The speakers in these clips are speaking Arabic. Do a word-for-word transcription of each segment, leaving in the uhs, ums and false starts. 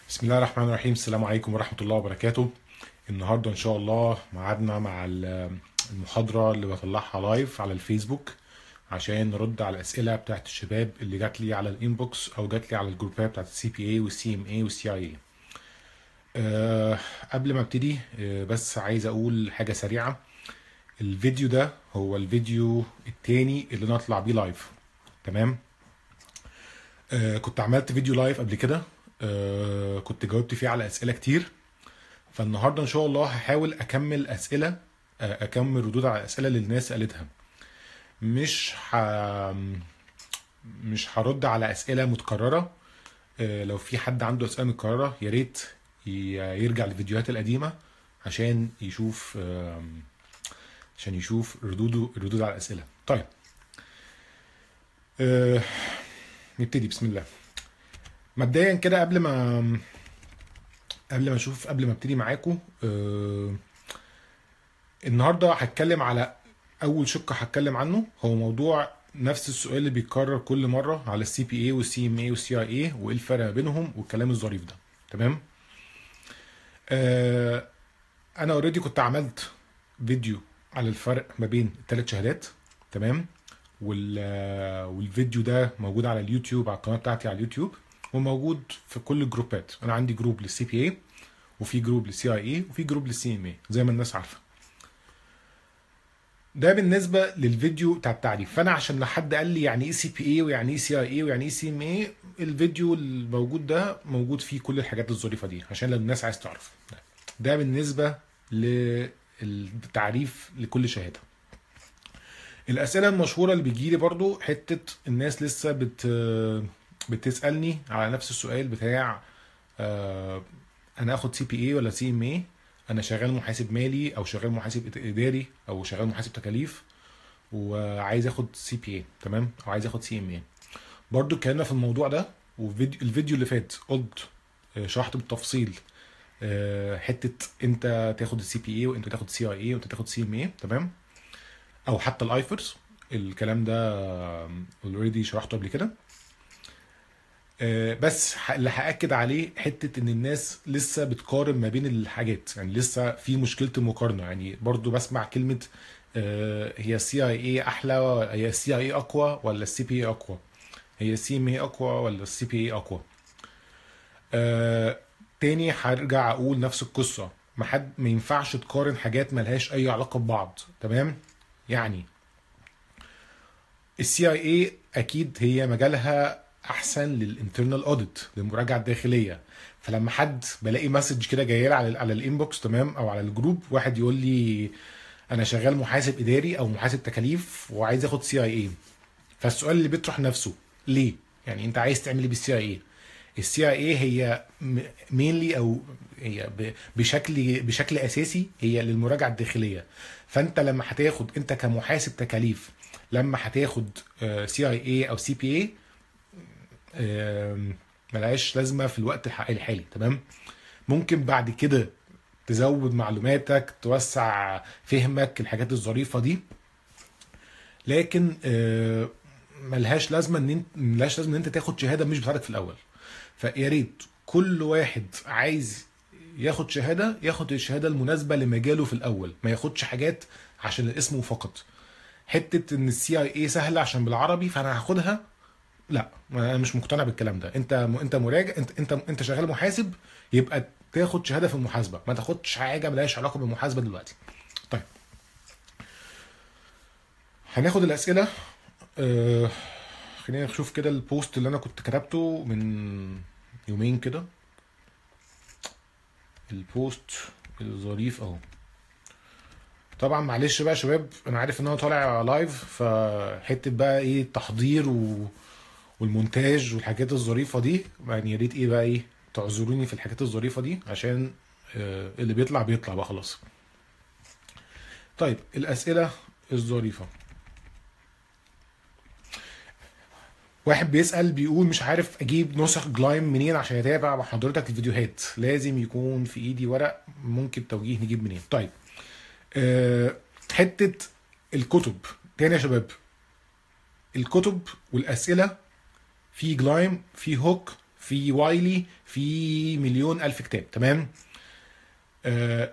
بسم الله الرحمن الرحيم. السلام عليكم ورحمة الله وبركاته. النهاردة إن شاء الله ميعادنا مع ال- المحاضرة اللي بطلعها لايف على الفيسبوك عشان نرد على الأسئلة بتاعت الشباب اللي جات لي على الانبوكس أو جات لي على الجروبات بتاعت السي بي اي والسي ام اي والسي اي اي. أه قبل ما ابتدي أه بس عايز أقول حاجة سريعة. الفيديو ده هو الفيديو التاني اللي نطلع بيه لايف. تمام. أه كنت عملت فيديو لايف قبل كده. أه كنت جاوبت فيه على أسئلة كتير. فالنهارده ان شاء الله هحاول اكمل اسئله، آه، اكمل ردود على الاسئله اللي الناس قالتها. مش ح... مش هرد على اسئله متكرره. آه، لو في حد عنده اسئله متكرره يا ريت ي- يرجع للفيديوهات القديمه عشان يشوف آم، عشان يشوف ردوده الردود على الاسئله. طيب. آه، نبتدي بسم الله. مبدئيا كده قبل ما قبل ما اشوف قبل ما ابتدي معاكم. آه، النهارده هتكلم على اول شق هتكلم عنه، هو موضوع نفس السؤال اللي بيتكرر كل مره على السي بي اي والسي ام اي والسي اي اي وايه الفرق بينهم والكلام الظريف ده. تمام. آه انا اوريدي كنت عملت فيديو على الفرق ما بين الثلاث شهادات. تمام. وال آه، والفيديو ده موجود على اليوتيوب على القناه بتاعتي على اليوتيوب، وموجود في كل الجروبات. انا عندي جروب للسي بي اي وفي جروب للسي اي اي وفي جروب للسي ام اي زي ما الناس عارفه. ده بالنسبه للفيديو بتاع التعريف. فانا عشان لو حد قال لي يعني ايه سي بي اي ويعني ايه سي اي اي ويعني ايه سي ام اي، الفيديو الموجود ده موجود فيه كل الحاجات الظريفه دي عشان لو الناس عايز تعرف. ده بالنسبه للتعريف لكل شهاده. الاسئله المشهوره اللي بتجيلي برضو حته الناس لسه بت بتسالني على نفس السؤال بتاع آه، انا اخد سي بي اي ولا سي ام اي؟ انا شغال محاسب مالي او شغال محاسب اداري او شغال محاسب تكاليف وعايز اخد سي بي اي. تمام. او عايز اخد سي ام اي. برضو اتكلمنا في الموضوع ده، وفيديو الفيديو اللي فات قلت آه، شرحت بالتفصيل آه، حته انت تاخد السي بي اي وانت تاخد سي اي اي وانت تاخد سي ام اي. تمام. او حتى الايفرز. الكلام ده اوريدي شرحته قبل كده. آه، بس ح- اللي هاكد عليه حته ان الناس لسه بتقارن ما بين الحاجات، يعني لسه في مشكله المقارنه. يعني برضو بسمع كلمه آه، هي السي اي اي احلى، هي السي اي اي اقوى ولا السي بي اي اقوى، هي السي ام اي اقوى ولا السي بي اي اقوى. آه، تاني هرجع اقول نفس القصه. ما حد ما ينفعش تقارن حاجات ملهاش اي علاقه ببعض. تمام. يعني السي اي اي اكيد هي مجالها احسن للانترنال اوديت، للمراجعه الداخليه. فلما حد بلاقي مسج كده جايه لي على على الانبوكس، تمام، او على الجروب، واحد يقول لي انا شغال محاسب اداري او محاسب تكاليف وعايز اخد سي اي اي، فالسؤال اللي بيطرح نفسه ليه؟ يعني انت عايز تعمل ايه بالسي اي اي؟ السي اي اي هي مينلي او هي ب- بشكل بشكل اساسي هي للمراجعه الداخليه. فانت لما هتاخد انت كمحاسب تكاليف، لما هتاخد سي اي اي او سي بي اي ملهاش لازمه في الوقت الح- الحالي. تمام. ممكن بعد كده تزود معلوماتك، توسع فهمك، الحاجات الظريفه دي. لكن آه، ملهاش لازمه ان انت ملهاش لازمه ان انت تاخد شهاده مش بتاعتك في الاول. فيا ريت كل واحد عايز ياخد شهاده ياخد الشهاده المناسبه لمجاله في الاول، ما ياخدش حاجات عشان الاسم فقط. حته ان السي اي اي سهله عشان بالعربي فانا هاخدها، لا، انا مش مقتنع بالكلام ده. انت انت مراجع، انت انت انت شغال محاسب، يبقى تاخد شهاده في المحاسبه، ما تاخدش حاجه ملهاش علاقه بالمحاسبه دلوقتي. طيب. هناخد الاسئله. آه خلينا نشوف كده البوست اللي انا كنت كتبته من يومين كده. البوست الظريف اهو. طبعا معلش بقى يا شباب، انا عارف ان انا طالع لايف، فحته بقى ايه التحضير و... والمونتاج والحاجات الظريفه دي، يعني يا ريت ايه بقى ايه تعذروني في الحاجات الظريفه دي عشان آه، اللي بيطلع بيطلع بقى خلاص. طيب الاسئله الظريفه. واحد بيسأل بيقول مش عارف اجيب نسخ جلايم منين عشان اتابع مع حضرتك الفيديوهات، لازم يكون في ايدي ورق، ممكن توجيه نجيب منين؟ طيب. أه حتة الكتب تاني يا شباب. الكتب والاسئلة في جلايم، في هوك، في وايلي في مليون الف كتاب. تمام. آه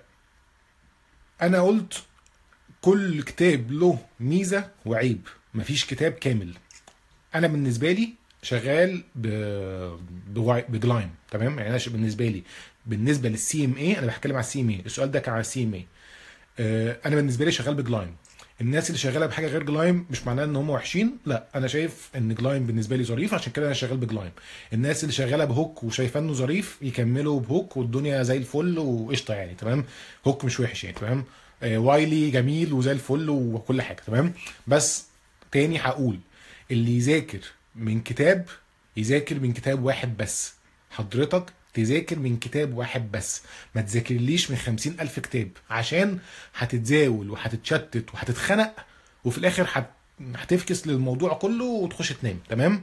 انا قلت كل كتاب له ميزه وعيب، مفيش كتاب كامل. انا بالنسبه لي شغال ب بجلايم. تمام. يعني انا بالنسبه لي بالنسبه للسي ام اي، انا بتكلم على السي ام اي، السؤال ده كان على السي ام اي. انا بالنسبه لي شغال بجلايم. الناس اللي شغاله بحاجه غير جلايم مش معناه ان هم وحشين، لا، انا شايف ان جلايم بالنسبه لي ظريف، عشان كده انا شغال بجلايم. الناس اللي شغاله بهوك وشايفاه انه ظريف يكملوا بهوك والدنيا زي الفل وقشطه يعني. تمام. هوك مش وحش يعني. تمام. آه وايلي جميل وزي الفل وكل حاجه. تمام. بس تاني هقول، اللي يذاكر من كتاب يذاكر من كتاب واحد بس. حضرتك تذاكر من كتاب واحد بس، ما تذاكرليش من خمسين ألف كتاب، عشان هتتزاول وهتتشتت وهتتخنق، وفي الآخر هت... هتفكس للموضوع كله وتخش تنام. تمام.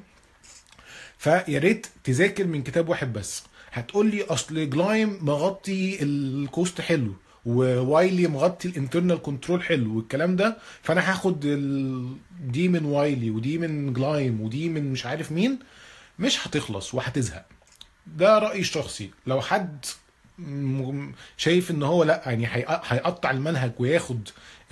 فيا ريت تذاكر من كتاب واحد بس. هتقول لي اصل جلايم مغطي الكوست حلو، ووايلي مغطي الانترنال كنترول حلو والكلام ده، فانا هاخد ال... دي من وايلي ودي من جلايم ودي من مش عارف مين. مش هتخلص وهتزهق. ده رأيي الشخصي. لو حد شايف ان هو لا يعني هيقطع المنهج وياخد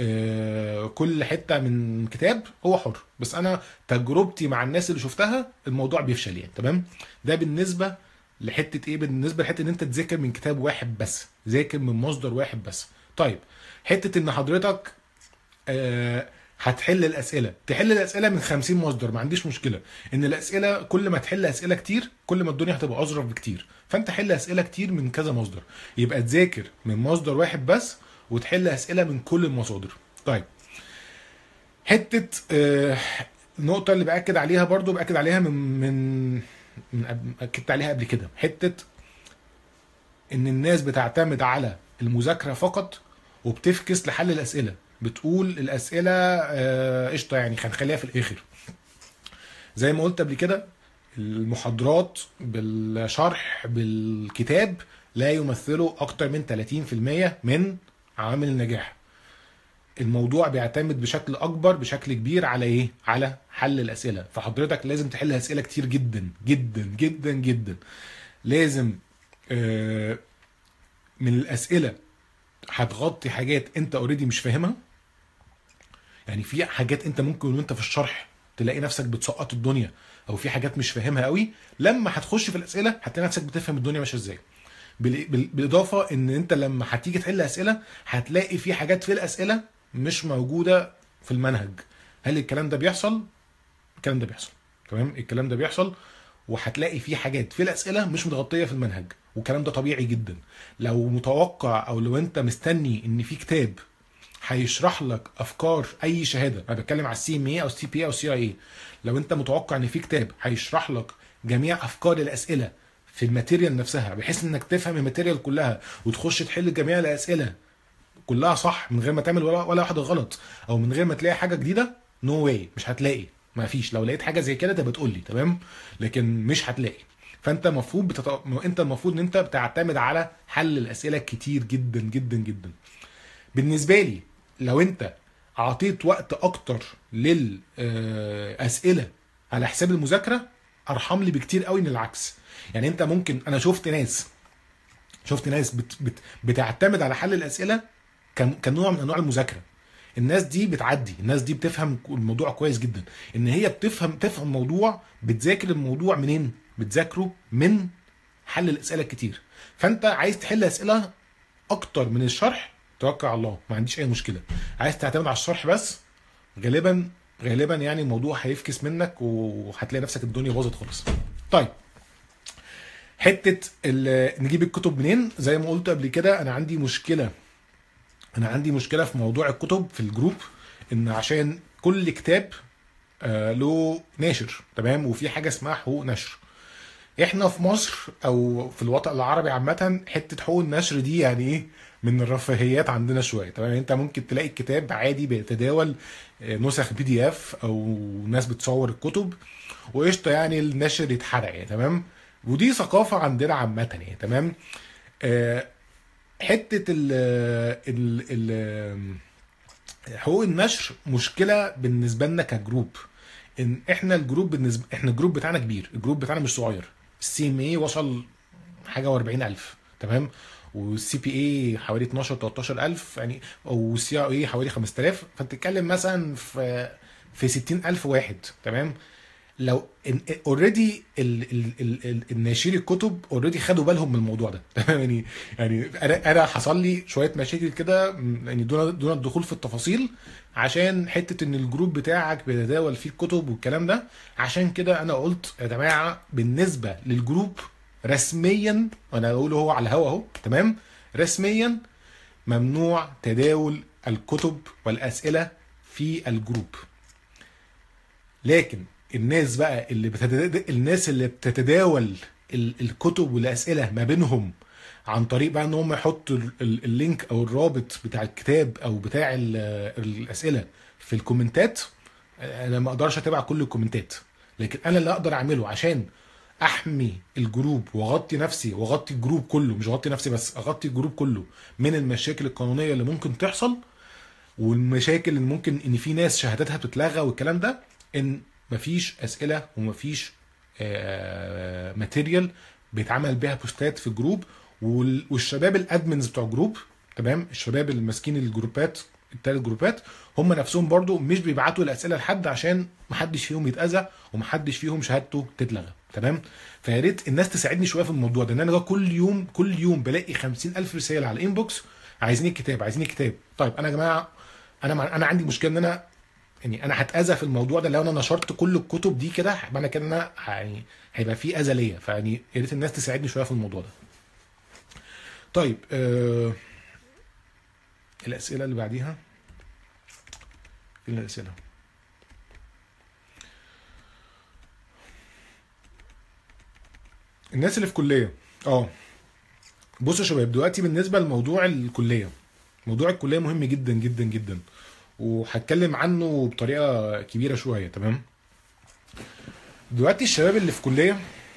كل حتة من كتاب، هو حر. بس انا تجربتي مع الناس اللي شفتها الموضوع بيفشل يعني. تمام. ده بالنسبة لحتة ايه؟ بالنسبة لحتة ان انت تذاكر من كتاب واحد بس، ذاكر من مصدر واحد بس. طيب، حتة ان حضرتك آه هتحل الاسئله، تحل الاسئله من خمسين مصدر، ما عنديش مشكله. ان الاسئله كل ما تحل اسئله كتير كل ما الدنيا هتبقى اظرف بكتير، فانت حل اسئله كتير من كذا مصدر، يبقى تذاكر من مصدر واحد بس وتحل اسئله من كل المصادر. طيب، حته آه النقطه اللي باكد عليها برضو، باكد عليها من من, من اكدت عليها قبل كده، حته ان الناس بتعتمد على المذاكره فقط وبتفكس لحل الاسئله، بتقول الاسئله قشطه يعني هنخليها في الاخر. زي ما قلت قبل كده، المحاضرات بالشرح بالكتاب لا يمثلوا اكتر من ثلاثين في المية من عوامل النجاح. الموضوع بيعتمد بشكل اكبر بشكل كبير على ايه؟ على حل الاسئله. فحضرتك لازم تحل اسئله كتير جدا جدا جدا جدا. لازم آه من الاسئله هتغطي حاجات انت اوريدي مش فاهمها. يعني في حاجات انت ممكن وانت في الشرح تلاقي نفسك بتسقط الدنيا، او في حاجات مش فاهمها قوي، لما هتخش في الاسئله هتلاقي نفسك بتفهم الدنيا ماشيه ازاي. بالاضافه ان انت لما هتيجي تحل اسئله هتلاقي في حاجات في الاسئله مش موجوده في المنهج. هل الكلام ده بيحصل؟ الكلام ده بيحصل. تمام. الكلام ده بيحصل. وهتلاقي في حاجات في الاسئله مش متغطيه في المنهج، والكلام ده طبيعي جدا. لو متوقع او لو انت مستني ان في كتاب هيشرح لك افكار اي شهاده، انا بتكلم على السي ام اي او السي بي او السي اي اي، لو انت متوقع ان في كتاب هيشرح لك جميع افكار الاسئله في الماتيريال نفسها بحيث انك تفهم الماتيريال كلها وتخش تحل جميع الاسئله كلها صح من غير ما تعمل ولا ولا واحده غلط، او من غير ما تلاقي حاجه جديده، نو no واي، مش هتلاقي. ما فيش. لو لقيت حاجه زي كده تبقى تقول لي. تمام. لكن مش هتلاقي. فانت المفروض بتط... انت المفروض ان انت بتعتمد على حل الاسئله كتير جدا جدا جدا. بالنسبه لي لو انت اعطيت وقت اكتر للاسئله على حساب المذاكره، ارحم لي بكتير قوي من العكس. يعني انت ممكن، انا شفت ناس شفت ناس بت... بت... بتعتمد على حل الاسئله كنوع من انواع المذاكره. الناس دي بتعدي، الناس دي بتفهم الموضوع كويس جدا، ان هي بتفهم تفهم الموضوع، بتذاكر الموضوع منين؟ بتذاكره من حل الاسئله كتير. فانت عايز تحل اسئله اكتر من الشرح، توكل على الله، ما عنديش اي مشكله. عايز تعتمد على الشرح بس، غالبا غالبا يعني الموضوع هيفكس منك وهتلاقي نفسك الدنيا باظت خالص. طيب، حته نجيب الكتب منين؟ زي ما قلت قبل كده، انا عندي مشكله انا عندي مشكله في موضوع الكتب في الجروب، ان عشان كل كتاب آه له ناشر. تمام. وفي حاجه اسمها حقوق نشر. احنا في مصر او في الوطن العربي عامه، حته حقوق النشر دي يعني ايه؟ من الرفاهيات عندنا شويه. تمام. انت ممكن تلاقي الكتاب عادي بيتداول نسخ بي دي اف، او ناس بتصور الكتب وقشطه يعني النشر يتحرق يعني. تمام. ودي ثقافه عندنا عامه يعني. تمام. آه حته ال ال ال حقوق النشر مشكله بالنسبه لنا كجروب. ان احنا الجروب بالنسبه احنا الجروب بتاعنا كبير، الجروب بتاعنا مش صغير. السي ام اي وصل حاجه واربعين الف، تمام، والسي بي اي حوالي اتناشر تلتاشر الف يعني، والسي ار اي حوالي خمسة آلاف، فانت تتكلم مثلا في في ستين الف واحد، تمام. لو اوريدي الناشري الكتب اوريدي خدوا بالهم من الموضوع ده تمام يعني. يعني انا انا حصل لي شويه مشاكل كده يعني دون دون الدخول في التفاصيل، عشان حته ان الجروب بتاعك بيتداول فيه الكتب والكلام ده. عشان كده انا قلت يا جماعه بالنسبه للجروب رسميا، وانا بقوله هو على الهوا اهو، تمام، رسميا ممنوع تداول الكتب والاسئله في الجروب. لكن الناس بقى اللي بتتداول الناس اللي بتتداول ال- الكتب والاسئله ما بينهم عن طريق بقى ان هم يحطوا ال- ال- اللينك او الرابط بتاع الكتاب او بتاع ال- الاسئله في الكومنتات، انا ما اقدرش اتابع كل الكومنتات. لكن انا اللي اقدر اعمله عشان احمي الجروب واغطي نفسي واغطي الجروب كله، مش اغطي نفسي بس، اغطي الجروب كله من المشاكل القانونيه اللي ممكن تحصل، والمشاكل اللي ممكن ان في ناس شهاداتها بتتلغى والكلام ده، ان مفيش اسئله ومفيش ماتيريال بيتعمل بيها بوستات في الجروب. وال- والشباب الادمنز بتوع الجروب، تمام، الشباب اللي ماسكين الجروبات التلات جروبات، هم نفسهم برضو مش بيبعتوا الاسئله لحد عشان محدش فيهم يتاذى ومحدش فيهم شهادته تتلغى، تمام. فيا ريت الناس تساعدني شويه في الموضوع ده، ان انا كل يوم كل يوم بلاقي خمسين الف رساله على الانبوكس عايزين الكتاب عايزين الكتاب. طيب انا يا جماعه، انا مع... انا عندي مشكله ان انا يعني انا هتاذى في الموضوع ده لو انا نشرت كل الكتب دي كده، معنى كده ان انا يعني هيبقى في اذى ليا. فيعني يا ريت الناس تساعدني شويه في الموضوع ده. طيب آه... الاسئله اللي بعديها، فين الاسئله؟ الناس اللي في كليه، اه بصوا يا شباب، دلوقتي بالنسبه لموضوع الكليه، موضوع الكليه مهم جدا جدا جدا، وهتكلم عنه بطريقه كبيره شويه، تمام. دلوقتي الشباب اللي في كليه،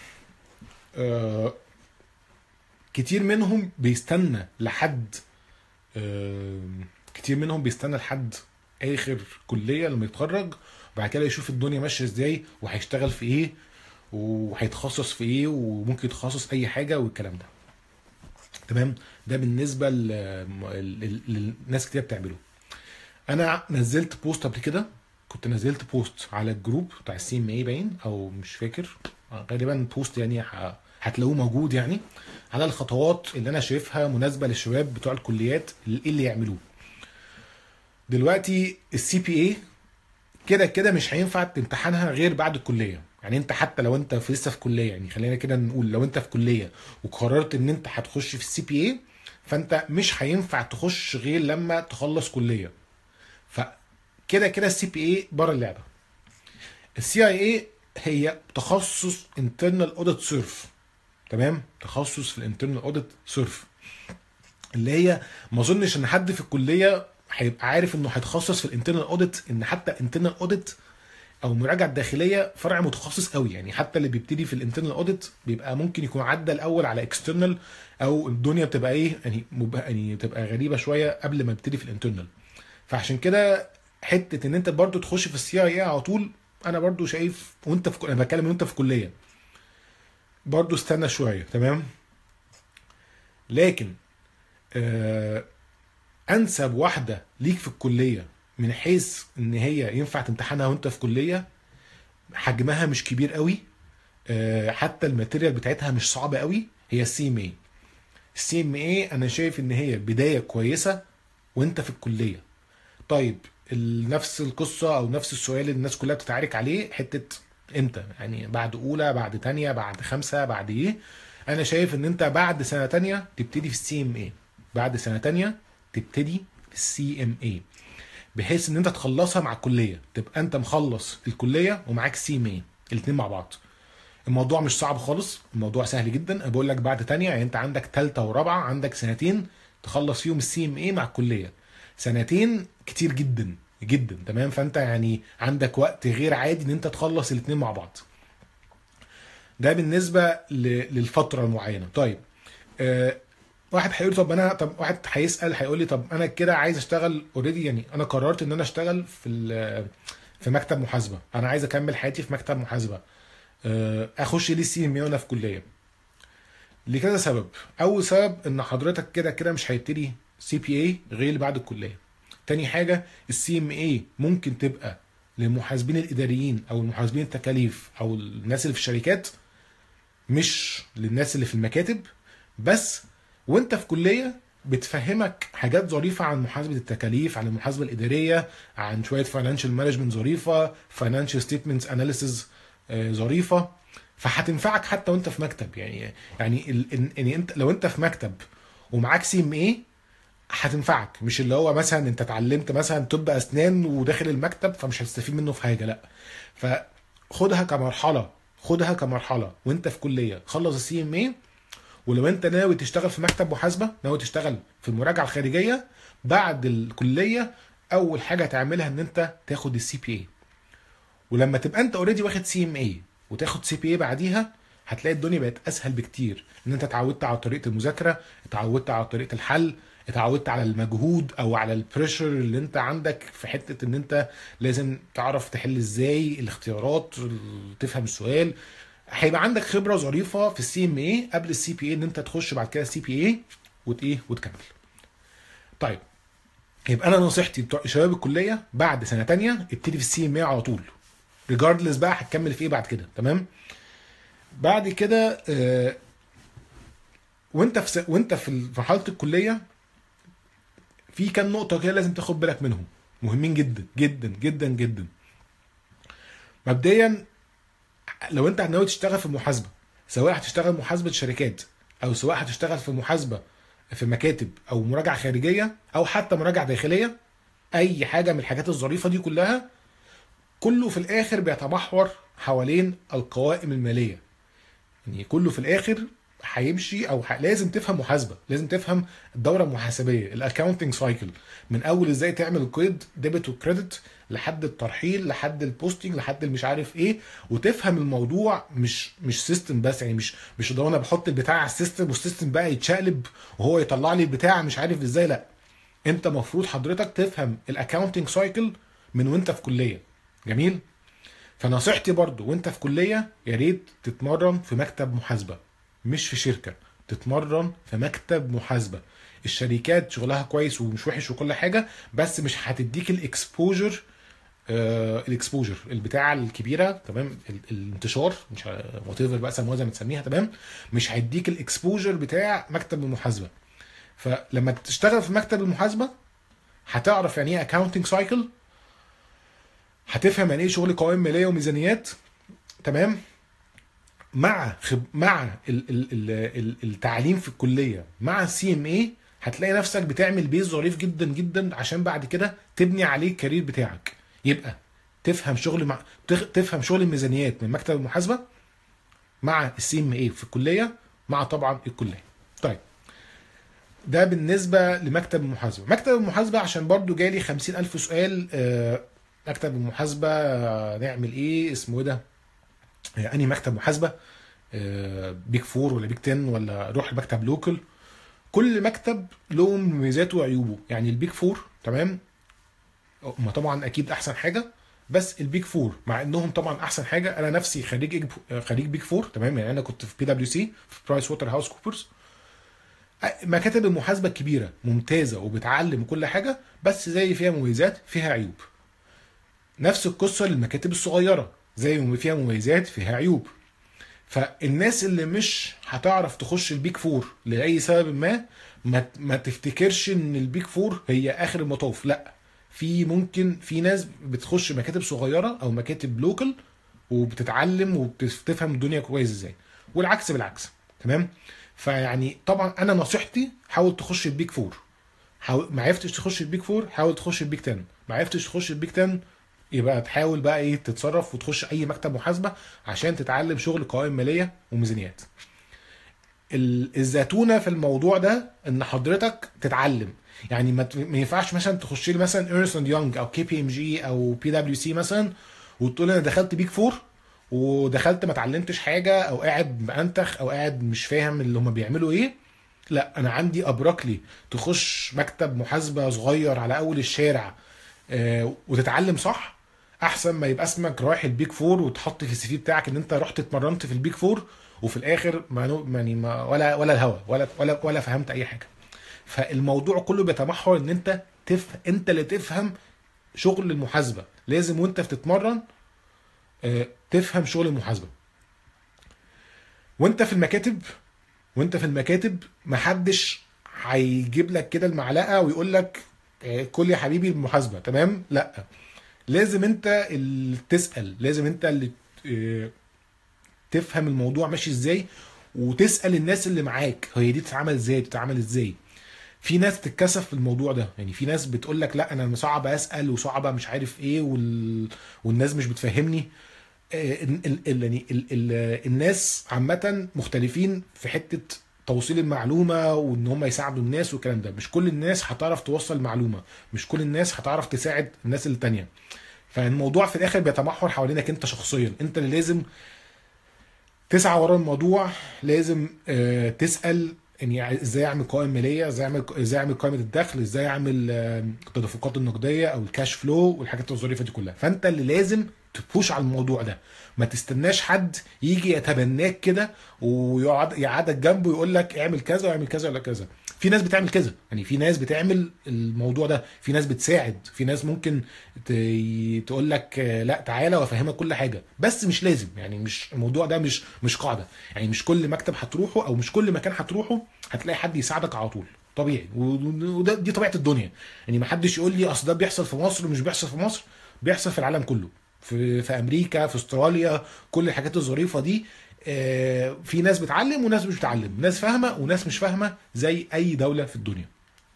آه كتير منهم بيستنى لحد آه كتير منهم بيستنى لحد اخر كليه لما يتخرج، وبعد كده يشوف الدنيا ماشيه ازاي وهيشتغل في ايه وهيتخصص في ايه وممكن يتخصص اي حاجه والكلام ده، تمام. ده بالنسبه ل- ل- للناس كتير بتعمله. انا نزلت بوست قبل كده، كنت نزلت بوست على الجروب بتاع السي ام اي باين او مش فاكر، غالبا بوست يعني ه- هتلاقوه موجود يعني، على الخطوات اللي انا شايفها مناسبه للشباب بتوع الكليات اللي إيه اللي يعملوه. دلوقتي السي بي اي كده كده مش هينفع تمتحنها غير بعد الكليه. يعني انت حتى لو انت في لسه في كليه، يعني خلينا كده نقول لو انت في كليه وقررت ان انت هتخش في السي بي اي، فانت مش هينفع تخش غير لما تخلص كليه. فكده كده السي بي اي بره اللعبه. السي اي اي هي تخصص انترنال اوديت سيرف، تمام، تخصص في الانترنال اوديت سيرف، اللي هي ما اظنش ان حد في الكليه هيبقى عارف انه هيتخصص في الانترنال اوديت، ان حتى انترنال اوديت او المراجعه الداخليه فرع متخصص قوي. يعني حتى اللي بيبتدي في الانترنال اوديت بيبقى ممكن يكون عدى الاول على اكسترنال، او الدنيا بتبقى ايه يعني مب- يعني بتبقى غريبه شويه قبل ما يبتدي في الانترنال. فعشان كده حته ان انت برضو تخش في السي اي على طول، انا برضو شايف وانت في انا بتكلم وانت في كليه برضو استنى شويه، تمام. لكن آه انسب واحده ليك في الكليه من حيث ان هي ينفع تمتحنها وانت في كليه، حجمها مش كبير قوي، آه، حتى الماتيريال بتاعتها مش صعبه قوي، هي السي ام اي. السي ام اي انا شايف ان هي بدايه كويسه وانت في الكليه. طيب ال- نفس القصه او نفس السؤال اللي الناس كلها بتتعارك عليه، حته امتى يعني، بعد اولى بعد تانية بعد خمسة بعد ايه؟ انا شايف ان انت بعد سنه تانية تبتدي في السي ام اي، بعد سنه تانية تبتدي في السي ام اي، بحيث ان انت تخلصها مع الكليه، تبقى انت مخلص الكليه ومعاك سي ام اي الاثنين مع بعض. الموضوع مش صعب خالص، الموضوع سهل جدا. انا بقول لك بعد تانية، يعني انت عندك تالتة ورابعة، عندك سنتين تخلص فيهم السي ام اي مع الكلية. سنتين كتير جدا جدا، تمام. فانت يعني عندك وقت غير عادي ان انت تخلص الاتنين مع بعض. ده بالنسبة ل- للفترة المعينة. طيب آه واحد هيقول طب انا طب واحد هيسأل هيقول لي طب انا كده عايز اشتغل اوريدي، يعني انا قررت ان انا اشتغل في ال- في مكتب محاسبة، انا عايز اكمل حياتي في مكتب محاسبة. آه، اخش ليه السي ام اي وانا في كليه؟ لكذا سبب. اول سبب ان حضرتك كده كده مش هيبتدي سي بي اي غير اللي بعد الكليه. تاني حاجه، السي ام اي ممكن تبقى للمحاسبين الاداريين او المحاسبين التكاليف او الناس اللي في الشركات، مش للناس اللي في المكاتب بس. وانت في كليه بتفهمك حاجات ظريفه عن محاسبه التكاليف، عن المحاسبه الاداريه، عن شويه فاينانشال مانجمنت ظريفه، فاينانشال ستيتمنتس اناليسيز ظريفه، فهتنفعك حتى وانت في مكتب. يعني يعني ال- إن- يعني انت لو انت في مكتب ومعاك سي ام اي هتنفعك، مش اللي هو مثلا انت اتعلمت مثلا طب اسنان وداخل المكتب فمش هتستفيد منه في حاجه، لا. فخدها كمرحله، خدها كمرحله وانت في كليه، خلص السي ام اي. ولو انت ناوي تشتغل في مكتب محاسبه، ناوي تشتغل في المراجعه الخارجيه بعد الكليه، اول حاجه هتعملها ان انت تاخد السي بي اي. ولما تبقى انت اوريدي واخد سي ام اي وتاخد سي بي اي بعديها، هتلاقي الدنيا بقت اسهل بكتير، ان انت اتعودت على طريقه المذاكره، اتعودت على طريقه الحل، اتعودت على المجهود او على البريشر اللي انت عندك في حته ان انت لازم تعرف تحل ازاي الاختيارات، تفهم السؤال. هيبقى عندك خبره ظريفه في السي ام اي قبل السي بي اي، ان انت تخش بعد كده السي بي اي وت ايه وتكمل. طيب، يبقى انا نصيحتي بتوع شباب الكليه بعد سنه تانية ابتدي في السي ام اي على طول، ريجاردلس بقى هتكمل في ايه بعد كده. تمام. بعد كده آه، وانت في س- وانت في مرحله الكليه، في كام نقطه كده لازم تاخد بالك منهم، مهمين جدا جدا جدا جدا. مبدئيا، لو انت ناوي تشتغل في المحاسبه، سواء هتشتغل محاسبه شركات او سواء هتشتغل في محاسبه في مكاتب او مراجعه خارجيه او حتى مراجعه داخليه، اي حاجه من الحاجات الظريفه دي كلها، كله في الاخر بيتمحور حوالين القوائم الماليه. يعني كله في الاخر هيمشي او ح... لازم تفهم محاسبه، لازم تفهم الدوره المحاسبيه، الاكاونتنج سايكل، من اول ازاي تعمل القيد ديبت وكريدت لحد الترحيل لحد البوستنج لحد مش عارف ايه، وتفهم الموضوع مش مش سيستم بس. يعني مش مش ده انا بحط البتاع على السيستم والسيستم بقى يتشقلب وهو يطلع لي البتاع مش عارف ازاي، لا. انت مفروض حضرتك تفهم الاكاونتنج سايكل من وانت في كليه. جميل. فنصيحتي برضو وانت في كلية، يا ريت تتمرن في مكتب محاسبة، مش في شركة، تتمرن في مكتب محاسبة. الشركات شغلها كويس ومش وحش وكل حاجة، بس مش هتديك الاكسبوجر، آه الاكسبوجر البتاعة الكبيرة، تمام، ال- الانتشار، مش وات ايفر بقى سموها زي ما تسميها، تمام، مش هيديك الاكسبوجر بتاع مكتب المحاسبة. فلما تشتغل في مكتب المحاسبة هتعرف يعني ايه اكاونتنج سايكل، هتفهم يعني ايه شغل قوائم ماليه وميزانيات، تمام، مع خب... مع ال... ال... ال... ال- التعليم في الكليه مع السي ام اي، هتلاقي نفسك بتعمل بيز ظريف جدا جدا عشان بعد كده تبني عليه الكارير بتاعك. يبقى تفهم شغل مع تخ- تفهم شغل الميزانيات من مكتب المحاسبه مع السي ام اي في الكليه مع طبعا الكليه. طيب، ده بالنسبه لمكتب المحاسبه. مكتب المحاسبه عشان برضو جالي خمسين الف سؤال، آه، مكتب المحاسبه آه، نعمل ايه، اسمه ايه ده، آه، انهي مكتب محاسبه، آه، بيج فور ولا بيج تن ولا روح مكتب لوكال. كل مكتب له مميزاته وعيوبه. يعني البيج فور، تمام، هم طبعا اكيد احسن حاجه، بس البيج فور مع انهم طبعا احسن حاجه، انا نفسي خريج إج- خريج بيج فور، تمام، يعني انا كنت في بي دبليو سي، في برايس ووتر هاوس كوبرز. مكاتب المحاسبه الكبيره ممتازه وبتعلم كل حاجه، بس زي فيها مميزات فيها عيوب. نفس القصه للمكاتب الصغيره، زي ما فيها مميزات فيها عيوب. فالناس اللي مش هتعرف تخش البيك فور لاي سبب ما، ما, ما تفتكرش ان البيك فور هي اخر المطاف، لا. في ممكن في ناس بتخش مكاتب صغيره او مكاتب لوكال وبتتعلم وبتفهم الدنيا كويس ازاي، والعكس بالعكس، تمام. فيعني طبعا انا نصيحتي حاول تخش البيك فور. حاول، ما عرفتش تخش البيك فور حاول تخش البيك تن، ما عرفتش تخش البيك تن يبقى تحاول بقى ايه تتصرف وتخش اي مكتب محاسبه عشان تتعلم شغل قوائم ماليه وميزانيات. ال- الزتونه في الموضوع ده ان حضرتك تتعلم. يعني ما ت- ما ينفعش مثلا تخش لي مثلا ايرنست اند يونج او كي بي ام جي او بي دبليو سي مثلا وتقول انا دخلت بيك فور ودخلت ما اتعلمتش حاجه، او قاعد مأنتخ او قاعد مش فاهم اللي هم بيعملوا ايه. لا، انا عندي ابركلي تخش مكتب محاسبه صغير على اول الشارع، آه، وتتعلم صح، احسن ما يبقى اسمك رايح البيك فور وتحط في السي في بتاعك ان انت رحت اتمرنت في البيك فور، وفي الاخر ما نو- يعني ما ولا ولا الهوا ولا ولا ولا فهمت اي حاجه. فالموضوع كله بيتمحور ان انت تف انت اللي تفهم شغل المحاسبه. لازم وانت بتتمرن آه، تفهم شغل المحاسبه. وانت في المكاتب وانت في المكاتب محدش هيجيب لك كده المعلقه ويقول لك آه، كل يا حبيبي المحاسبه تمام، لا. لازم انت اللي تسال، لازم انت اللي آه، تفهم الموضوع ماشي ازاي، وتسال الناس اللي معاك هي دي تتعمل ازاي، تتعمل ازاي. في ناس بتتكسف في الموضوع ده، يعني في ناس بتقول لك لا انا صعب اسال وصعب مش عارف ايه وال... والناس مش بتفهمني. آه، ال... ال... ال... يعني ال... ال... الناس عامه مختلفين في حته توصيل المعلومه وان هم يساعدوا الناس والكلام ده. مش كل الناس هتعرف توصل معلومه، مش كل الناس هتعرف تساعد الناس التانية. فالموضوع في الاخر بيتمحور حوالينك انت شخصيا، انت اللي لازم تسعى ورا الموضوع. لازم آه، تسال يعني ازاي اعمل قوائم ماليه، ازاي اعمل ازاي اعمل قائمه الدخل، ازاي اعمل آه، التدفقات النقديه او الكاش فلو والحاجات الظريفه دي كلها. فانت اللي لازم تبوش على الموضوع ده. ما تستناش حد يجي يتبناك كده ويقعد يقعدك جنبه ويقول لك اعمل كذا واعمل كذا ولا كذا. في ناس بتعمل كده، يعني في ناس بتعمل الموضوع ده، في ناس بتساعد، في ناس ممكن تقول لك آه، لا تعالى وافهمك كل حاجه، بس مش لازم. يعني مش الموضوع ده مش مش قاعده. يعني مش كل مكتب هتروحه او مش كل مكان هتروحه هتلاقي حد يساعدك على طول. طبيعي، وده دي طبيعه الدنيا. يعني ما حدش يقول لي اصل ده بيحصل في مصر ومش بيحصل في مصر. بيحصل في العالم كله، في في امريكا، في استراليا، كل الحاجات الظريفه دي. آه، في ناس بتعلم وناس مش بتعلم، ناس فاهمه وناس مش فاهمه زي اي دوله في الدنيا.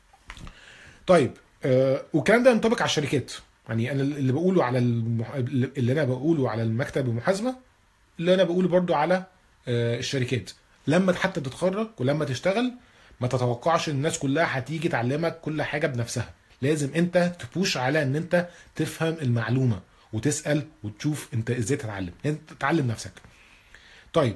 طيب آه، والكلام ده ينطبق على الشركات. يعني انا اللي بقوله على المح... اللي انا بقوله على المكتب المحاسبه، اللي انا بقوله برضو على آه، الشركات. لما حتى تتخرج ولما تشتغل ما تتوقعش ان الناس كلها هتيجي تعلمك كل حاجه بنفسها. لازم انت تبوش على ان انت تفهم المعلومه وتسال وتشوف انت ازاي تتعلم، انت تتعلم نفسك. طيب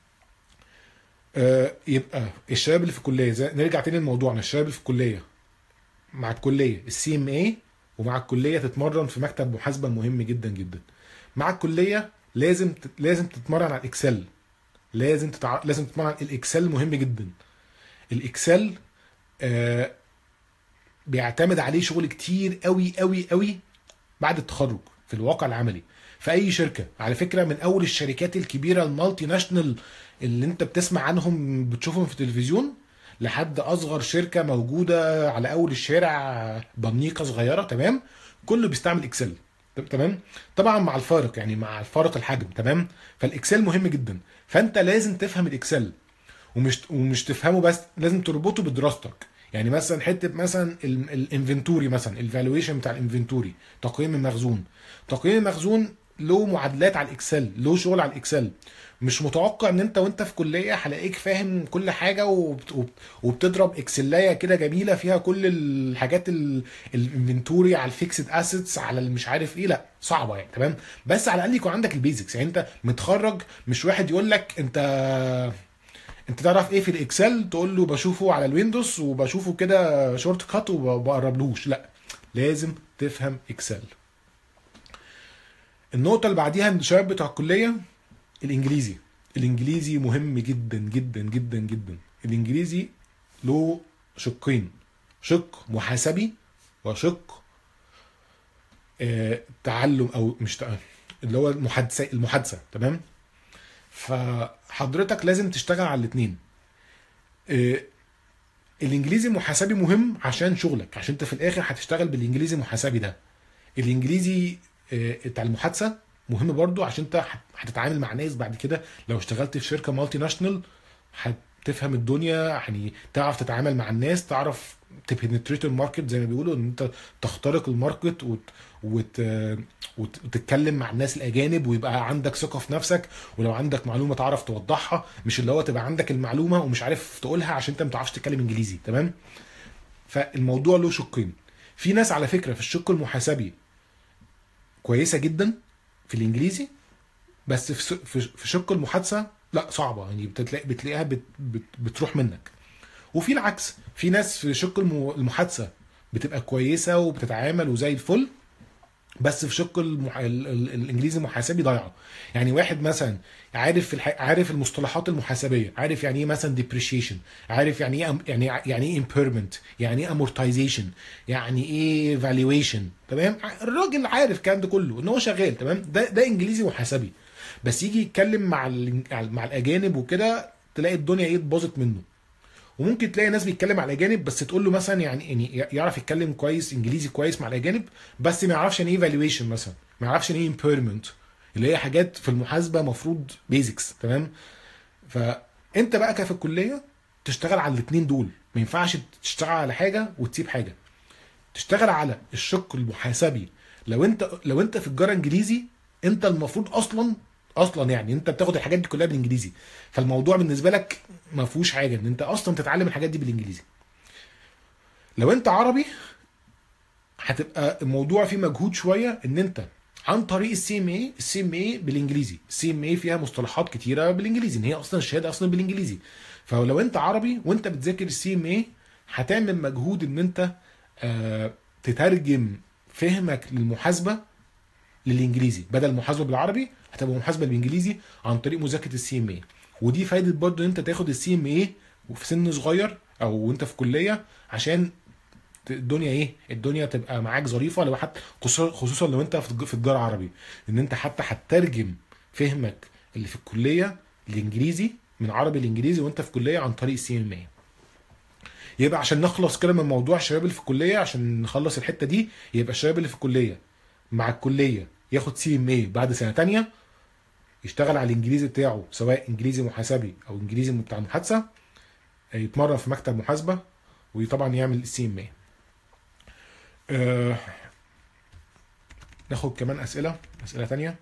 آه، يبقى الشباب اللي في الكليه، زي نرجع تاني لموضوعنا، الشباب اللي في الكليه مع الكليه السي ام اي، ومع الكليه تتمرن في مكتب محاسبه مهم جدا جدا. مع الكليه لازم تت- لازم تتمرن على الاكسل. لازم تتع... لازم تتمرن. الاكسل مهم جدا. الاكسل آه بيعتمد عليه شغل كتير قوي قوي قوي بعد التخرج في الواقع العملي في اي شركه. على فكره من اول الشركات الكبيره المالتي ناشونال اللي انت بتسمع عنهم بتشوفهم في التلفزيون، لحد اصغر شركه موجوده على اول الشارع بنيقه صغيره، تمام، كله بيستعمل اكسل. تمام. طبعا مع الفارق، يعني مع الفارق الحجم، تمام. فالاكسل مهم جدا. فانت لازم تفهم الاكسل، ومش ومش تفهمه بس، لازم تربطه بدراستك. يعني مثلا حته مثلا الانفنتوري، مثلا الفالويشن بتاع الانفنتوري، تقييم المخزون. تقييم المخزون له معادلات على الاكسل، له شغل على الاكسل. مش متوقع ان انت وانت في كليه هلاقيك فاهم كل حاجه وبت- وبت- وبتضرب اكسلايه كده جميله فيها كل الحاجات ال- الانفنتوري على الفيكسد اسيتس على المش عارف ايه. لا صعبه يعني، تمام. بس على الاقل يكون عندك البيزكس. يعني انت متخرج، مش واحد يقول لك انت انت تعرف ايه في الاكسل تقول له بشوفه على الويندوز وبشوفه كده شورت كات وبقربلوش. لا، لازم تفهم اكسل. النقطه اللي بعديها من الشباب بتوع الكليه، الانجليزي. الانجليزي مهم جدا جدا جدا جدا. الانجليزي له شقين، شق محاسبي وشق آه تعلم او مش تعلم، اللي هو المحادثه المحادثه تمام. فحضرتك لازم تشتغل على الاثنين. الانجليزي المحاسبي مهم عشان شغلك، عشان انت في الاخر هتشتغل بالانجليزي المحاسبي ده. الانجليزي آه، بتاع المحادثه مهم برضو عشان انت هت- هتتعامل مع ناس بعد كده. لو اشتغلت في شركه مالتي ناشونال هتفهم الدنيا، يعني تعرف تتعامل مع الناس، تعرف تبنتريت الماركت زي ما بيقولوا، ان انت تخترق الماركت وت... وت... وت... وتتكلم مع الناس الاجانب ويبقى عندك ثقه في نفسك. ولو عندك معلومه تعرف توضحها، مش اللي هو تبقى عندك المعلومه ومش عارف تقولها عشان انت ما بتعرفش تتكلم انجليزي، تمام. فالموضوع له شقين. في ناس على فكره في الشق المحاسبي كويسه جدا في الانجليزي، بس في س- في في شق المحادثه لا صعبه، يعني بتلاقي بتلاقيها بت بت بتروح منك. وفي العكس، في ناس في شق الم- المحادثه بتبقى كويسه وبتتعامل وزي الفل، بس في شق المح... ال... ال... الانجليزي المحاسبي ضايعه. يعني واحد مثلا عارف الح... عارف المصطلحات المحاسبيه، عارف يعني ايه مثلا depreciation، عارف يعني ايه أم- يعني يعني ايه impairment، يعني ايه amortization، يعني ايه valuation، تمام. الراجل عارف الكلام ده كله، ان هو شغال تمام، ده ده انجليزي محاسبي. بس يجي يتكلم مع ال... مع الاجانب وكده، تلاقي الدنيا ايه باظت منه. وممكن تلاقي ناس بيتكلم على الاجانب بس تقول له مثلا يعني يعني يعرف يتكلم كويس انجليزي كويس مع الاجانب، بس ما يعرفش يعني ايه فالويشن مثلا، ما يعرفش يعني ايه امبيرمنت، اللي هي حاجات في المحاسبه مفروض بيزكس، تمام. فانت بقى كفي الكليه تشتغل على الاثنين دول، ما ينفعش تشتغل على حاجه وتسيب حاجه. تشتغل على الشق المحاسبي. لو انت لو انت في تجاره انجليزي، انت المفروض اصلا اصلا يعني انت بتاخد الحاجات دي كلها بالانجليزي، فالموضوع بالنسبه لك ما فيهوش حاجه ان انت اصلا تتعلم الحاجات دي بالانجليزي. لو انت عربي، هتبقى الموضوع فيه مجهود شويه، ان انت عن طريق السي ام اي. السي ام اي بالانجليزي، السي ام اي فيها مصطلحات كتيره بالانجليزي، ان هي اصلا الشهاده اصلا بالانجليزي. فلو انت عربي وانت بتذاكر السي ام اي، هتعمل مجهود ان انت آه تترجم فهمك للمحاسبه للانجليزي، بدل محاسبه بالعربي هتبقى محاسبه بالانجليزي عن طريق مذاكره السي ام اي. ودي فايده برضه ان انت تاخد السي ام اي وفي سن صغير او وانت في كليه، عشان الدنيا ايه الدنيا تبقى معاك ظريفه، لو حتى خصوصا خصوصا لو انت في في تجاره عربي، ان انت حتى هتترجم فهمك اللي في الكليه الانجليزي من عربي لانجليزي وانت في كليه عن طريق السي ام اي. يبقى عشان نخلص كده من موضوع الشباب اللي في الكليه، عشان نخلص الحته دي، يبقى الشباب اللي في الكليه مع الكليه ياخد سي ام اي بعد سنه تانية، يشتغل على الانجليزي بتاعه سواء انجليزي محاسبي او انجليزي بتاع محادثه، يتمرن في مكتب محاسبه، وطبعا يعمل السي ام اي. أه ناخد كمان اسئله اسئله تانية.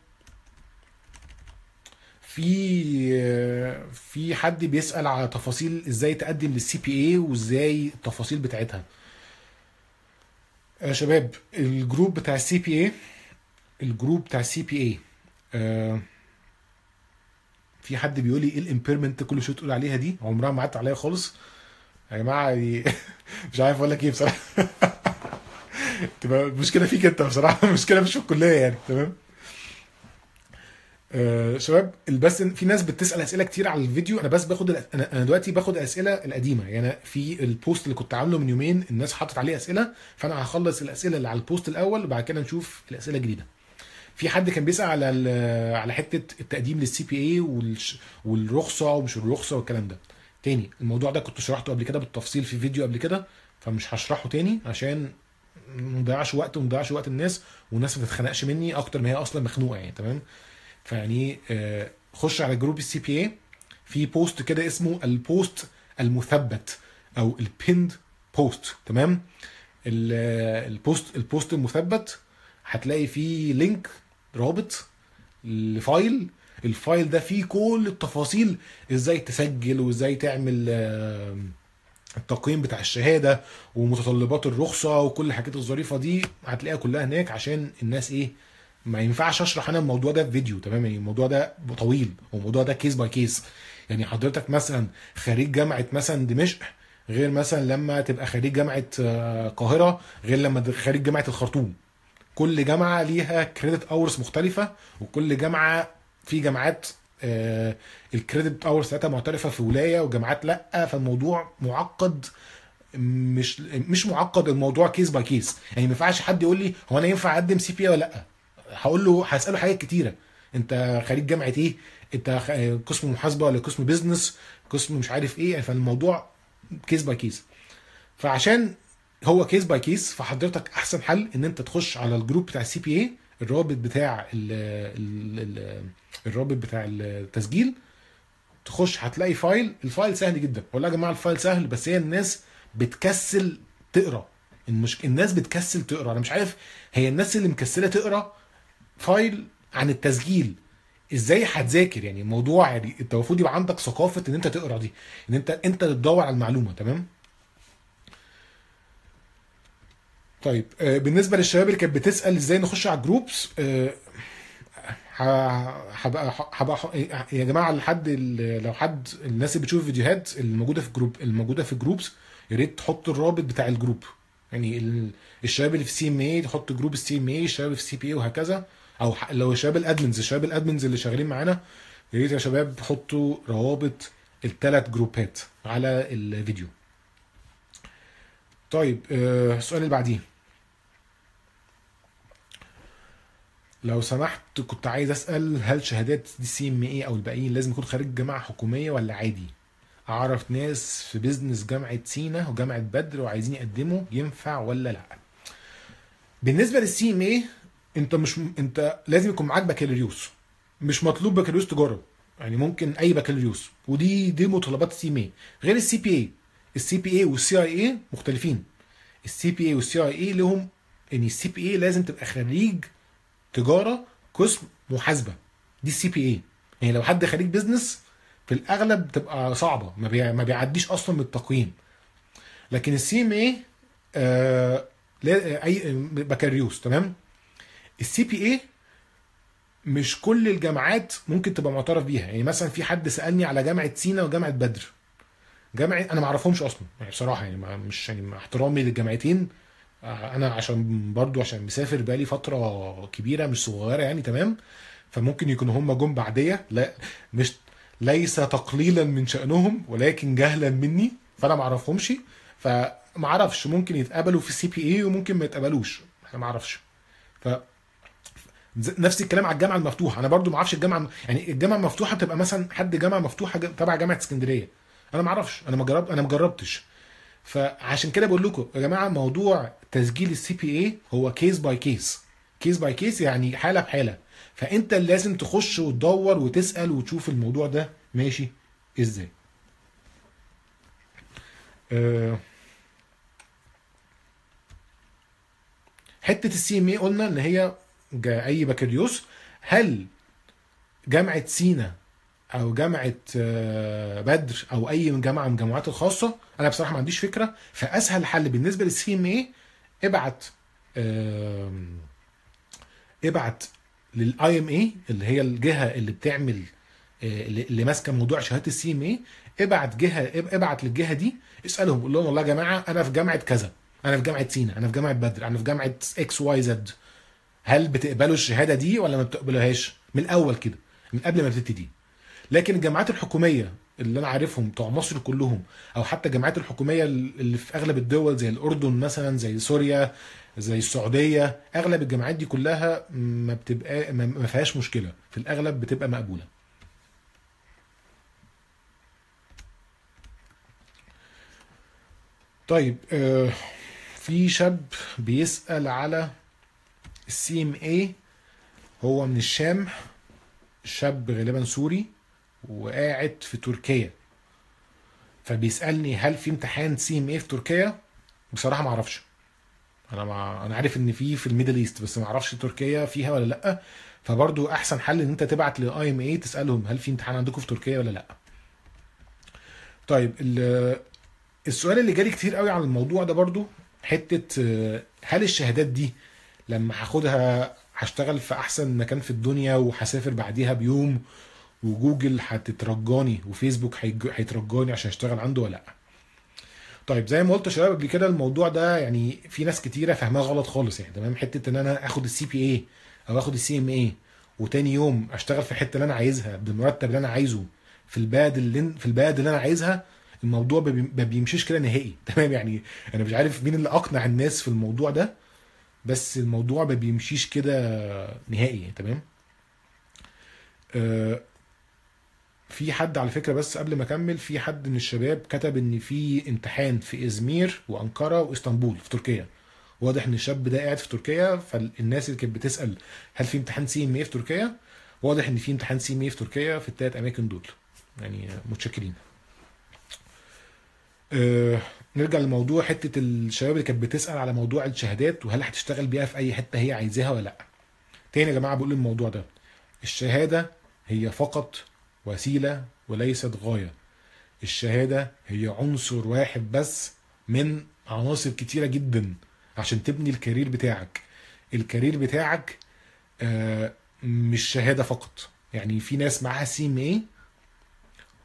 في في حد بيسال على تفاصيل ازاي تقدم للسي بي اي وازاي التفاصيل بتاعتها. يا شباب الجروب بتاع السي بي اي، الجروب بتاع السي بي اي، أه في حد بيقول لي ايه الامبيرمنت كل شويه تقول عليها دي، عمرها ما عدت عليا خالص يا جماعه دي. مش عارف اقول لك ايه بصراحه. تبقى المشكله فيك انت بصراحه، المشكله مش في الكليه يعني، تمام. آه شباب بس في ناس بتسال اسئله كتير على الفيديو، انا بس باخد الأس... انا انا دلوقتي باخد الاسئله القديمه، يعني في البوست اللي كنت عامله من يومين الناس حطت عليه اسئله، فانا هخلص الاسئله اللي على البوست الاول وبعد كده نشوف الاسئله الجديده. في حد كان بيسال على ال... على حته التقديم للسي بي اي والش... والرخصه ومش الرخصه والكلام ده. تاني الموضوع ده كنت شرحته قبل كده بالتفصيل في فيديو قبل كده، فمش هشرحه تاني عشان ما نضيعش وقت وما نضيعش وقت الناس، والناس ما تتخنقش مني اكتر ما هي اصلا مخنوقه يعني، تمام. فيعني آه، خش على جروب السي بي اي، في بوست كده اسمه البوست المثبت او البيند بوست، تمام. البوست البوست المثبت هتلاقي فيه لينك رابط لفايل. الفايل ده فيه كل التفاصيل، ازاي تسجل وازاي تعمل آه، التقييم بتاع الشهاده ومتطلبات الرخصه وكل الحاجات الظريفه دي، هتلاقيها كلها هناك عشان الناس ايه. ما ينفعش اشرح انا الموضوع ده في فيديو، تمام. يعني الموضوع ده طويل والموضوع ده كيس باي كيس. يعني حضرتك مثلا خريج جامعه مثلا دمشق غير مثلا لما تبقى خريج جامعه آه، القاهره غير لما خريج جامعه الخرطوم. كل جامعه ليها كريدت اورز مختلفه، وكل جامعه في جامعات آه، الكريدت اورز بتاعتها معترفه في ولايه وجامعات لا، فالموضوع معقد. مش مش معقد، الموضوع كيس باي كيس. يعني ما ينفعش حد يقول لي هو انا ينفع اقدم سي بي ولا لا، هقول له هساله حاجات كتيره. انت خريج جامعه ايه؟ انت خ- قسم محاسبه ولا قسم بيزنس، قسم مش عارف ايه، فالموضوع كيس باي كيس. فعشان هو كيس باي كيس، فحضرتك احسن حل ان انت تخش على الجروب بتاع السي بي اي، الرابط بتاع ال ال ال الرابط بتاع التسجيل. تخش هتلاقي فايل، الفايل سهل جدا والله يا جماعه، الفايل سهل، بس هي الناس بتكسل تقرا. المش... الناس بتكسل تقرا، انا مش عارف هي الناس اللي مكسله تقرا فايل عن التسجيل ازاي هتذاكر. يعني الموضوع يعني انت المفروض يبقى عندك ثقافه ان انت تقرا دي، ان انت انت اللي تدور على المعلومه، تمام. طيب آه، بالنسبه للشباب اللي كانت بتسال ازاي نخش على الجروبس، آه، ه- هبقى هبقى يا جماعه لحد ال- لو حد الناس اللي بتشوف الفيديوهات الموجوده في الجروب الموجوده في الجروبس، يا ريت تحط الرابط بتاع الجروب، يعني ال- الشباب اللي في سي ام اي تحط جروب السي ام اي، الشباب اللي في سي بي اي وهكذا. او ح- لو الشباب الادمنز الشباب الادمنز اللي شغالين معانا، يا ريت يا شباب حطوا روابط الثلاث جروبات على الفيديو. طيب آه، السؤال اللي بعديه، لو سمحت كنت عايز اسال هل شهادات دي سي ام اي او الباقيين لازم يكون خريج جامعه حكوميه ولا عادي؟ اعرف ناس في بيزنس جامعه سينا وجامعه بدر وعايزين يقدموا، ينفع ولا لا؟ بالنسبه للسي ام اي، انت مش انت لازم يكون معاك بكالوريوس، مش مطلوب بكالوريوس تجاره، يعني ممكن اي بكالوريوس، ودي دي متطلبات السي ام اي. غير السي بي اي، السي بي اي والسي اي اي مختلفين. السي بي اي والسي اي اي لهم ان السي بي اي لازم تبقى خريج تجاره قسم محاسبه، دي السي بي اي. يعني لو حد خريج بيزنس في الاغلب بتبقى صعبه، ما, بي... ما بيعديش اصلا من التقييم. لكن السي ام اي آه... لا- اي بكالوريوس تمام. السي بي اي مش كل الجامعات ممكن تبقى معترف بيها. يعني مثلا في حد سالني على جامعه سينا وجامعه بدر، جامعه انا ما اعرفهمش اصلا يعني بصراحه، يعني ما مش يعني مع احترامي للجامعتين، آه، انا عشان برضو عشان مسافر بقالي فتره كبيره مش صغيره يعني تمام، فممكن يكونوا هم جم بعديه، لا مش ليس تقليلا من شأنهم ولكن جهلا مني، فانا ما اعرفهمش. فما اعرفش ممكن يتقبلوا في السي بي اي وممكن ما يتقبلوش، انا ما اعرفش. ف ز- نفس الكلام على الجامعه المفتوحه، انا برضو ما اعرفش الجامعه، يعني الجامعه المفتوحه بتبقى مثلا حد جامعه مفتوحه ج- تبع جامعه اسكندريه، انا ما اعرفش، انا ما جربت انا ما جربتش. فعشان كده بقول لكم يا جماعه، موضوع تسجيل السي بي اي هو كيس باي كيس، كيس باي كيس يعني حاله بحاله. فانت اللي لازم تخش وتدور وتسال وتشوف الموضوع ده ماشي ازاي. أه حته السي ام اي قلنا ان هي جا- اي بكالوريوس. هل جامعه سينا او جامعه آه، بدر او اي من جامعه من الجامعات الخاصه، انا بصراحه ما عنديش فكره. فاسهل حل بالنسبه للسي ام اي، ابعت آم، ابعت للاي ام اي اللي هي الجهه اللي بتعمل آه، اللي اللي ماسكه موضوع شهاده السي ام اي. ابعت جهه اب- ابعت للجهه دي، اسالهم قول لهم والله يا جماعه انا في جامعه كذا، انا في جامعه سينا، انا في جامعه بدر، انا في جامعه اكس واي زد، هل بتقبلوا الشهاده دي ولا ما بتقبلوهاش؟ من الاول كده، من قبل ما تبتدي. لكن الجامعات الحكوميه اللي انا عارفهم بتوع مصر كلهم، او حتى الجامعات الحكوميه اللي في اغلب الدول زي الاردن مثلا، زي سوريا، زي السعوديه، اغلب الجامعات دي كلها ما بتبقى ما ما فيهاش مشكله، في الاغلب بتبقى مقبوله. طيب آه، في شاب بيسأل على السي ام اي، هو من الشام، شاب غالبا سوري وقاعد في تركيا، فبيسألني هل في امتحان سي ام اي في تركيا؟ بصراحة ما اعرفش. انا مع... انا عارف ان في في الميدل ايست، بس ما اعرفش تركيا فيها ولا لا. فبرضو احسن حل ان انت تبعت لاي ام اي تسالهم هل في امتحان عندكم في تركيا ولا لا. طيب ال- السؤال اللي جالي كتير قوي على الموضوع ده برضو، حته آه، هل الشهادات دي لما هاخدها هشتغل في احسن مكان في الدنيا وهسافر بعديها بيوم، وجوجل هتترجاني وفيسبوك هيج- هيترجاني عشان اشتغل عنده ولا لا؟ طيب زي ما قلت يا شباب قبل كده، الموضوع ده يعني في ناس كتيره فاهماه غلط خالص يعني تمام. حته ان انا اخد السي بي اي او اخد السي ام اي وتاني يوم اشتغل في الحته اللي انا عايزها بالمرتب اللي انا عايزه في البلد اللي في البلد اللي انا عايزها، الموضوع ما بي- ما بيمشيش كده نهائي تمام يعني. انا مش عارف مين اللي اقنع الناس في الموضوع ده، بس الموضوع ما بيمشيش كده نهائي تمام. آه، في حد على فكرة، بس قبل ما اكمل، في حد من الشباب كتب ان في امتحان في ازمير وانقرة واسطنبول في تركيا. واضح ان الشاب ده قاعد في تركيا، فالناس اللي كانت بتسأل هل في امتحان سي ام اي في تركيا، واضح ان في امتحان سي ام اي في تركيا في الثلاث اماكن دول. يعني متشكرين. أه نرجع لموضوع حتة الشباب اللي كانت بتسأل على موضوع الشهادات وهل هتشتغل بيها في اي حتة هي عايزاها ولا لا. تاني يا جماعة بقول الموضوع ده، الشهادة هي فقط وسيلة وليست غاية. الشهادة هي عنصر واحد بس من عناصر كتيرة جدا عشان تبني الكارير بتاعك. الكارير بتاعك آه، مش شهادة فقط. يعني في ناس معاها سي ام اي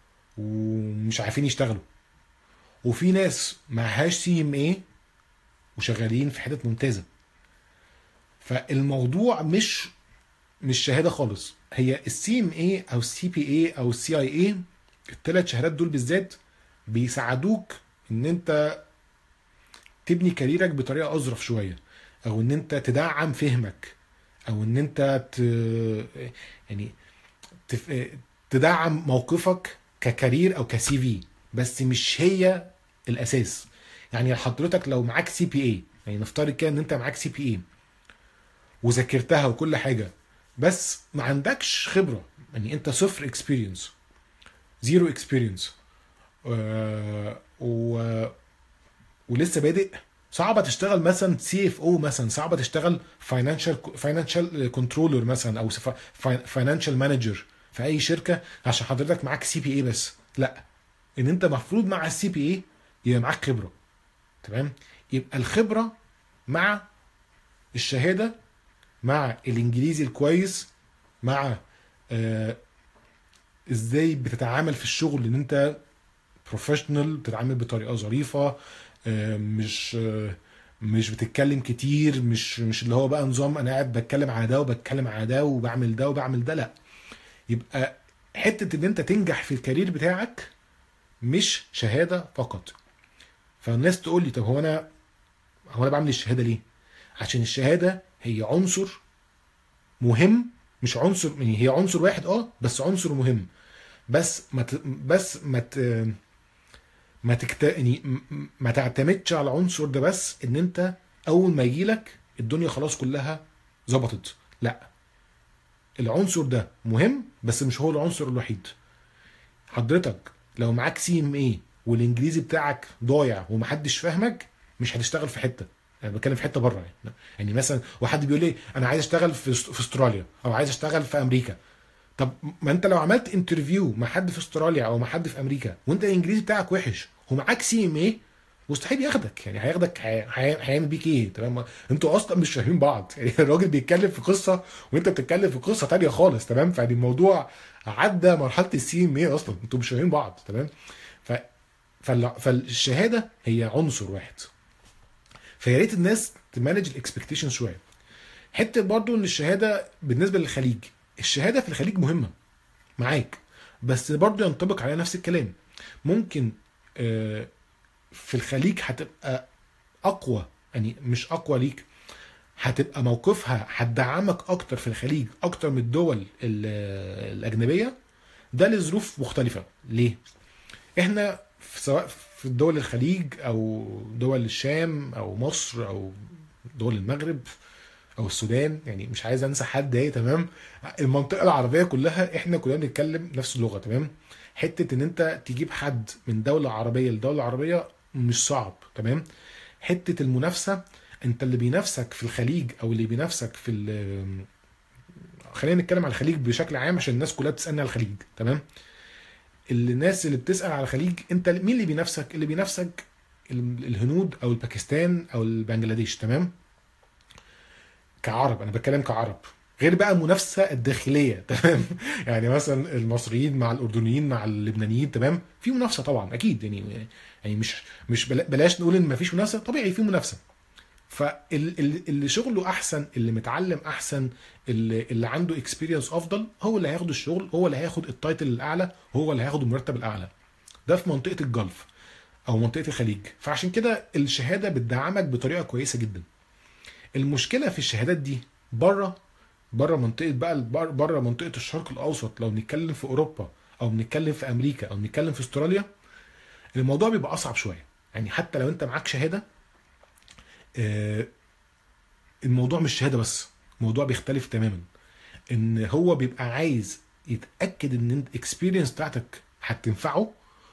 ومش عارفين يشتغلوا، وفي ناس معهاش سي ام اي وشغالين في حتت ممتازه. فالموضوع مش مش شهاده خالص، هي السي ام اي او السي بي اي او السي اي اي، الثلاث شهادات دول بالذات بيساعدوك ان انت تبني كاريرك بطريقه اظرف شويه، او ان انت تدعم فهمك، او ان انت ت... يعني تف... تدعم موقفك ككارير او كسي في، بس مش هي الاساس. يعني حضرتك لو معاك سي بي اي، يعني نفترض كده ان انت معاك سي بي اي وذاكرتها وكل حاجه، بس ما عندكش خبره، يعني انت صفر اكسبيرينس، زيرو اكسبيرينس، و... ولسه بادئ، صعبه تشتغل مثلا سي اف او، مثلا صعبه تشتغل فاينانشال فاينانشال كنترولر مثلا، او فاينانشال مانجر في اي شركه عشان حضرتك معاك سي بي اي بس. لا، ان انت المفروض مع السي بي اي يبقى معاك خبره. تمام، يبقى الخبره مع الشهاده مع الانجليزي الكويس مع آه ازاي بتتعامل في الشغل، ان انت بروفيشنال، بتتعامل بطريقه ظريفه، آه مش آه مش بتتكلم كتير، مش مش اللي هو بقى نظام انا قاعد بتكلم على ده وبتكلم على ده وبعمل ده وبعمل ده. لا، يبقى حته ان انت تنجح في الكارير بتاعك مش شهاده فقط. فالناس تقول لي طب هو انا هو انا بعمل الشهاده ليه؟ عشان الشهاده هي عنصر مهم، مش عنصر، يعني هي عنصر واحد اه بس عنصر مهم. بس ما ت... بس ما ت... ما تكت... يعني م- ما تعتمدش على العنصر ده بس، ان انت اول ما يجي لك الدنيا خلاص كلها ظبطت. لا، العنصر ده مهم بس مش هو العنصر الوحيد. حضرتك لو معاك سي ام اي والانجليزي بتاعك ضايع ومحدش فاهمك، مش هتشتغل في حته. انا بتكلم في حته بره، يعني يعني مثلا واحد بيقول لي انا عايز اشتغل في في استراليا او عايز اشتغل في امريكا. طب ما انت لو عملت انترفيو مع حد في استراليا او مع حد في امريكا وانت الانجليزي بتاعك وحش ومعاك سي ام اي، مستحيل ياخدك. يعني هياخدك هي- هي- هيعمل بيك ايه؟ تمام، انتوا اصلا مش فاهمين بعض. يعني الراجل بيتكلم في قصه وانت بتتكلم في قصه تانية خالص. تمام، فدي الموضوع عدى مرحله السي ام اي اصلا، انتوا مش فاهمين بعض. تمام، ف فال... فالشهاده هي عنصر واحد. فيا ريت الناس تمانج الاكسبكتيشن شويه. حته برضو ان الشهاده بالنسبه للخليج، الشهاده في الخليج مهمه معاك، بس برضو ينطبق عليها نفس الكلام. ممكن آه، في الخليج هتبقى اقوى، يعني مش اقوى ليك، هتبقى موقفها هتدعمك اكتر في الخليج اكتر من الدول ال- الاجنبيه. ده لظروف مختلفه. ليه؟ احنا في سواء في دول الخليج او دول الشام او مصر او دول المغرب او السودان، يعني مش عايز انسى حد ايه. تمام، المنطقه العربيه كلها احنا كلنا بنتكلم نفس اللغه. تمام، حته ان انت تجيب حد من دوله عربيه لدوله عربيه مش صعب. تمام، حته المنافسه، انت اللي بينافسك في الخليج او اللي بينافسك في ال- خلينا نتكلم على الخليج بشكل عام عشان الناس كلها بتسالني على الخليج. تمام، الناس اللي بتسال على الخليج، انت مين اللي بينافسك؟ اللي بينافسك ال- الهنود او الباكستان او البنجلاديش. تمام، كعرب، انا بتكلم كعرب، غير بقى المنافسه الداخليه. تمام، يعني مثلا المصريين مع الاردنيين مع اللبنانيين. تمام، في منافسه طبعا اكيد، يعني يعني مش مش بلا- بلاش نقول ان مفيش منافسه، طبيعي في منافسه. فاللي شغله احسن، اللي متعلم احسن، اللي, اللي عنده اكسبيرينس افضل، هو اللي هياخد الشغل، هو اللي هياخد التايتل الاعلى، هو اللي هياخد المرتب الاعلى. ده في منطقه الجلف او منطقه الخليج. فعشان كده الشهاده بتدعمك بطريقه كويسه جدا. المشكله في الشهادات دي بره، بره منطقه بقى، بره منطقه الشرق الاوسط، لو بنتكلم في اوروبا او بنتكلم في امريكا او بنتكلم في استراليا، الموضوع بيبقى اصعب شويه. يعني حتى لو انت معاك شهاده، آه، الموضوع مش شهاده بس، الموضوع بيختلف تماما. ان هو بيبقى عايز يتاكد ان الاكسبيرينس بتاعتك هتنفعه،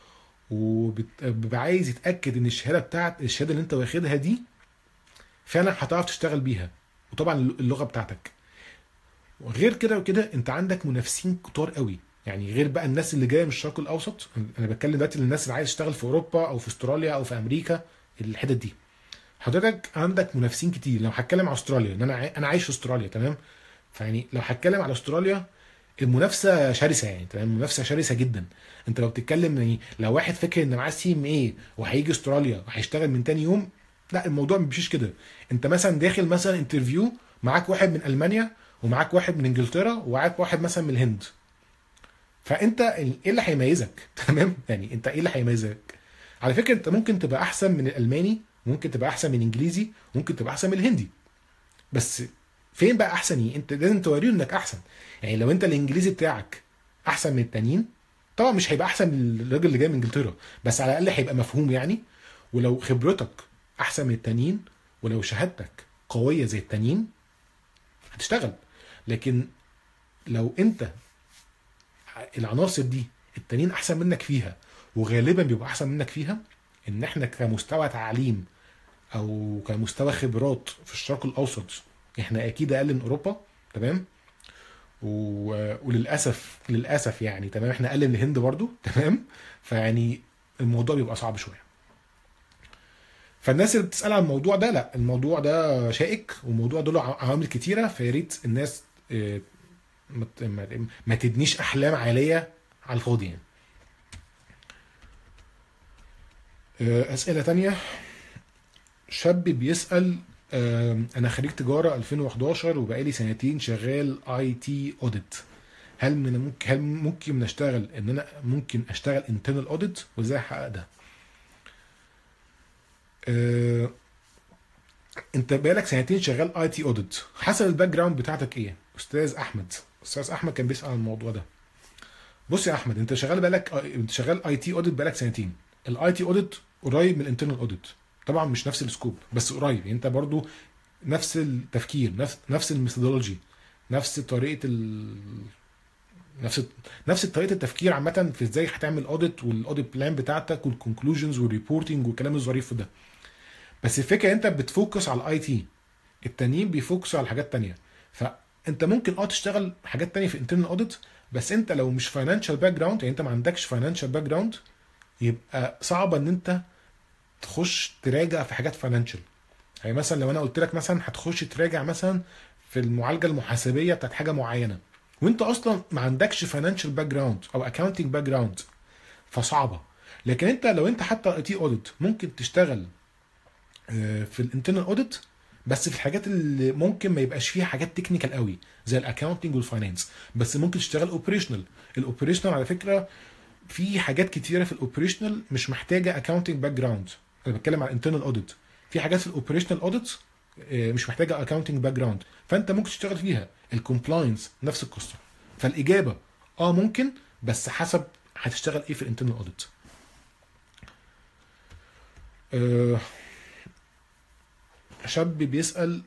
وبيبقى عايز يتاكد ان الشهاده بتاعت الشهاده اللي انت واخدها دي فعلا هتعرف تشتغل بيها، وطبعا اللغه بتاعتك. وغير كده وكده انت عندك منافسين كتار قوي، يعني غير بقى الناس اللي جايه من الشرق الاوسط. انا بتكلم دلوقتي للناس اللي عايز تشتغل في اوروبا او في استراليا او في امريكا، الحتت دي حضرتك عندك منافسين كتير. لو هتكلم على استراليا، ان انا عاي- انا عايش في استراليا. تمام، فيعني لو هتكلم على استراليا، المنافسه شرسه. يعني تمام، المنافسه شرسه جدا. انت لو بتتكلم، يعني لو واحد فاكر ان معاه سي ام اي وهيجي استراليا وهيشتغل من تاني يوم، لا الموضوع ما بيمشيش كده. انت مثلا داخل مثلا انترفيو، معاك واحد من المانيا ومعاك واحد من انجلترا ومعاك واحد مثلا من الهند، فانت ال- ايه اللي هيميزك؟ تمام، يعني انت ايه اللي هيميزك؟ على فكره انت ممكن تبقى احسن من الالماني، ممكن تبقى احسن من الانجليزي، ممكن تبقى احسن من الهندي، بس فين بقى احسن؟ ايه؟ انت لازم توريه انك احسن. يعني لو انت الانجليزي بتاعك احسن من التانيين، طبعا مش هيبقى احسن من الراجل اللي جاي من انجلترا، بس على الاقل هيبقى مفهوم يعني. ولو خبرتك احسن من التانيين، ولو شهادتك قويه زي التانيين، هتشتغل. لكن لو انت العناصر دي التانيين احسن منك فيها، وغالبا بيبقى احسن منك فيها، ان احنا كمستوى تعليم او كمستوى خبرات في الشرق الاوسط احنا اكيد اقل من اوروبا، تمام. و... وللاسف للاسف يعني تمام احنا اقل من الهند برضو تمام. فيعني الموضوع بيبقى صعب شويه. فالناس اللي بتسال عن الموضوع ده، لا الموضوع ده شائك، والموضوع ده له عوامل كتيره، فيا ريت الناس آه، ما ت- ما- ما تبنيش احلام عاليه على الفاضي يعني. آه، اسئله تانية. شاب بيسال آه، انا خريج تجاره ألفين وحداشر وبقالي سنتين شغال اي تي اوديت، هل من ممكن هل ممكن نشتغل ان انا ممكن اشتغل انترنال اوديت، وازاي احقق ده؟ آه، انت بقالك سنتين شغال اي تي اوديت، حسب الباك جراوند بتاعتك ايه. استاذ احمد استاذ احمد كان بيسال عن الموضوع ده. بص يا احمد، انت شغال بقالك انت شغال اي تي اوديت بقالك سنتين. الاي تي اوديت قريب من الانترنال اوديت، طبعا مش نفس السكوب بس قريب. يعني انت برضو نفس التفكير، نفس نفس الميثودولوجي، نفس طريقه ال... نفس نفس طريقه التفكير عامه في ازاي هتعمل اوديت، والاوديت بلان بتاعتك والكونكلوجنز والريبورتنج والكلام الظريف ده. بس الفكره انت بتفوكس على الاي تي، التانيين بيفوكسوا على حاجات تانية. فانت ممكن اه تشتغل حاجات تانية في انترنال اوديت، بس انت لو مش فاينانشال باك جراوند، يعني انت ما عندكش فاينانشال باك جراوند، يبقى صعب ان انت تخش تراجع في حاجات فاينانشال. يعني مثلا لو انا قلت لك مثلا هتخش تراجع مثلا في المعالجه المحاسبيه بتاعت حاجه معينه، وانت اصلا ما عندكش فاينانشال باك جراوند او اكاونتنج باك جراوند، فصعبه. لكن انت لو انت حتى اي تي اوديت ممكن تشتغل آه، في الانترنال اوديت، بس في الحاجات اللي ممكن ما يبقاش فيها حاجات تكنيكال قوي زي الاكاونتنج والفاينانس، بس ممكن تشتغل اوبريشنال. الاوبريشنال على فكره في حاجات كتيره في الاوبريشنال مش محتاجه اكاونتنج باك جراوند. انا بتكلم على الانترنال اوديت، في حاجات في الاوبريشنال اوديت مش محتاجه اكاونتنج باك جراوند، فانت ممكن تشتغل فيها. الكومبلاينس نفس القصه. فالاجابه اه ممكن، بس حسب هتشتغل ايه في الانترنال اوديت. أه شاب بيسال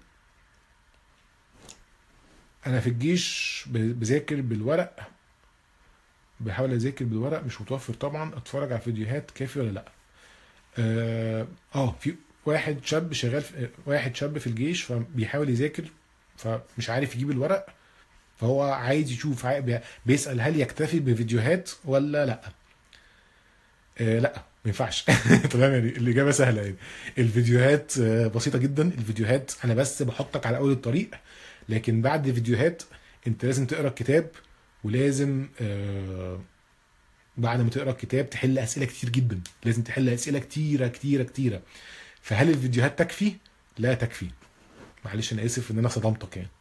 انا في الجيش ب- بذاكر بالورق، بحاول اذاكر بالورق مش متوفر طبعا، اتفرج على فيديوهات كافي ولا لا؟ اه آه، في واحد شاب شغال في واحد شاب في الجيش فبيحاول يذاكر، فمش عارف يجيب الورق، فهو عايز يشوف عاي- بي- بيسأل هل يكتفي بفيديوهات ولا لا؟ آه لا، ما ينفعش. تمام، يعني الاجابه سهله يعني. الفيديوهات آه بسيطه جدا. الفيديوهات انا بس بحطك على اول الطريق، لكن بعد الفيديوهات انت لازم تقرا الكتاب، ولازم آه بعد ما تقرا الكتاب تحل اسئله كتير جدا، لازم تحل اسئله كتيره كتيره كتيره. فهل الفيديوهات تكفي؟ لا تكفي. معلش انا اسف ان انا صدمتك يعني.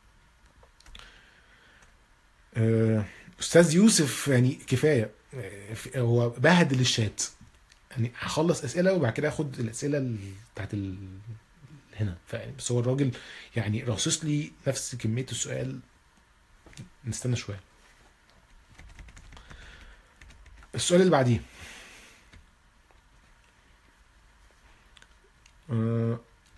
آه، استاذ يوسف يعني كفايه. آه، هو بهدل الشات. يعني هخلص اسئله وبعد كده اخد الاسئله ال- بتاعت ال... هنا. ف- بس هو الراجل يعني راصص لي نفس كميه السؤال. نستنى شويه. السؤال اللي بعديه. آه،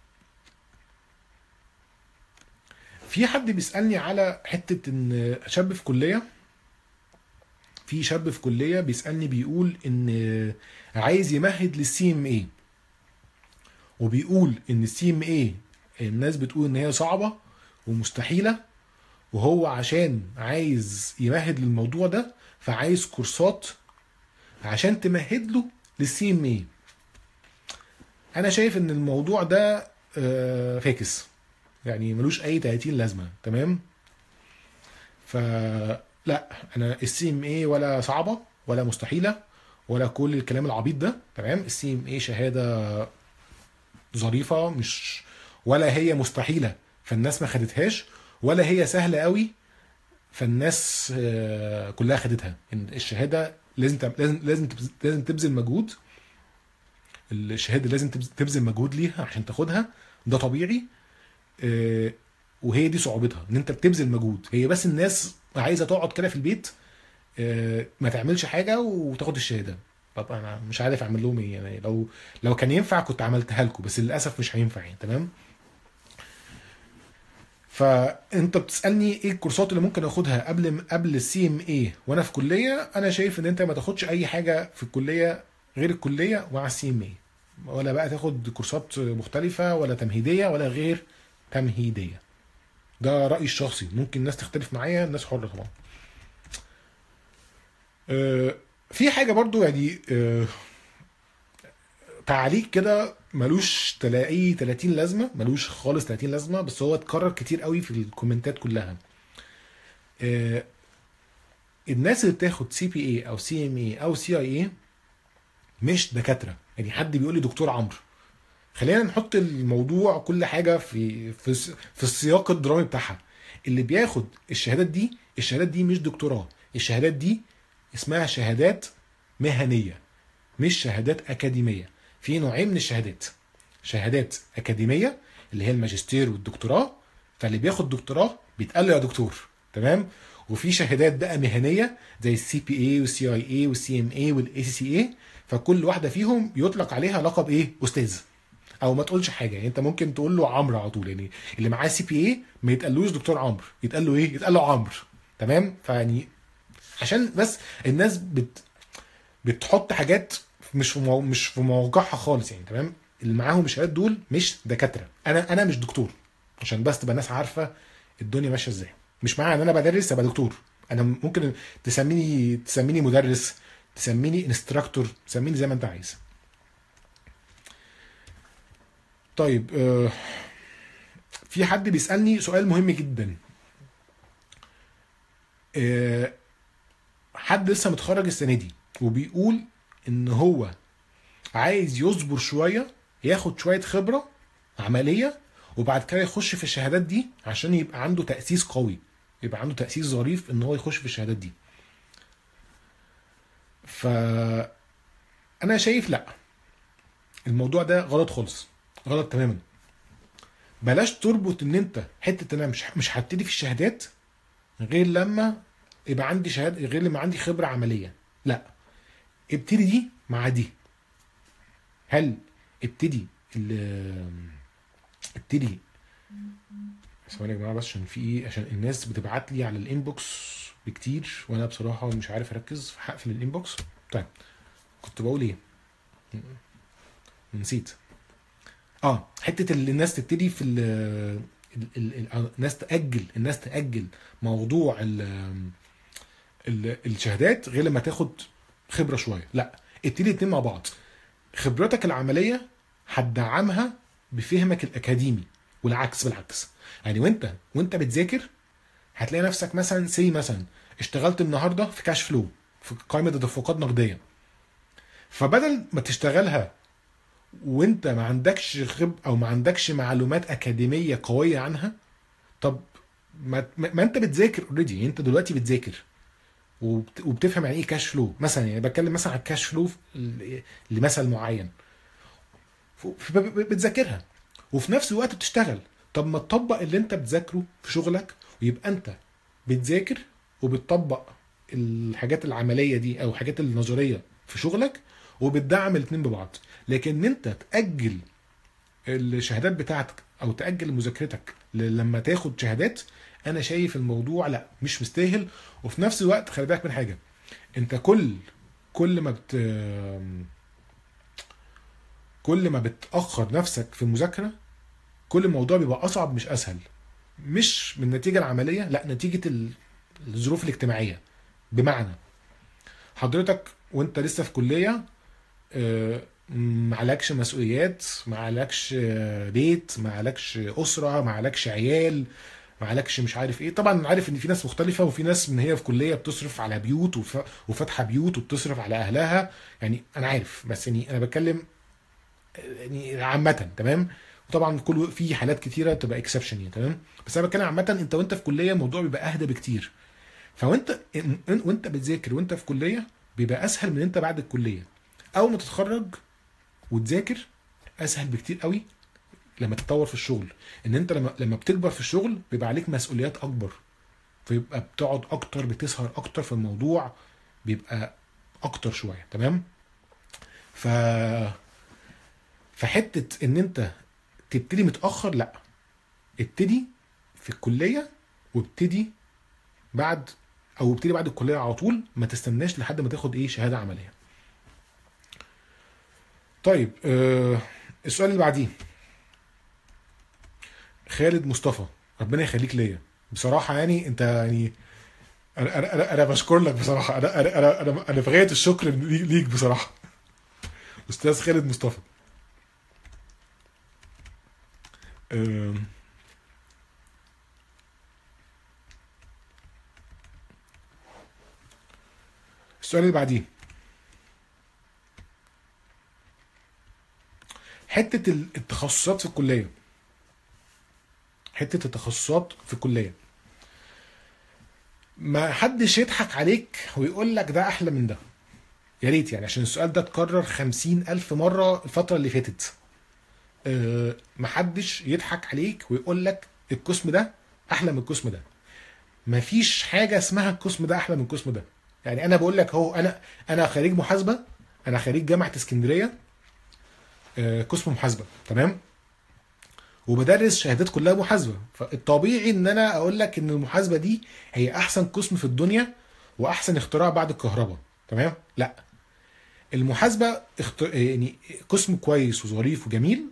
في حد بيسالني على حته ان شاب في كليه في شاب في كليه بيسالني بيقول ان عايز يمهد للسي ام اي، وبيقول ان السي ام اي الناس بتقول ان هي صعبه ومستحيله، وهو عشان عايز يمهد للموضوع ده فعايز كورسات عشان تمهد له للسي ام اي. انا شايف ان الموضوع ده آه، فاكس، يعني ملوش اي تلاتين لازمه. تمام. فلا، انا السي ام اي ولا صعبه ولا مستحيله ولا كل الكلام العبيط ده. تمام. السي ام اي شهاده ظريفه، مش ولا هي مستحيله فالناس ما خدتهاش، ولا هي سهله قوي فالناس آه، كلها خدتها. إن الشهاده لازم تب- لازم لازم تبذ- لازم تبذل مجهود. الشهاده لازم تبذ- تبذل مجهود ليها عشان تاخدها، ده طبيعي. آه، وهي دي صعوبتها، ان انت بتبذل مجهود. هي بس الناس عايزه تقعد كده في البيت، آه، ما تعملش حاجه وتاخد الشهاده. طب انا مش عارف اعمل لهم ايه يعني. لو لو كان ينفع كنت عملتها لكم، بس للاسف مش هينفع يعني. تمام. فانت بتسالني ايه الكورسات اللي ممكن اخدها قبل قبل السي ام اي وانا في كليه. انا شايف ان انت ما تاخدش اي حاجه في الكليه غير الكليه مع السي ام اي، ولا بقى تاخد كورسات مختلفه ولا تمهيديه ولا غير تمهيديه. ده رايي الشخصي، ممكن الناس تختلف معايا، الناس حره طبعا. أه، في حاجه برضو يعني، أه، تعليق كده ملوش تلاقيه تلاتين لازمه، ملوش خالص تلاتين لازمه، بس هو اتكرر كتير قوي في الكومنتات كلها. أه، الناس اللي بتاخد سي بي اي او سي ام اي او سي اي اي مش دكاتره. يعني حد بيقول لي دكتور عمرو، خلينا نحط الموضوع كل حاجه في في في السياق الدرامي بتاعها. اللي بياخد الشهادات دي، الشهادات دي مش دكتوراه، الشهادات دي اسمها شهادات مهنيه، مش شهادات اكاديميه. في نوعين من الشهادات: شهادات اكاديميه اللي هي الماجستير والدكتوراه، فاللي بياخد دكتوراه بيتقال له يا دكتور. تمام. وفي شهادات بقى مهنيه زي السي بي اي والسي اي اي والسي ام اي والاي سي سي اي، فكل واحده فيهم يطلق عليها لقب ايه؟ استاذ. او ما تقولش حاجه يعني، انت ممكن تقول له عمرو على طول. يعني اللي معاه سي بي اي ما يتقالوش دكتور عمرو، يتقال له ايه؟ يتقال له عمرو. تمام. فيعني عشان بس الناس بت بتحط حاجات مش في مو... مش في موقعها خالص يعني. تمام. اللي معاهم الشهادات دول مش دكاتره. انا انا مش دكتور، عشان بس تبقى الناس عارفه الدنيا ماشيه ازاي. مش معنى ان انا بدرس ابقى دكتور. انا ممكن تسميني تسميني مدرس، تسميني انستراكتور، تسميني زي ما انت عايز. طيب، آه، في حد بيسالني سؤال مهم جدا. آه، حد لسه متخرج السنه دي وبيقول ان هو عايز يصبر شويه، ياخد شويه خبره عمليه، وبعد كده يخش في الشهادات دي عشان يبقى عنده تأسيس قوي، يبقى عنده تأسيس ظريف ان هو يخش في الشهادات دي. فانا شايف لا، الموضوع ده غلط خالص، غلط تماما. بلاش تربط ان انت حته ان انا مش مش هبتدي في الشهادات غير لما يبقى عندي شهاده، غير لما عندي خبره عمليه. لا، ابتدي دي مع دي. هل ابتدي ال- ابتدي ثواني يا جماعه بس، عشان في ايه، عشان الناس بتبعت لي على الانبوكس بكتير وانا بصراحه مش عارف اركز، هقفل الانبوكس. طيب، كنت بقول ايه؟ نسيت. اه، حته اللي الناس تبتدي في ال ال- ال- ال- الناس تاجل الناس تاجل موضوع ال ال الشهادات غير لما تاخد خبره شويه. لا، ابتدي الاتنين مع بعض. خبرتك العمليه هتدعمها بفهمك الاكاديمي، والعكس بالعكس. يعني وانت وانت بتذاكر هتلاقي نفسك مثلا سي مثلا اشتغلت النهارده في كاش فلو، في قائمه تدفقات نقديه، فبدل ما تشتغلها وانت ما عندكش خب او ما عندكش معلومات اكاديميه قويه عنها، طب ما, ما انت بتذاكر اوريدي. انت دلوقتي بتذاكر وبت- وبتفهم يعني ايه كاش فلو مثلا. يعني بتكلم مثلا على الكاش فلو ل- لمثل معين، ف- ف- بتذاكرها وفي نفس الوقت بتشتغل. طب ما تطبق اللي انت بتذاكره في شغلك، ويبقى انت بتذاكر وبتطبق الحاجات العمليه دي او الحاجات النظريه في شغلك، وبتدعم الاتنين ببعض. لكن ان انت تاجل الشهادات بتاعتك او تاجل مذاكرتك ل- لما تاخد شهادات، انا شايف الموضوع لا، مش مستاهل. وفي نفس الوقت خلي بالك من حاجه: انت كل كل ما بت كل ما بتاخر نفسك في المذاكره، كل الموضوع بيبقى اصعب مش اسهل. مش من النتيجه العمليه، لا، نتيجه ال- الظروف الاجتماعيه. بمعنى حضرتك وانت لسه في كليه، آه، معلكش مسؤوليات، معلكش آه، بيت، معلكش اسره، معلكش عيال، معلكش مش عارف ايه. طبعا عارف ان في ناس مختلفه، وفي ناس من هي في كليه بتصرف على بيوت وف- وفاتحه بيوت وبتصرف على اهلها. يعني انا عارف، بس يعني انا بتكلم يعني عامه تمام. وطبعا كل في حالات كتيره تبقى اكسبشن يعني تمام، بس انا بتكلم عامه. انت وانت في كليه الموضوع بيبقى اهدى بكتير. فوانت إن- إن- وانت بتذاكر وانت في كليه بيبقى اسهل من انت بعد الكليه. اول ما تتخرج وتذاكر اسهل بكتير قوي لما تتطور في الشغل. ان انت لما لما بتكبر في الشغل بيبقى عليك مسؤوليات اكبر، فيبقى بتقعد اكتر، بتسهر اكتر في الموضوع، بيبقى اكتر شويه تمام. ف فحته ان انت تبتدي متاخر لا، ابتدي في الكليه وابتدي بعد، او ابتدي بعد الكليه على طول، ما تستناش لحد ما تاخد ايه شهاده عمليه. طيب آه السؤال اللي بعديه خالد مصطفى، ربنا يخليك ليا بصراحه. يعني انت يعني انا انا انا, أنا بشكر لك بصراحه. انا انا انا انا, أنا في غايه الشكر لي- ليك بصراحه. استاذ خالد مصطفى. آه السؤال اللي بعديه حته التخصصات في الكليه. حته التخصصات في الكليه، ما حدش يضحك عليك ويقول لك ده احلى من ده. يا ريت يعني، عشان السؤال ده اتكرر خمسين الف مرة الفترة اللي فاتت. أه محدش يضحك عليك ويقول لك القسم ده احلى من القسم ده. مفيش حاجة اسمها القسم ده احلى من القسم ده. يعني انا بقول لك هو، انا انا خريج محاسبة، انا خريج جامعة اسكندرية، أه قسم محاسبة تمام، وبدرس شهادات كلها محاسبة. فالطبيعي ان انا اقول لك ان المحاسبة دي هي احسن قسم في الدنيا واحسن اختراع بعد الكهرباء تمام. لا، المحاسبه اخت... يعني قسم كويس وظريف وجميل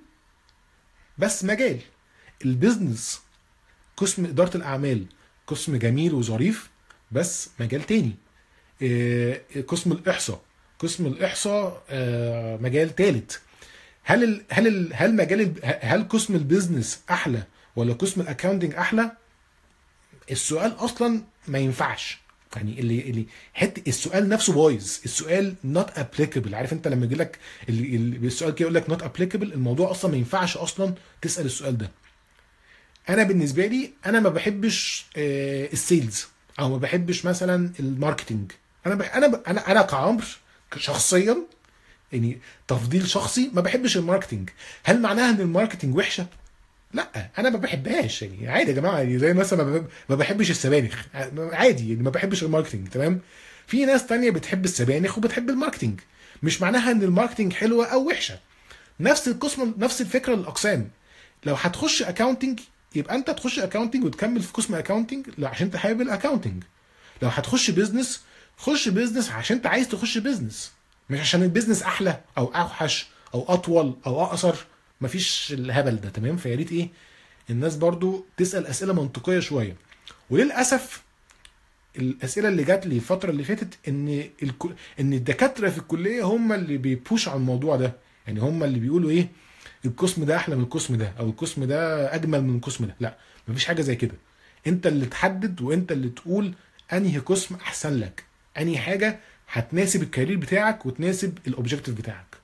بس مجال. البيزنس قسم اداره الاعمال قسم جميل وظريف بس مجال تاني. إيه، قسم الاحصاء قسم الاحصاء آه، مجال تالت. هل ال... هل ال... هل مجال ال... هل قسم البيزنس احلى ولا قسم الاكاونتنج احلى؟ السؤال اصلا ما ينفعش. يعني اللي اللي حته السؤال نفسه بايظ. السؤال not applicable. عارف انت لما يجي لك اللي اللي- السؤال كده يقول لك not applicable، الموضوع اصلا ما ينفعش اصلا تسال السؤال ده. انا بالنسبه لي انا ما بحبش آه، السيلز، او ما بحبش مثلا الماركتنج. انا بح... انا ب... انا انا كعمر شخصيا، يعني تفضيل شخصي، ما بحبش الماركتنج. هل معناها ان الماركتنج وحشه؟ لا، انا ما بحبهاش. يعني عادي يا جماعه، يعني زي مثلا ما بحب- ما بحبش السبانخ، عادي يعني ما بحبش الماركتنج تمام. في ناس تانية بتحب السبانخ وبتحب الماركتنج، مش معناها ان الماركتنج حلوه او وحشه. نفس القسم، نفس الفكره للاقسام. لو هتخش اكاونتنج يبقى انت تخش اكاونتنج وتكمل في قسم اكاونتنج عشان انت حابب الاكاونتنج. لو هتخش بيزنس خش بيزنس عشان انت عايز تخش بيزنس، مش عشان البيزنس احلى او اوحش او اطول او اقصر. مفيش الهبل ده تمام. فيا ريت ايه الناس برضو تسال اسئله منطقيه شويه. وللاسف الاسئله اللي جات لي الفتره اللي فاتت ان الكو... ان الدكاتره في الكليه هم اللي بيبوش على الموضوع ده. يعني هم اللي بيقولوا ايه القسم ده احلى من القسم ده، او القسم ده اجمل من القسم ده. لا، مفيش حاجه زي كده. انت اللي تحدد وانت اللي تقول انهي قسم احسن لك، انهي حاجه هتناسب الكارير بتاعك وتناسب الاوبجيكتيف بتاعك.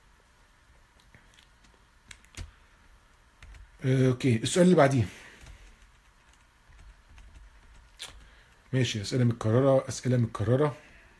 آه، اوكي السؤال اللي بعديه. ماشي، اسئله متكرره اسئله متكرره.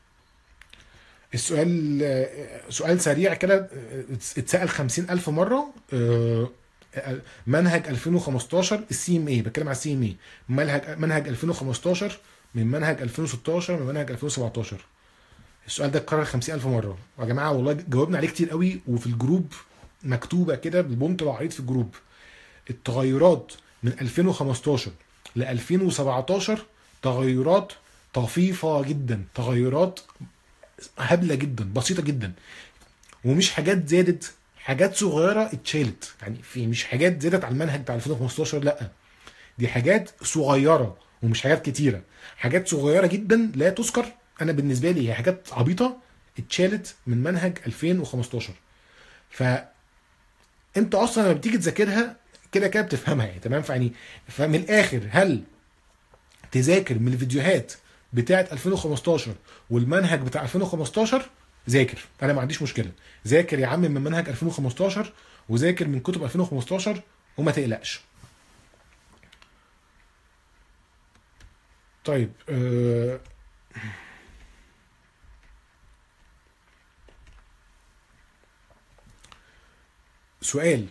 السؤال آه، سؤال سريع كده، آه، اتسأل خمسين ألف مرة. آه، منهج ألفين وخمستاشر السي ام اي، بتكلم على السي ام اي. منهج منهج ألفين وخمستاشر من منهج ألفين وستاشر من منهج ألفين وسبعتاشر. السؤال ده اتكرر خمسين ألف مرة يا جماعة، والله جاوبنا عليه كتير قوي، وفي الجروب مكتوبة كده بالبونت العريض في الجروب. التغيرات من ألفين وخمستاشر ل ألفين وسبعتاشر تغيرات طفيفة جدا، تغيرات هبله جدا، بسيطه جدا، ومش حاجات زادت، حاجات صغيره اتشالت. يعني في مش حاجات زادت على المنهج بتاع ألفين وخمستاشر، لا، دي حاجات صغيره ومش حاجات كتيره. حاجات صغيره جدا لا تذكر. انا بالنسبه لي هي حاجات عبيطه اتشالت من منهج ألفين وخمستاشر. فانت اصلا لما بتيجي تذاكرها كده كده بتفهمها يعني تمام. فيعني فمن الاخر، هل تذاكر من الفيديوهات بتاعه ألفين وخمستاشر والمنهج بتاع ألفين وخمستاشر؟ ذاكر، انا ما عنديش مشكله. ذاكر يا عم من منهج ألفين وخمستاشر وذاكر من كتب ألفين وخمستاشر وما تقلقش. طيب آه سؤال: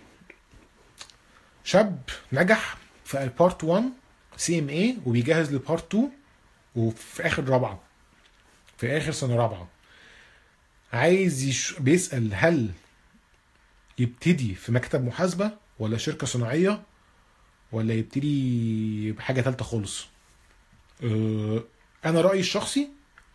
شاب نجح في البارت واحد سي ام اي وبيجهز لبارت اتنين وفي اخر رابعه، في اخر سنه رابعه، عايز يش... بيسأل هل يبتدي في مكتب محاسبه ولا شركه صناعيه ولا يبتدي بحاجه ثالثه خالص. أه... انا رايي الشخصي،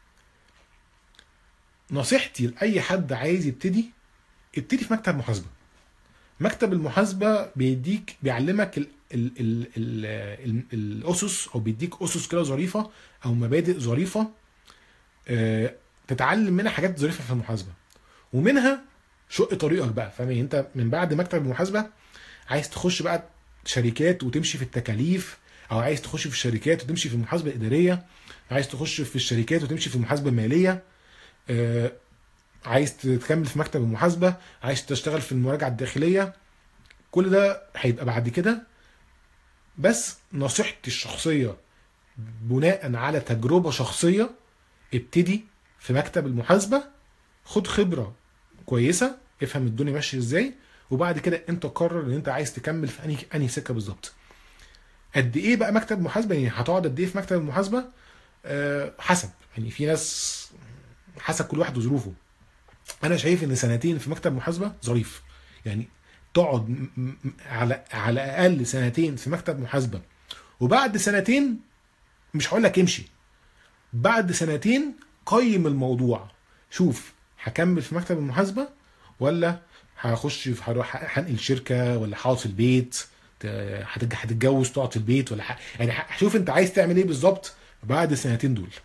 نصيحتي لاي حد عايز يبتدي، ابتدي في مكتب محاسبه. مكتب المحاسبه بيديك بيعلمك ال ال ال ال ال الاسس، او بيديك اسس كده ظريفه او مبادئ ظريفه، أه تتعلم منها حاجات ظريفه في المحاسبه، ومنها شق طريقك بقى. فاهم؟ انت من بعد مكتب المحاسبه عايز تخش بقى شركات وتمشي في التكاليف، او عايز تخش في الشركات وتمشي في المحاسبه الاداريه، عايز تخش في الشركات وتمشي في المحاسبه الماليه، أه عايز تكمل في مكتب المحاسبه، عايز تشتغل في المراجعه الداخليه. كل ده هيبقى بعد كده. بس نصيحتي الشخصيه بناء على تجربه شخصيه، ابتدي في مكتب المحاسبه، خد خبره كويسه، افهم الدنيا ماشيه ازاي، وبعد كده انت قرر ان انت عايز تكمل في انهي انهي سكه بالظبط. قد ايه بقى مكتب محاسبه؟ يعني هتقعد قد ايه في مكتب المحاسبه؟ أه حسب، يعني في ناس حسب كل واحد وظروفه. انا شايف ان سنتين في مكتب محاسبه ظريف، يعني تقعد م- م- على على الاقل سنتين في مكتب محاسبه، وبعد سنتين مش هقول لك امشي، بعد سنتين قيم الموضوع، شوف هكمل في مكتب المحاسبه ولا هخش في هروح هنقل شركه ولا هقعد في البيت، ت- هتتج- هتتجوز تقعد في البيت ولا ح... يعني ه- شوف انت عايز تعمل ايه بالظبط بعد السنتين دول.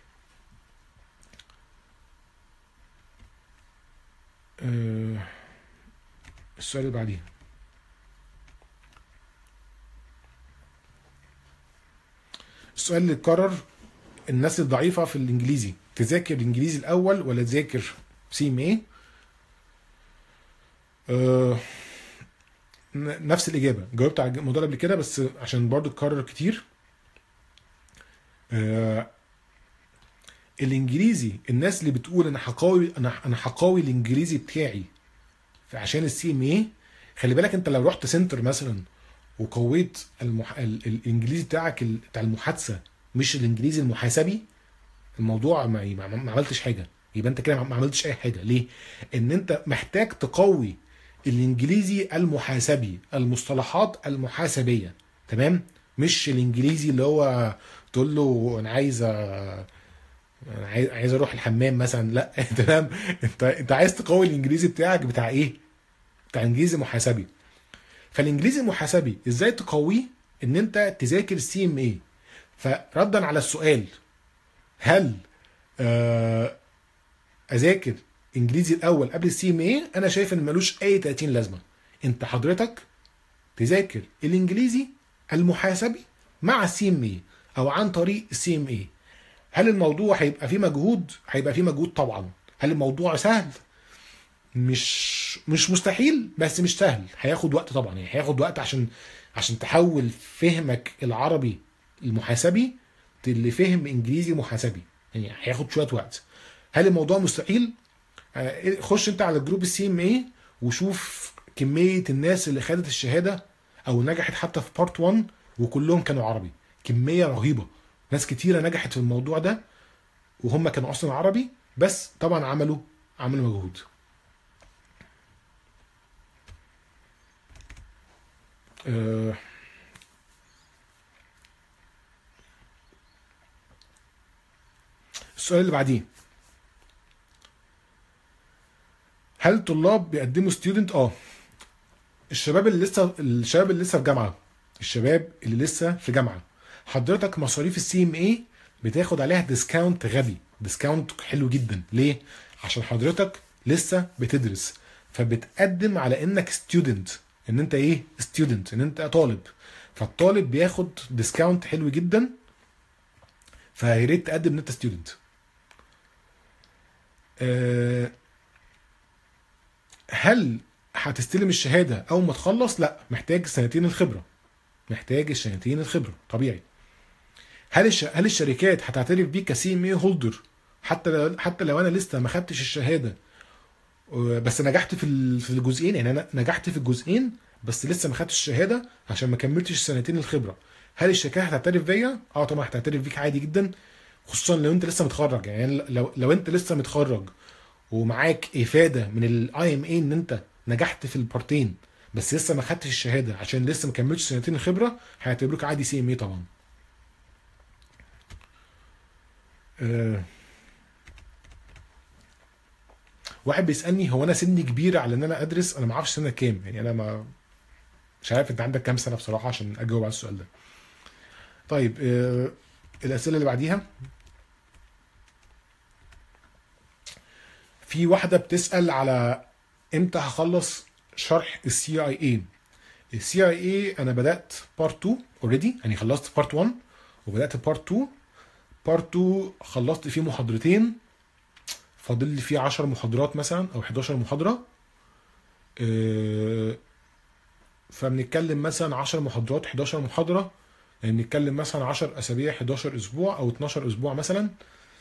أه... السؤال اللي بعديه: السؤال اللي اتكرر: الناس الضعيفه في الانجليزي تذاكر الانجليزي الاول ولا تذاكر سي ام اي؟ أه... ن- نفس الاجابه، جاوبت على الموضوع ده قبل كده بس عشان برضو اتكرر كتير. أه... الانجليزي، الناس اللي بتقول انا هقوي انا انا هقوي الانجليزي بتاعي عشان السي ام اي، خلي بالك انت لو رحت سنتر مثلا وقويت المح... ال... الانجليزي بتاعك ال... بتاع المحادثه، مش الانجليزي المحاسبي، الموضوع ما, ما... ما عملتش حاجه. يبقى انت كده ما عملتش اي حاجه. ليه؟ ان انت محتاج تقوي الانجليزي المحاسبي، المصطلحات المحاسبيه، تمام؟ مش الانجليزي اللي هو تقول له انا عايز أ- أنا عايز عايز اروح الحمام مثلا، لا تمام. انت انت عايز تقوي الانجليزي بتاعك بتاع ايه؟ بتاع انجليزي محاسبي. فالانجليزي المحاسبي ازاي تقويه؟ ان انت تذاكر السي ام اي. فردا على السؤال، هل آه، اذاكر انجليزي الاول قبل السي ام اي؟ انا شايف ان ملوش اي تلاتين لازمه. انت حضرتك تذاكر الانجليزي المحاسبي مع السي ام اي او عن طريق السي ام اي. هل الموضوع هيبقى فيه مجهود؟ هيبقى فيه مجهود طبعا. هل الموضوع سهل؟ مش مش مستحيل بس مش سهل، هياخد وقت طبعا، يعني هياخد وقت عشان عشان تحول فهمك العربي المحاسبي لفهم انجليزي محاسبي، يعني هياخد شويه وقت. هل الموضوع مستحيل؟ آه، خش انت على جروب السي ام اي وشوف كميه الناس اللي خدت الشهاده او نجحت حتى في بارت واحد وكلهم كانوا عربي. كميه رهيبه، ناس كتيره نجحت في الموضوع ده وهم كانوا اصلا عربي، بس طبعا عملوا عملوا مجهود. آه، السؤال اللي بعديه: هل طلاب بيقدموا ستودنت؟ اه الشباب اللي لسه الشباب اللي لسه في جامعه، الشباب اللي لسه في جامعه، حضرتك مصاريف السي ام اي بتاخد عليها ديسكاونت غبي، ديسكاونت حلو جدا. ليه؟ عشان حضرتك لسه بتدرس، فبتقدم على انك ستودنت، ان انت ايه؟ ستودنت، ان انت طالب. فالطالب بياخد ديسكاونت حلو جدا، فيا ريت تقدم ان انت ستودنت. أه هل هتستلم الشهاده اول ما تخلص؟ لا، محتاج سنتين الخبره، محتاج السنتين الخبره طبيعي. هل الش... هل الشركات هتعترف بيك كسي ام اي هولدر حتى لو حتى لو انا لسه ما خدتش الشهاده بس نجحت في ال- في الجزئين؟ يعني انا نجحت في الجزئين بس لسه ما خدتش الشهاده عشان ما كملتش سنتين الخبره. هل الشركات هتعترف بيا؟ اه طبعا هتعترف بيك عادي جدا، خصوصا لو انت لسه متخرج. يعني لو لو انت لسه متخرج ومعاك افاده من الاي ام اي ان انت نجحت في البارتين بس لسه ما خدتش الشهاده عشان لسه ما كملتش سنتين الخبره، هيعتبروك عادي سي ام اي طبعا. أه واحد بيسالني هو انا سني كبير على ان انا ادرس؟ انا ما اعرفش سنك كام، يعني انا ما مش عارف انت عندك كام سنه بصراحه عشان اجاوب على السؤال ده. طيب أه الاسئله اللي بعديها، في واحده بتسال على امتى هخلص شرح السي اي اي. السي اي اي انا بدات بارت اتنين اوريدي، يعني خلصت بارت واحد وبدات بارت اتنين. بارت اتنين خلصت فيه محاضرتين، فاضل لي فيه عشر محاضرات مثلا او حداشر محاضره. أه فبنتكلم مثلا عشر محاضرات حداشر محاضره، يعني بنتكلم مثلا عشر اسابيع حداشر اسبوع او اتناشر اسبوع مثلا.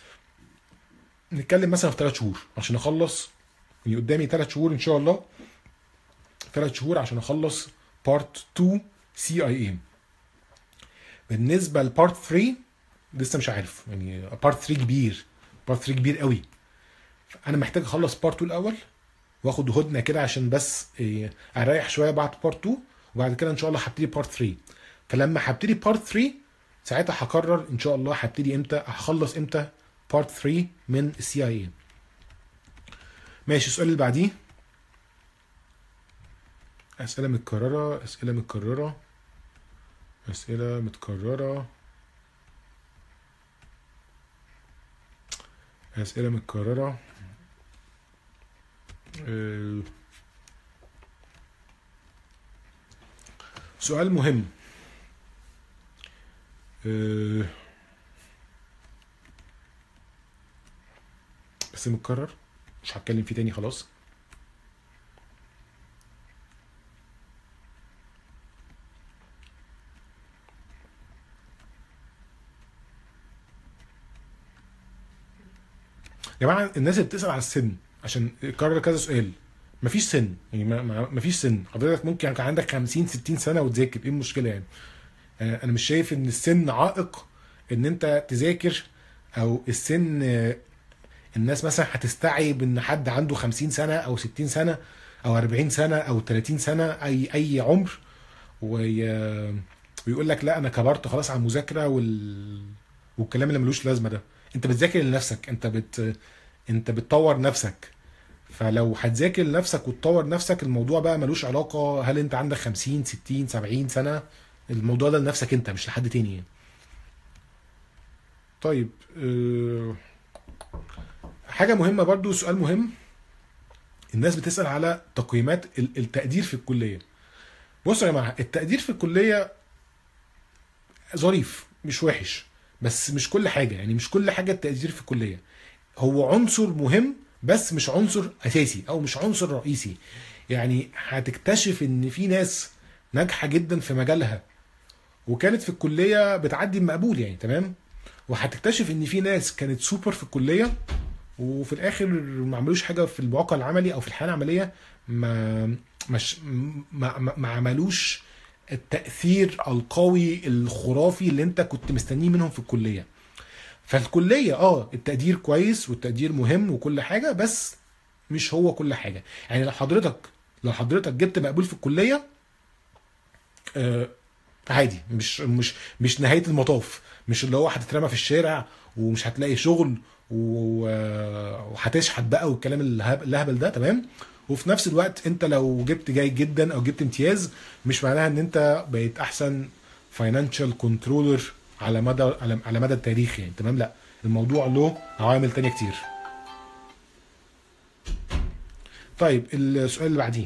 نتكلم مثلا في ثلاث شهور عشان اخلص، يعني قدامي ثلاث شهور ان شاء الله، ثلاث شهور عشان اخلص بارت اتنين سي اي اي. بالنسبه لبارت تلاتة لسه مش عارف، يعني بارت تلاتة كبير، بارت تلاتة كبير قوي. انا محتاج اخلص بارت اتنين الاول واخد هدنه كده عشان بس إيه اريح شويه بعد بارت اتنين، وبعد كده ان شاء الله هبتدي بارت تلاتة. فلما هبتدي بارت تلاتة ساعتها هقرر ان شاء الله هبتدي امتى، هخلص امتى بارت تلاتة من السي اي اي. ماشي، السؤال اللي بعديه، اسئله متكرره اسئله متكرره اسئله متكرره اسئله متكرره أه سؤال مهم. أه بس متكرر مش هتكلم فيه تاني خلاص. يا جماعه الناس اللي بتسال على السن عشان يكرر كذا سؤال، مفيش سن، يعني ما ما- مفيش سن. حضرتك ممكن كان عندك خمسين ستين سنه وتذاكر، ايه المشكله يعني؟ آه، انا مش شايف ان السن عائق ان انت تذاكر، او السن آه، الناس مثلا هتستعيب ان حد عنده خمسين سنه او ستين سنه او اربعين سنه او تلاتين سنه، اي اي عمر، وي- ويقول لك لا انا كبرت خلاص على المذاكره وال... والكلام اللي ملوش لازمه ده. انت بتذاكر لنفسك، انت بت انت بتطور نفسك. فلو هتذاكر لنفسك وتطور نفسك، الموضوع بقى ملوش علاقه هل انت عندك خمسين ستين سبعين سنه، الموضوع ده لنفسك انت مش لحد تاني يعني. طيب أه... حاجه مهمه برضو، سؤال مهم، الناس بتسال على تقييمات ال- التقدير في الكليه. بصوا يا جماعه، التقدير في الكليه ظريف مش وحش، بس مش كل حاجه، يعني مش كل حاجه التقدير في الكليه. هو عنصر مهم بس مش عنصر اساسي او مش عنصر رئيسي. يعني هتكتشف ان في ناس ناجحه جدا في مجالها وكانت في الكليه بتعدي المقبول، يعني تمام. وهتكتشف ان في ناس كانت سوبر في الكليه وفي الاخر ما عملوش حاجه في الواقع العملي او في الحياه العمليه، ما مش ما, ما, ما عملوش التاثير القوي الخرافي اللي انت كنت مستنيه منهم في الكليه. فالكليه اه التقدير كويس والتقدير مهم وكل حاجه، بس مش هو كل حاجه. يعني لو حضرتك لو حضرتك جبت مقبول في الكليه، آه عادي، مش مش مش نهايه المطاف، مش اللي هو هتترمى في الشارع ومش هتلاقي شغل و- وهتشحت بقى والكلام الهب- الهبل ده، تمام. وفي نفس الوقت انت لو جبت جيد جدا او جبت امتياز، مش معناها ان انت بقيت احسن فاينانشال كنترولر على مدى على على مدى التاريخ، يعني تمام. لا، الموضوع له عوامل تانية كتير. طيب السؤال اللي بعديه،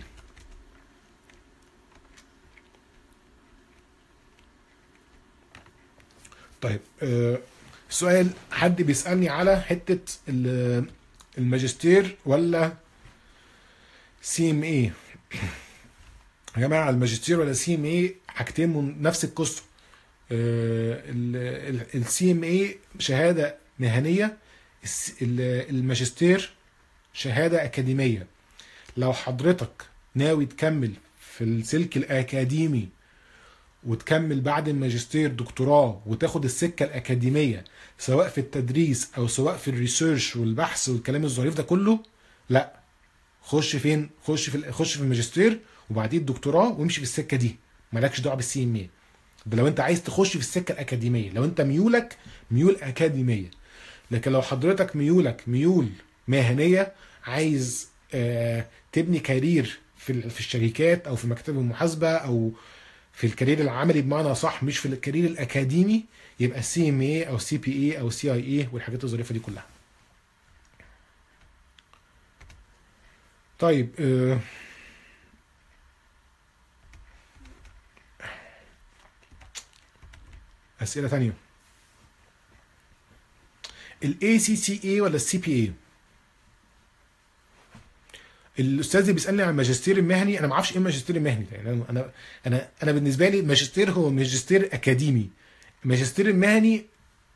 طيب آه، السؤال حد بيسألني على حتة ال- الماجستير ولا سي ام اي. يا جماعه الماجستير ولا سي ام اي حاجتين من نفس القصه. السي ام اي شهاده مهنيه، الس- ال- الماجستير شهاده اكاديميه. لو حضرتك ناوي تكمل في السلك الاكاديمي وتكمل بعد الماجستير دكتوراه وتاخد السكه الاكاديميه سواء في التدريس او سواء في الريسيرش والبحث والكلام الظريف ده كله، لا، خش فين؟ خش في ال- خش في الماجستير وبعدين الدكتوراه وامشي في السكه دي، مالكش دعوه بالسي ام اي. ده لو انت عايز تخش في السكه الاكاديميه، لو انت ميولك ميول اكاديميه. لكن لو حضرتك ميولك ميول مهنيه، عايز آه تبني كارير في ال- في الشركات او في مكتب المحاسبه او في الكارير العملي بمعنى صح، مش في الكارير الاكاديمي، يبقى السي ام اي او سي بي اي او سي اي اي والحاجات الظريفه دي كلها. طيب آه اسئله ثانيه. الاي سي سي اي ولا السي بي اي؟ الاستاذ اللي بيسالني عن الماجستير المهني، انا ما اعرفش ايه الماجستير المهني ده. يعني انا انا انا انا بالنسبه لي الماجستير هو ماجستير اكاديمي. الماجستير المهني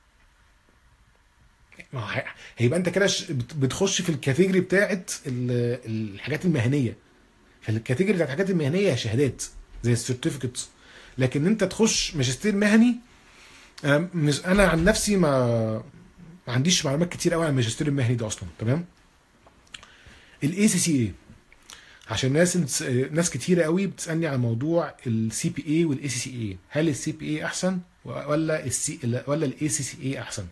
ما هو هي- هيبقى انت كده ش- بت- بتخش في الكاتيجوري بتاعت ال- الحاجات المهنيه. فالكاتيجوري بتاعت الحاجات المهنيه هي شهادات زي السيرتيفيكتس. لكن انت تخش ماجستير مهني، انا مش انا عن نفسي ما ما عنديش معلومات كتير قوي عن الماجستير المهني ده اصلا. تمام. الاي سي سي اي، عشان ناس ناس كتيره قوي بتسالني على موضوع السي بي اي والاي سي سي اي، هل السي بي اي احسن ولا السي ولا الاي سي سي اي احسن؟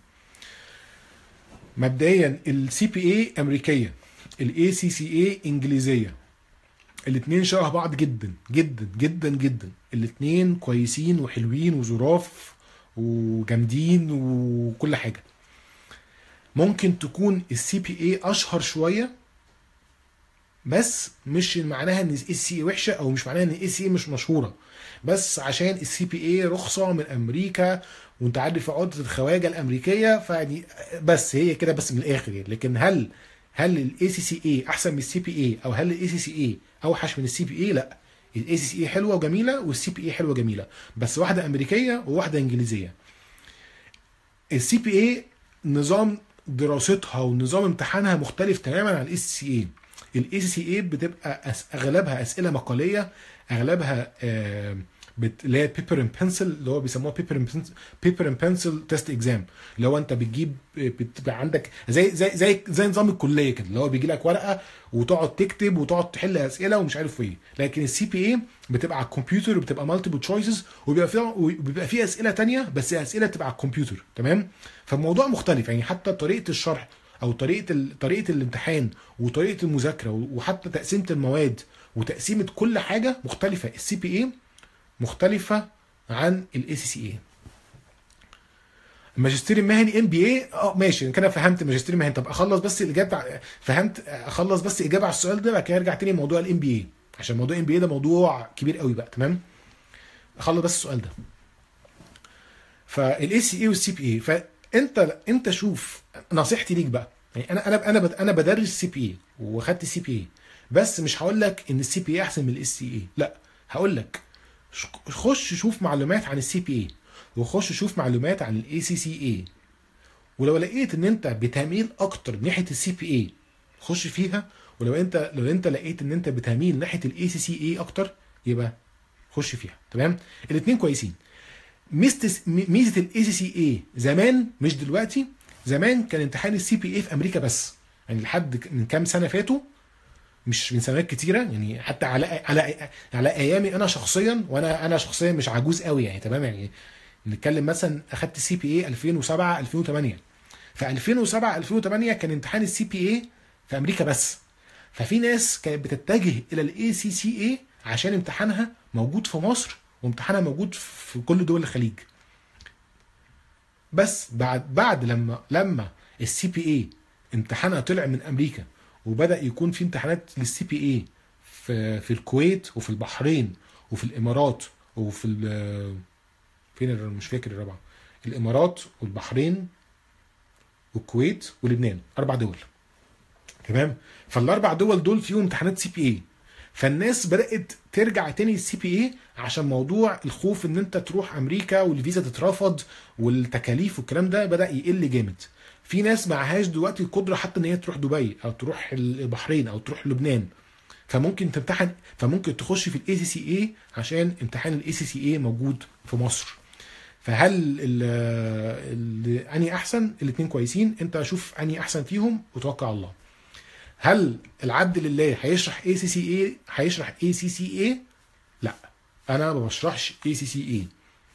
مبدئيا السي بي اي امريكيه، الاي سي سي اي انجليزيه. الاثنين شبه بعض جدا جدا جدا جدا. الاثنين كويسين وحلوين وظراف وجامدين وكل حاجه. ممكن تكون السي بي اي اشهر شويه، بس مش معناها ان الاي سي اي وحشه او مش معناها ان الاي سي اي مش مشهوره، بس عشان السي بي اي رخصه من امريكا وانت عارف عقده الخواجه الامريكيه، فدي بس هي كده بس من الاخر يعني. لكن هل هل الاي سي سي اي احسن من السي بي اي او هل الاي سي سي اي اوحش من السي بي اي؟ لا، الاي سي سي اي حلوه وجميله والسي بي اي حلوه وجميله، بس واحده امريكيه وواحده انجليزيه. السي بي اي نظام دراستها ونظام امتحانها مختلف تماما عن الاي سي سي اي. الاي سي سي اي بتبقى أس... اغلبها اسئله مقاليه، اغلبها آه بت... اللي هي بيبر اند بنسل، اللي هو بيسموها بيبر اند بيبر اند بنسل تيست اكزام. اللي هو انت بتجيب بتبقى عندك زي زي زي زي نظام الكليه كده، اللي هو بيجي لك ورقه وتقعد تكتب وتقعد تحل اسئله ومش عارف ايه. لكن السي بي اي بتبقى على الكمبيوتر وبتبقى مالتيبل تشويسز، وبيبقى فيها وبيبقى فيها اسئله تانية بس اسئله بتبقى على الكمبيوتر. تمام. فالموضوع مختلف يعني، حتى طريقه الشرح او طريقه ال... طريقه الامتحان وطريقه المذاكره وحتى تقسيمه المواد وتقسيمه كل حاجه مختلفه. السي بي اي مختلفه عن الاي سي سي اي. الماجستير المهني ام بي اي، اه ماشي كده فهمت الماجستير المهني. طب اخلص بس الاجابه ع- فهمت، اخلص بس اجابه على السؤال ده، بعد كده ارجع تاني لموضوع الام بي اي، عشان موضوع الام بي اي ده موضوع كبير قوي بقى. تمام. اخلص بس السؤال ده. فالاي سي اي والسي بي اي، فانت انت شوف نصيحتي ليك بقى. يعني انا انا انا بد- انا بدرس سي بي اي واخدت سي بي اي، بس مش هقول لك ان السي بي اي احسن من الاس سي اي، لا، هقول لك ش- خش شوف معلومات عن السي بي اي وخش شوف معلومات عن الاي سي سي اي. ولو لقيت ان انت بتميل اكتر ناحيه السي بي اي خش فيها، ولو انت لو انت لقيت ان انت بتميل ناحيه الاي سي سي اي اكتر يبقى خش فيها. تمام. الاثنين كويسين. ميزه ميزه الاي سي سي اي زمان مش دلوقتي. زمان كان امتحان السي بي اي في امريكا بس، يعني لحد ك- من كام سنه فاتوا، مش من سنوات كتيره يعني، حتى على على على ايامي انا شخصيا، وانا انا شخصيا مش عجوز قوي يعني. تمام. يعني نتكلم مثلا اخدت السي بي اي ألفين وسبعة ألفين وثمانية. في ألفين وسبعة ألفين وثمانية كان امتحان السي بي اي في امريكا بس. ففي ناس كانت بتتجه الى الاي سي سي اي عشان امتحانها موجود في مصر وامتحانها موجود في كل دول الخليج. بس بعد بعد لما لما السي بي اي امتحانها طلع من امريكا وبدا يكون في امتحانات للسي بي اي في في الكويت وفي البحرين وفي الامارات وفي ال- فين الر- مش فاكر الرابعه، الامارات والبحرين والكويت ولبنان، اربع دول. تمام. فالاربع دول دول فيهم امتحانات سي بي اي. فالناس بدات ترجع تاني للسي بي اي عشان موضوع الخوف ان انت تروح امريكا والفيزا تترفض والتكاليف والكلام ده بدا يقل جامد. في ناس معهاش دلوقتي القدره حتى ان هي تروح دبي او تروح البحرين او تروح لبنان، فممكن تمتحن، فممكن تخش في الاي سي سي اي عشان امتحان الاي سي سي اي موجود في مصر. فهل ال ال اني احسن؟ الاثنين كويسين، انت شوف اني احسن فيهم وتوكل على الله. هل العبد لله هيشرح اي سي سي اي هيشرح اي سي سي اي؟ لا، انا ما بشرحش اي سي سي اي.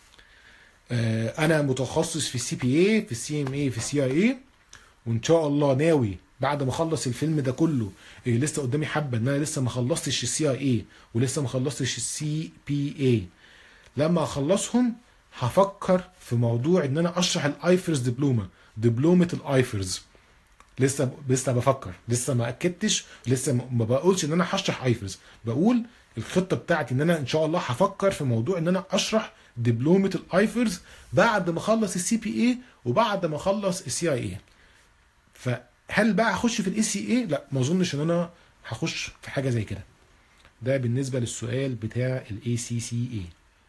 انا متخصص في السي بي اي، في السي ام اي، في السي اي اي، وان شاء الله ناوي بعد ما اخلص الفيلم ده كله، إيه لسه قدامي حبه ان انا لسه ما خلصتش السي اي اي ولسه ما خلصتش السي بي اي، لما اخلصهم هفكر في موضوع ان انا اشرح الايفرز دبلومه، دبلومه الايفرز. لسه لسه بفكر، لسه ما اكدتش، لسه ما بقولش ان انا هشرح ايفرز، بقول الخطه بتاعتي ان انا ان شاء الله هفكر في موضوع ان انا اشرح دبلومه الايفرز بعد ما اخلص السي بي اي وبعد ما اخلص السي اي اي. فهل بقى هخش في الاي سي اي؟ لا، ما اظنش ان انا هخش في حاجه زي كده. ده بالنسبه للسؤال بتاع الاي سي سي اي.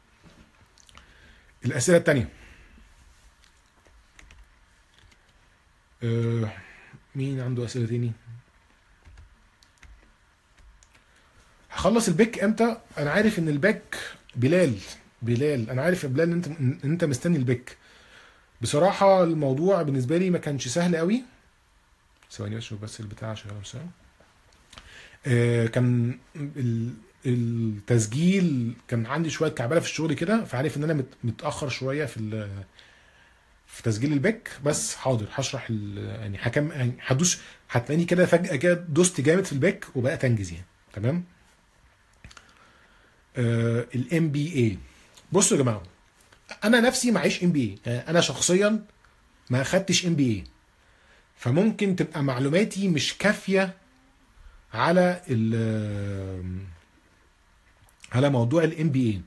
الاسئله الثانيه، أه مين عنده اسئله تاني؟ هخلص البيك امتى؟ انا عارف ان البيك بلال بلال انا عارف يا بلال ان انت ان انت مستني البيك. بصراحه الموضوع بالنسبه لي ما كانش سهل قوي. ثواني اشوف بس البتاع شغال ازاي. آه كان التسجيل كان عندي شويه كعبله في الشغل كده، فعارف ان انا متاخر شويه في في تسجيل البيك. بس حاضر هشرح يعني هكم يعني هدوس، هتلاقيني كده فجاه كده دوست جامد في البيك وبقيت انجز يعني. تمام. الام بي اي، بصوا يا جماعه، انا نفسي معيش ام بي اي، يعني انا شخصيا ما اخدتش ام بي اي، فممكن تبقى معلوماتي مش كافيه على ال على موضوع الام بي اي.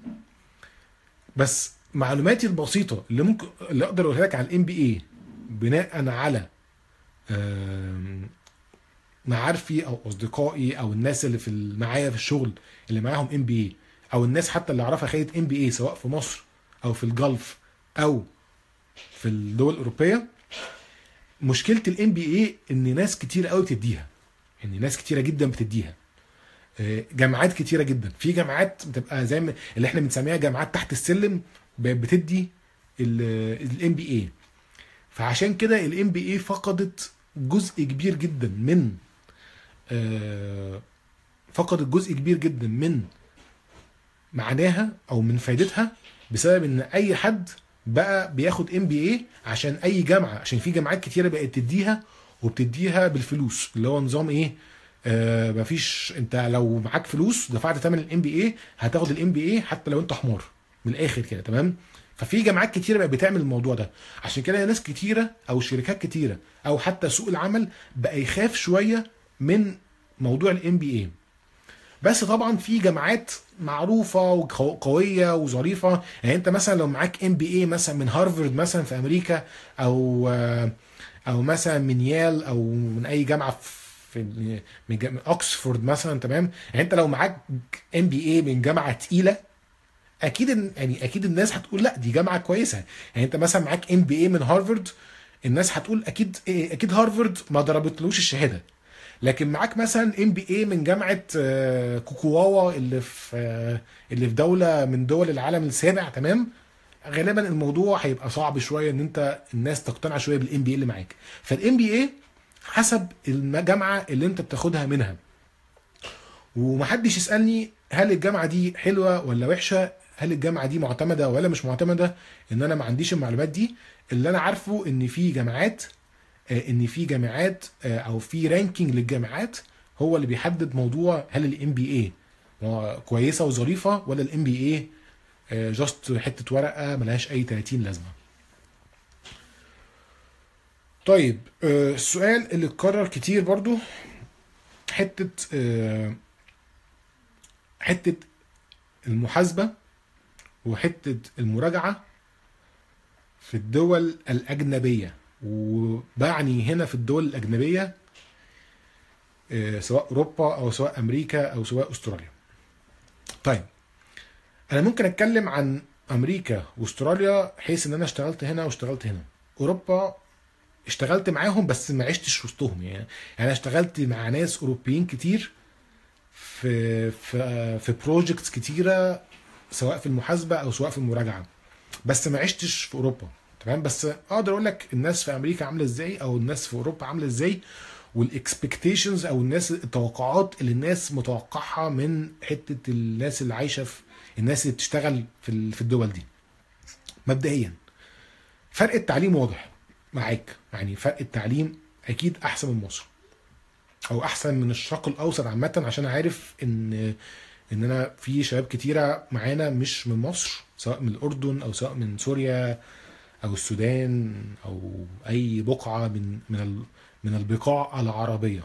بس معلوماتي البسيطه اللي ممكن اللي اقدر اقولها لك على الام بي اي بناء على معارفي او اصدقائي او الناس اللي في معايا في الشغل اللي معاهم ام بي اي، او الناس حتى اللي اعرفها خدت ام بي اي سواء في مصر او في الجلف او في الدول الاوروبيه. مشكله الام بي اي ان ناس كتير قوي بتديها، ان ناس كتيره جدا بتديها، جامعات كتيره جدا. في جامعات بتبقى زي ما اللي احنا بنسميها جامعات تحت السلم بتدي الام بي اي. فعشان كده الام بي اي فقدت جزء كبير جدا من فقدت جزء كبير جدا من معناها او من فائدتها، بسبب ان اي حد بقى بياخد ام بي اي عشان اي جامعه، عشان في جامعات كتيره بقت تديها وبتديها بالفلوس، اللي هو نظام ايه، آه مفيش، انت لو معاك فلوس دفعت ثمن الام بي اي هتاخد الام بي اي حتى لو انت حمار، من الاخر كده. تمام. ففي جامعات كتيره بقت بتعمل الموضوع ده، عشان كده ناس كتيره او شركات كتيره او حتى سوق العمل بقى يخاف شويه من موضوع الام بي اي. بس طبعا في جامعات معروفه وقويه وظريفه، يعني انت مثلا لو معاك ام بي اي مثلا من هارفارد مثلا في امريكا، او او مثلا من يال، او من اي جامعه في من اوكسفورد مثلا، تمام، يعني انت لو معاك ام بي اي من جامعه تقيله، اكيد يعني اكيد الناس هتقول لا دي جامعه كويسه. يعني انت مثلا معاك ام بي اي من هارفارد، الناس هتقول اكيد اكيد هارفارد ما ضربتلوش الشهاده. لكن معاك مثلا ام بي اي من جامعه كوكواوا اللي في اللي في دوله من دول العالم السابع، تمام، غالبا الموضوع هيبقى صعب شويه ان انت الناس تقتنع شويه بالام بي اي اللي معاك. فالام بي اي حسب الجامعه اللي انت بتاخدها منها. ومحدش يسالني هل الجامعه دي حلوه ولا وحشه، هل الجامعه دي معتمده ولا مش معتمده، ان انا ما عنديش المعلومات دي. اللي انا عارفه ان في جامعات ان في جامعات او في رانكينج للجامعات هو اللي بيحدد موضوع هل الام بي اي كويسه وظريفه ولا الام بي اي جاست حته ورقه ملهاش اي ثلاثين لازمه. طيب السؤال اللي اتكرر كتير برضو حته حته المحاسبه وحته المراجعه في الدول الاجنبيه، وبعني هنا في الدول الاجنبيه آه، سواء اوروبا او سواء امريكا او سواء استراليا. طيب انا ممكن اتكلم عن امريكا واستراليا حيث ان انا اشتغلت هنا واشتغلت هنا. اوروبا اشتغلت معاهم بس ما عشتش وسطهم، يعني يعني انا اشتغلت مع ناس اوروبيين كتير في في في بروجكتس كتيره، سواء في المحاسبه او سواء في المراجعه، بس ما عشتش في اوروبا. تمام، بس اقدر اقول لك الناس في امريكا عامله ازاي او الناس في اوروبا عامله ازاي، والاكسبكتيشنز او الناس التوقعات اللي الناس متوقعها من حته الناس اللي عايشه في الناس اللي بتشتغل في ال- في الدول دي. مبدئيا فرق التعليم واضح معاك، يعني فرق التعليم اكيد احسن من مصر او احسن من الشرق الاوسط عامه، عشان عارف ان ان انا في شباب كتيره معانا مش من مصر، سواء من الاردن او سواء من سوريا او السودان او اي بقعه من من ال- من البقاع العربيه.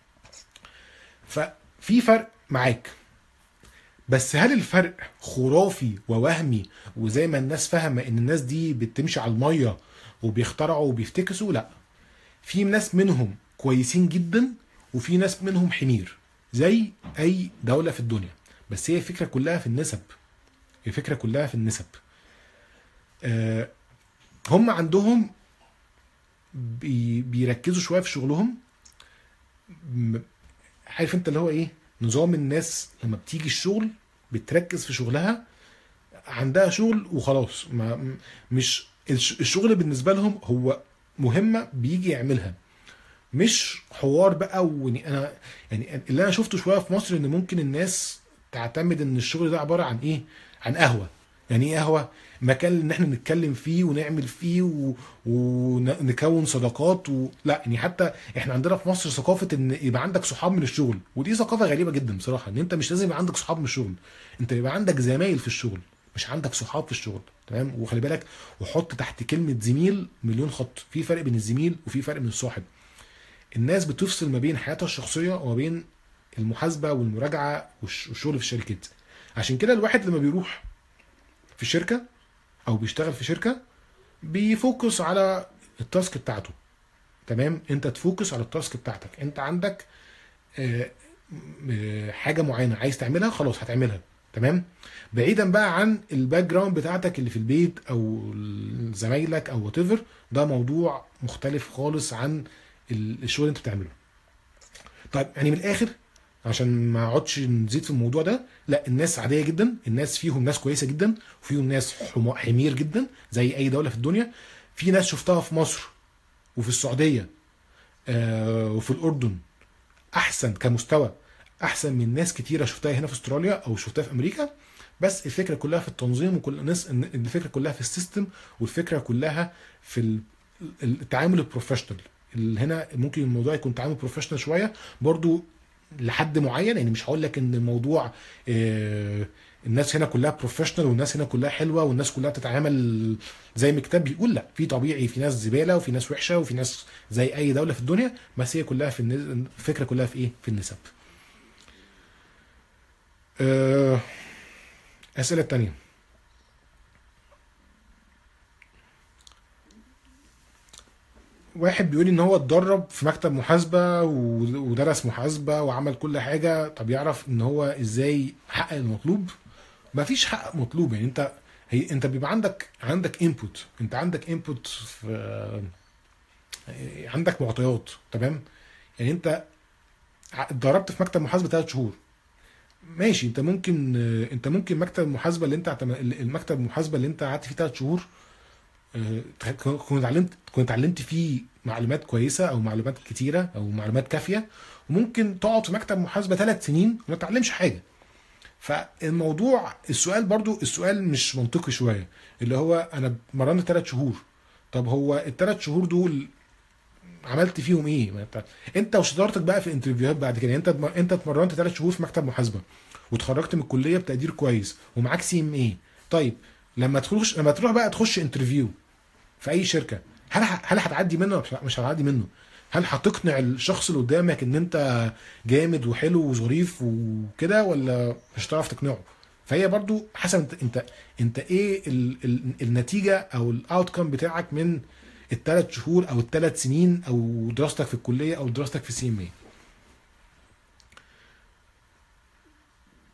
ففي فرق معاك، بس هل الفرق خرافي ووهمي وزي ما الناس فاهمه ان الناس دي بتمشي على الميه وبيخترعوا وبيفتكسوا؟ لا، في ناس منهم كويسين جدا وفي ناس منهم حمير زي اي دولة في الدنيا. بس هي الفكرة كلها في النسب، الفكرة كلها في النسب. آه، هم عندهم بي بيركزوا شوية في شغلهم. م- عارف انت اللي هو ايه نظام الناس لما بتيجي الشغل بتركز في شغلها، عندها شغل وخلاص، ما م- مش الش- الشغل بالنسبة لهم هو مهمة بيجي يعملها، مش حوار بقى. واني انا يعني اللي انا شفته شويه في مصر ان ممكن الناس تعتمد ان الشغل ده عباره عن ايه، عن قهوه. يعني ايه قهوه؟ مكان ان احنا نتكلم فيه ونعمل فيه و... ونكون صداقات و... لا، يعني حتى احنا عندنا في مصر ثقافه ان يبقى عندك صحاب من الشغل، ودي ثقافه غريبه جدا بصراحه، ان انت مش لازم يبقى عندك صحاب من الشغل، انت يبقى عندك زمايل في الشغل، مش عندك صحاب في الشغل. تمام، وخلي بالك وحط تحت كلمه زميل مليون خط، في فرق بين الزميل وفي فرق بين الصاحب. الناس بتفصل ما بين حياتها الشخصيه وما بين المحاسبه والمراجعه والش- والشغل في الشركات. عشان كده الواحد لما بيروح في شركه او بيشتغل في شركه بيفوكس على التاسك بتاعته. تمام، انت تفوكس على التاسك بتاعتك، انت عندك آه، آه، حاجه معينه عايز تعملها، خلاص هتعملها. تمام، بعيدا بقى عن الباك جراوند بتاعتك اللي في البيت او زمايلك او وات ايفر، ده موضوع مختلف خالص عن ال- الشغل اللي انت بتعمله. طيب يعني من الاخر عشان ما اقعدش نزيد في الموضوع ده، لا، الناس عاديه جدا، الناس فيهم ناس كويسه جدا وفيهم ناس حما- حمير جدا زي اي دوله في الدنيا. في ناس شفتها في مصر وفي السعوديه آه، وفي الاردن احسن كمستوى، احسن من ناس كتيره شفتها هنا في استراليا او شفتها في امريكا. بس الفكره كلها في التنظيم، وكل الناس إن الفكره كلها في السيستم، والفكره كلها في ال- التعامل البروفيشنال. اللي هنا ممكن الموضوع يكون تعامل بروفيشنال شويه برضو لحد معين، يعني مش هقول لك ان الموضوع آه، الناس هنا كلها بروفيشنال والناس هنا كلها حلوه والناس كلها بتتعامل زي ما الكتاب بيقول. لا، في طبيعي في ناس زباله وفي ناس وحشه وفي ناس زي اي دوله في الدنيا، بس هي كلها في النز... الفكره كلها في ايه، في النسب. آه، اسئله تانية. واحد بيقول ان هو اتدرب في مكتب محاسبه و- ودرس محاسبه وعمل كل حاجه، طب يعرف ان هو ازاي حقق المطلوب؟ ما فيش حق مطلوب، يعني انت هي انت بيبقى عندك عندك انبوت، انت عندك انبوت في عندك معطيات. تمام، يعني انت ع- اتدربت في مكتب محاسبه ثلاث شهور، ماشي، انت ممكن انت ممكن مكتب المحاسبه اللي انت اعتم- المكتب المحاسبه اللي انت قعدت فيه ثلاث شهور، اه، تكون اتعلمت تكون اتعلمت فيه معلومات كويسه او معلومات كتيره او معلومات كافيه، وممكن تقعد في مكتب محاسبه ثلاث سنين وما تتعلمش حاجه. فالموضوع السؤال برضو السؤال مش منطقي شويه، اللي هو انا اتمرنت ثلاث شهور، طب هو الثلاث شهور دول عملت فيهم ايه؟ ما انت انت وشطارتك بقى في انترفيوهات بعد كده، يعني انت انت اتمرنت ثلاث شهور في مكتب محاسبه واتخرجت من الكليه بتقدير كويس ومعاك سي ام اي. طيب لما تخش لما تروح بقى تخش انترفيو في اي شركه، هل ه- هل هتعدي منه ولا مش هتعدي منه؟ هل هتقنع الشخص اللي قدامك ان انت جامد وحلو وظريف وكده، ولا مش هتعرف تقنعه؟ فهي برضو حسب انت انت انت ايه ال ال النتيجه او الاوتكم بتاعك من الثلاث شهور او الثلاث سنين او دراستك في الكليه او دراستك في سي ام اي.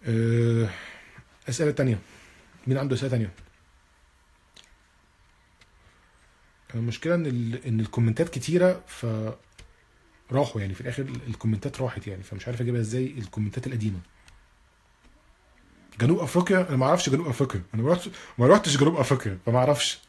أه اسئله تانية. مين عنده اسئله تانية؟ المشكله ان ال... ان الكومنتات كتيره، ف راحوا يعني في الاخر الكومنتات راحت يعني، فمش عارف اجيبها ازاي الكومنتات القديمه. جنوب افريقيا، انا ما اعرفش جنوب افريقيا، انا ما رحتش ما رحتش جنوب افريقيا فما اعرفش.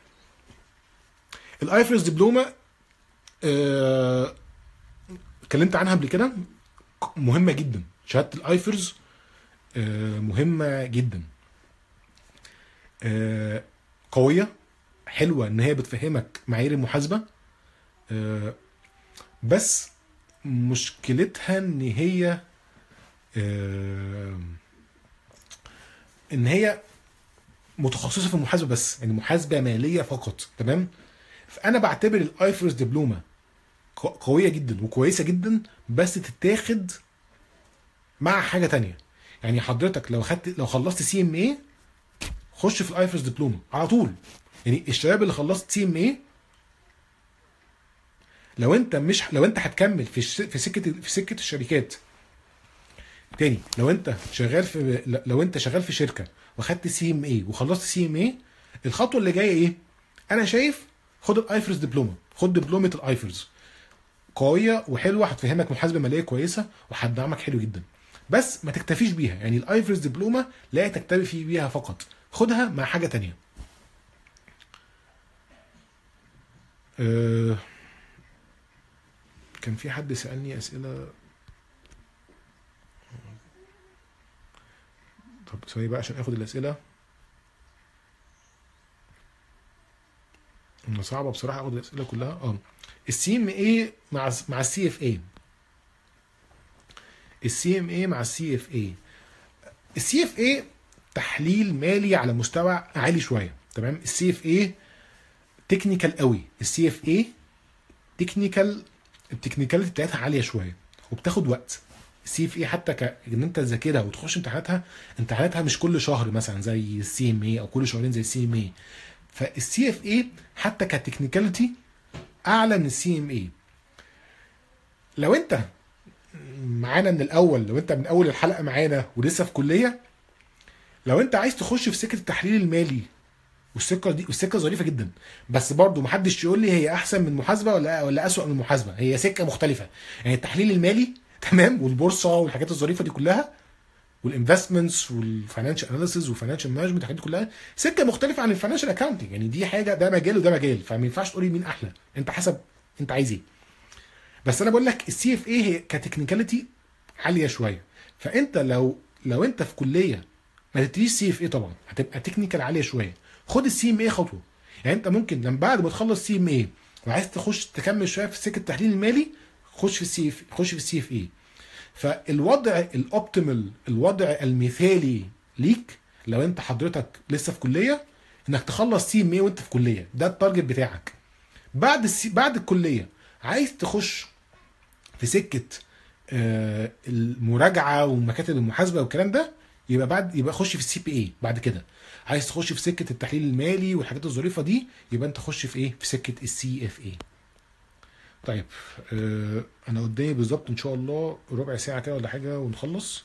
الايفرس دبلومه آه، اتكلمت عنها قبل كده، مهمه جدا. شهاده الايفرز آه، مهمه جدا، آه، قويه، حلوه ان هي بتفهمك معايير المحاسبه، آه، بس مشكلتها ان هي آه، ان هي متخصصه في المحاسبه بس، يعني محاسبه ماليه فقط. تمام. فانا بعتبر الايفرس دبلومه قويه جدا وكويسه جدا، بس تتاخد مع حاجه تانية. يعني حضرتك لو خدت لو خلصت سي ام اي، خش في الايفرس دبلومه على طول. يعني الشباب اللي خلصت سي ام اي، لو انت مش لو انت هتكمل في الش... في سكه في سكه الشركات تاني، لو انت شغال في لو انت شغال في شركه وخدت سي ام اي وخلصت سي ام اي، الخطوه اللي جايه ايه؟ انا شايف خد الايفرس دبلومه، خد دبلومه الايفرس، قويه وحلوه، هتفهمك محاسبه ماليه كويسه وهتدعمك حلو جدا. بس ما تكتفيش بيها، يعني الايفرس دبلومه لا تكتفي بيها فقط، خدها مع حاجه تانية. أه كان في حد سالني اسئله، طب ثواني بقى عشان اخد الاسئله، صعبه بصراحه اخد الاسئله كلها. اه السي ام اي مع مع السي اف اي، السي ام اي مع السي اف اي. السي اف اي تحليل مالي على مستوى عالي شويه، تمام. السي اف اي تكنيكال قوي، السي اف اي تكنيكال، التكنيكاليتي بتاعتها عاليه شويه وبتاخد وقت. السي اف اي حتى ك... ان انت تذاكرها وتخش امتحاناتها، امتحاناتها مش كل شهر مثلا زي السي ام اي، او كل شهرين زي السي ام اي. فالسي اف اي حتى كتكنيكاليتي اعلى من السي ام اي. لو انت معانا من الاول، لو انت من اول الحلقه معانا ولسه في كليه، لو انت عايز تخش في سكه التحليل المالي، والسكه دي والسكه ظريفه جدا، بس برضو محدش يقول لي هي احسن من محاسبه ولا ولا اسوأ من محاسبه، هي سكه مختلفه. يعني التحليل المالي تمام، والبورصه والحاجات الظريفه دي كلها، والانفستمنتس والفاينانشال اناليسيز والفاينانشال مانجمنت، الحاجات دي كلها سكه مختلفه عن الفاينانشال اكاونتنج. يعني دي حاجه، ده مجال وده مجال، فما ينفعش تقولي مين احلى، انت حسب انت عايز ايه. بس انا بقول لك السي اف اي هي كتكنيكاليتي عاليه شويه. فانت لو لو انت في كليه ما تدريش سي اف اي، طبعا هتبقى تكنيكال عاليه شويه. خد السي ام اي خطوه. يعني انت ممكن لما بعد ما تخلص سي ام اي وعايز تخش تكمل شويه في سكه التحليل المالي، خش في السي اف خش في السي اف اي. فالوضع الاوبتيمال، الوضع المثالي ليك لو انت حضرتك لسه في كليه، انك تخلص سي ام اي وانت في كليه، ده التارجت بتاعك. بعد السي... بعد الكليه عايز تخش في سكه آه المراجعه ومكاتب المحاسبه والكلام ده، يبقى بعد يبقى خش في السي بي اي. بعد كده عايز تخش في سكه التحليل المالي والحاجات الظريفه دي، يبقى انت خش في ايه؟ في سكه السي اف اي. طيب آه انا قدامي بالظبط ان شاء الله ربع ساعه كده ولا حاجه ونخلص.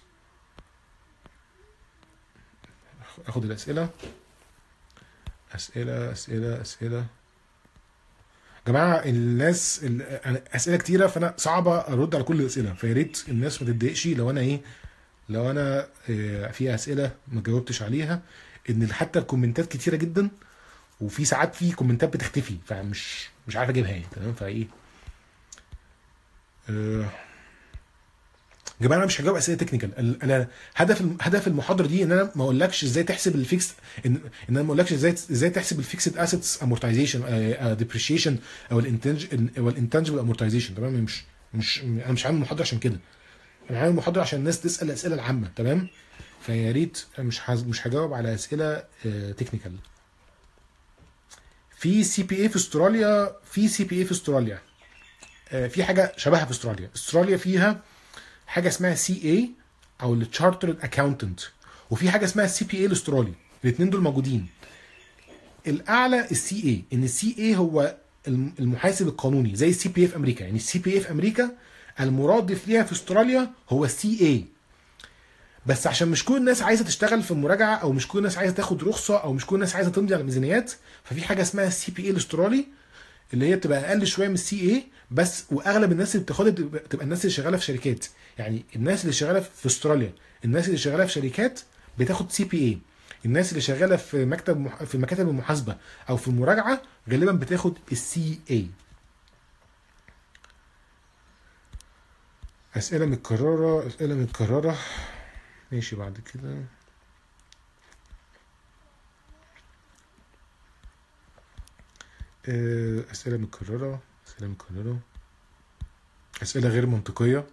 اخد الاسئله اسئله اسئله اسئله جماعه. الناس اسئله كتيره، فانا صعبه ارد على كل الاسئله، فيا ريت الناس ما تتضايقش لو انا ايه لو انا في اسئله ما جاوبتش عليها، ان حتى الكومنتات كتيره جدا، وفي ساعات في كومنتات بتختفي، فمش مش عارف اجيبها يعني. تمام. فايه أه جماعه انا مش هجاوب اسئله تكنيكال. انا هدف هدف المحاضره دي ان انا ما اقولكش ازاي تحسب الفيكس، ان ان انا ما اقولكش ازاي ازاي تحسب الفيكسد اسيتس امورتايزيشن ديبريشيشن او الانتنج او الانتنجبل امورتايزيشن. تمام. مش مش انا مش عامل محاضره عشان كده، انا عامل محاضره عشان الناس تسال الاسئله العامه. تمام. فيا ريت مش حز... مش هجاوب على اسئله تكنيكال. في سي بي اي في استراليا، في سي بي اي في استراليا في حاجه شبهها في استراليا. استراليا فيها حاجه اسمها سي اي او التشارترد اكاونتنت، وفي حاجه اسمها السي بي اي الاسترالي. الاثنين دول موجودين. الاعلى السي اي، ان السي اي هو المحاسب القانوني زي السي بي اي في امريكا. يعني السي بي اي في امريكا المرادف ليها في استراليا هو السي اي. بس عشان مش كل الناس عايزه تشتغل في المراجعه، او مش كل الناس عايزه تاخد رخصه، او مش كل الناس عايزه تمضي على ميزانيات، ففي حاجه اسمها السي بي اي الاسترالي، اللي هي بتبقى اقل شويه من السي اي بس. واغلب الناس اللي بتاخدها بتبقى بتبقى الناس اللي شغاله في شركات. يعني الناس اللي شغاله في استراليا، الناس اللي شغاله في شركات بتاخد سي بي اي. الناس اللي شغاله في مكتب مح... في مكاتب المحاسبه او في المراجعه غالبا بتاخد السي اي. اسئله متكرره، اسئله متكرره. ماشي بعد كده. آه، اسئله متكرره، اسئله متكرره، اسئله غير منطقيه.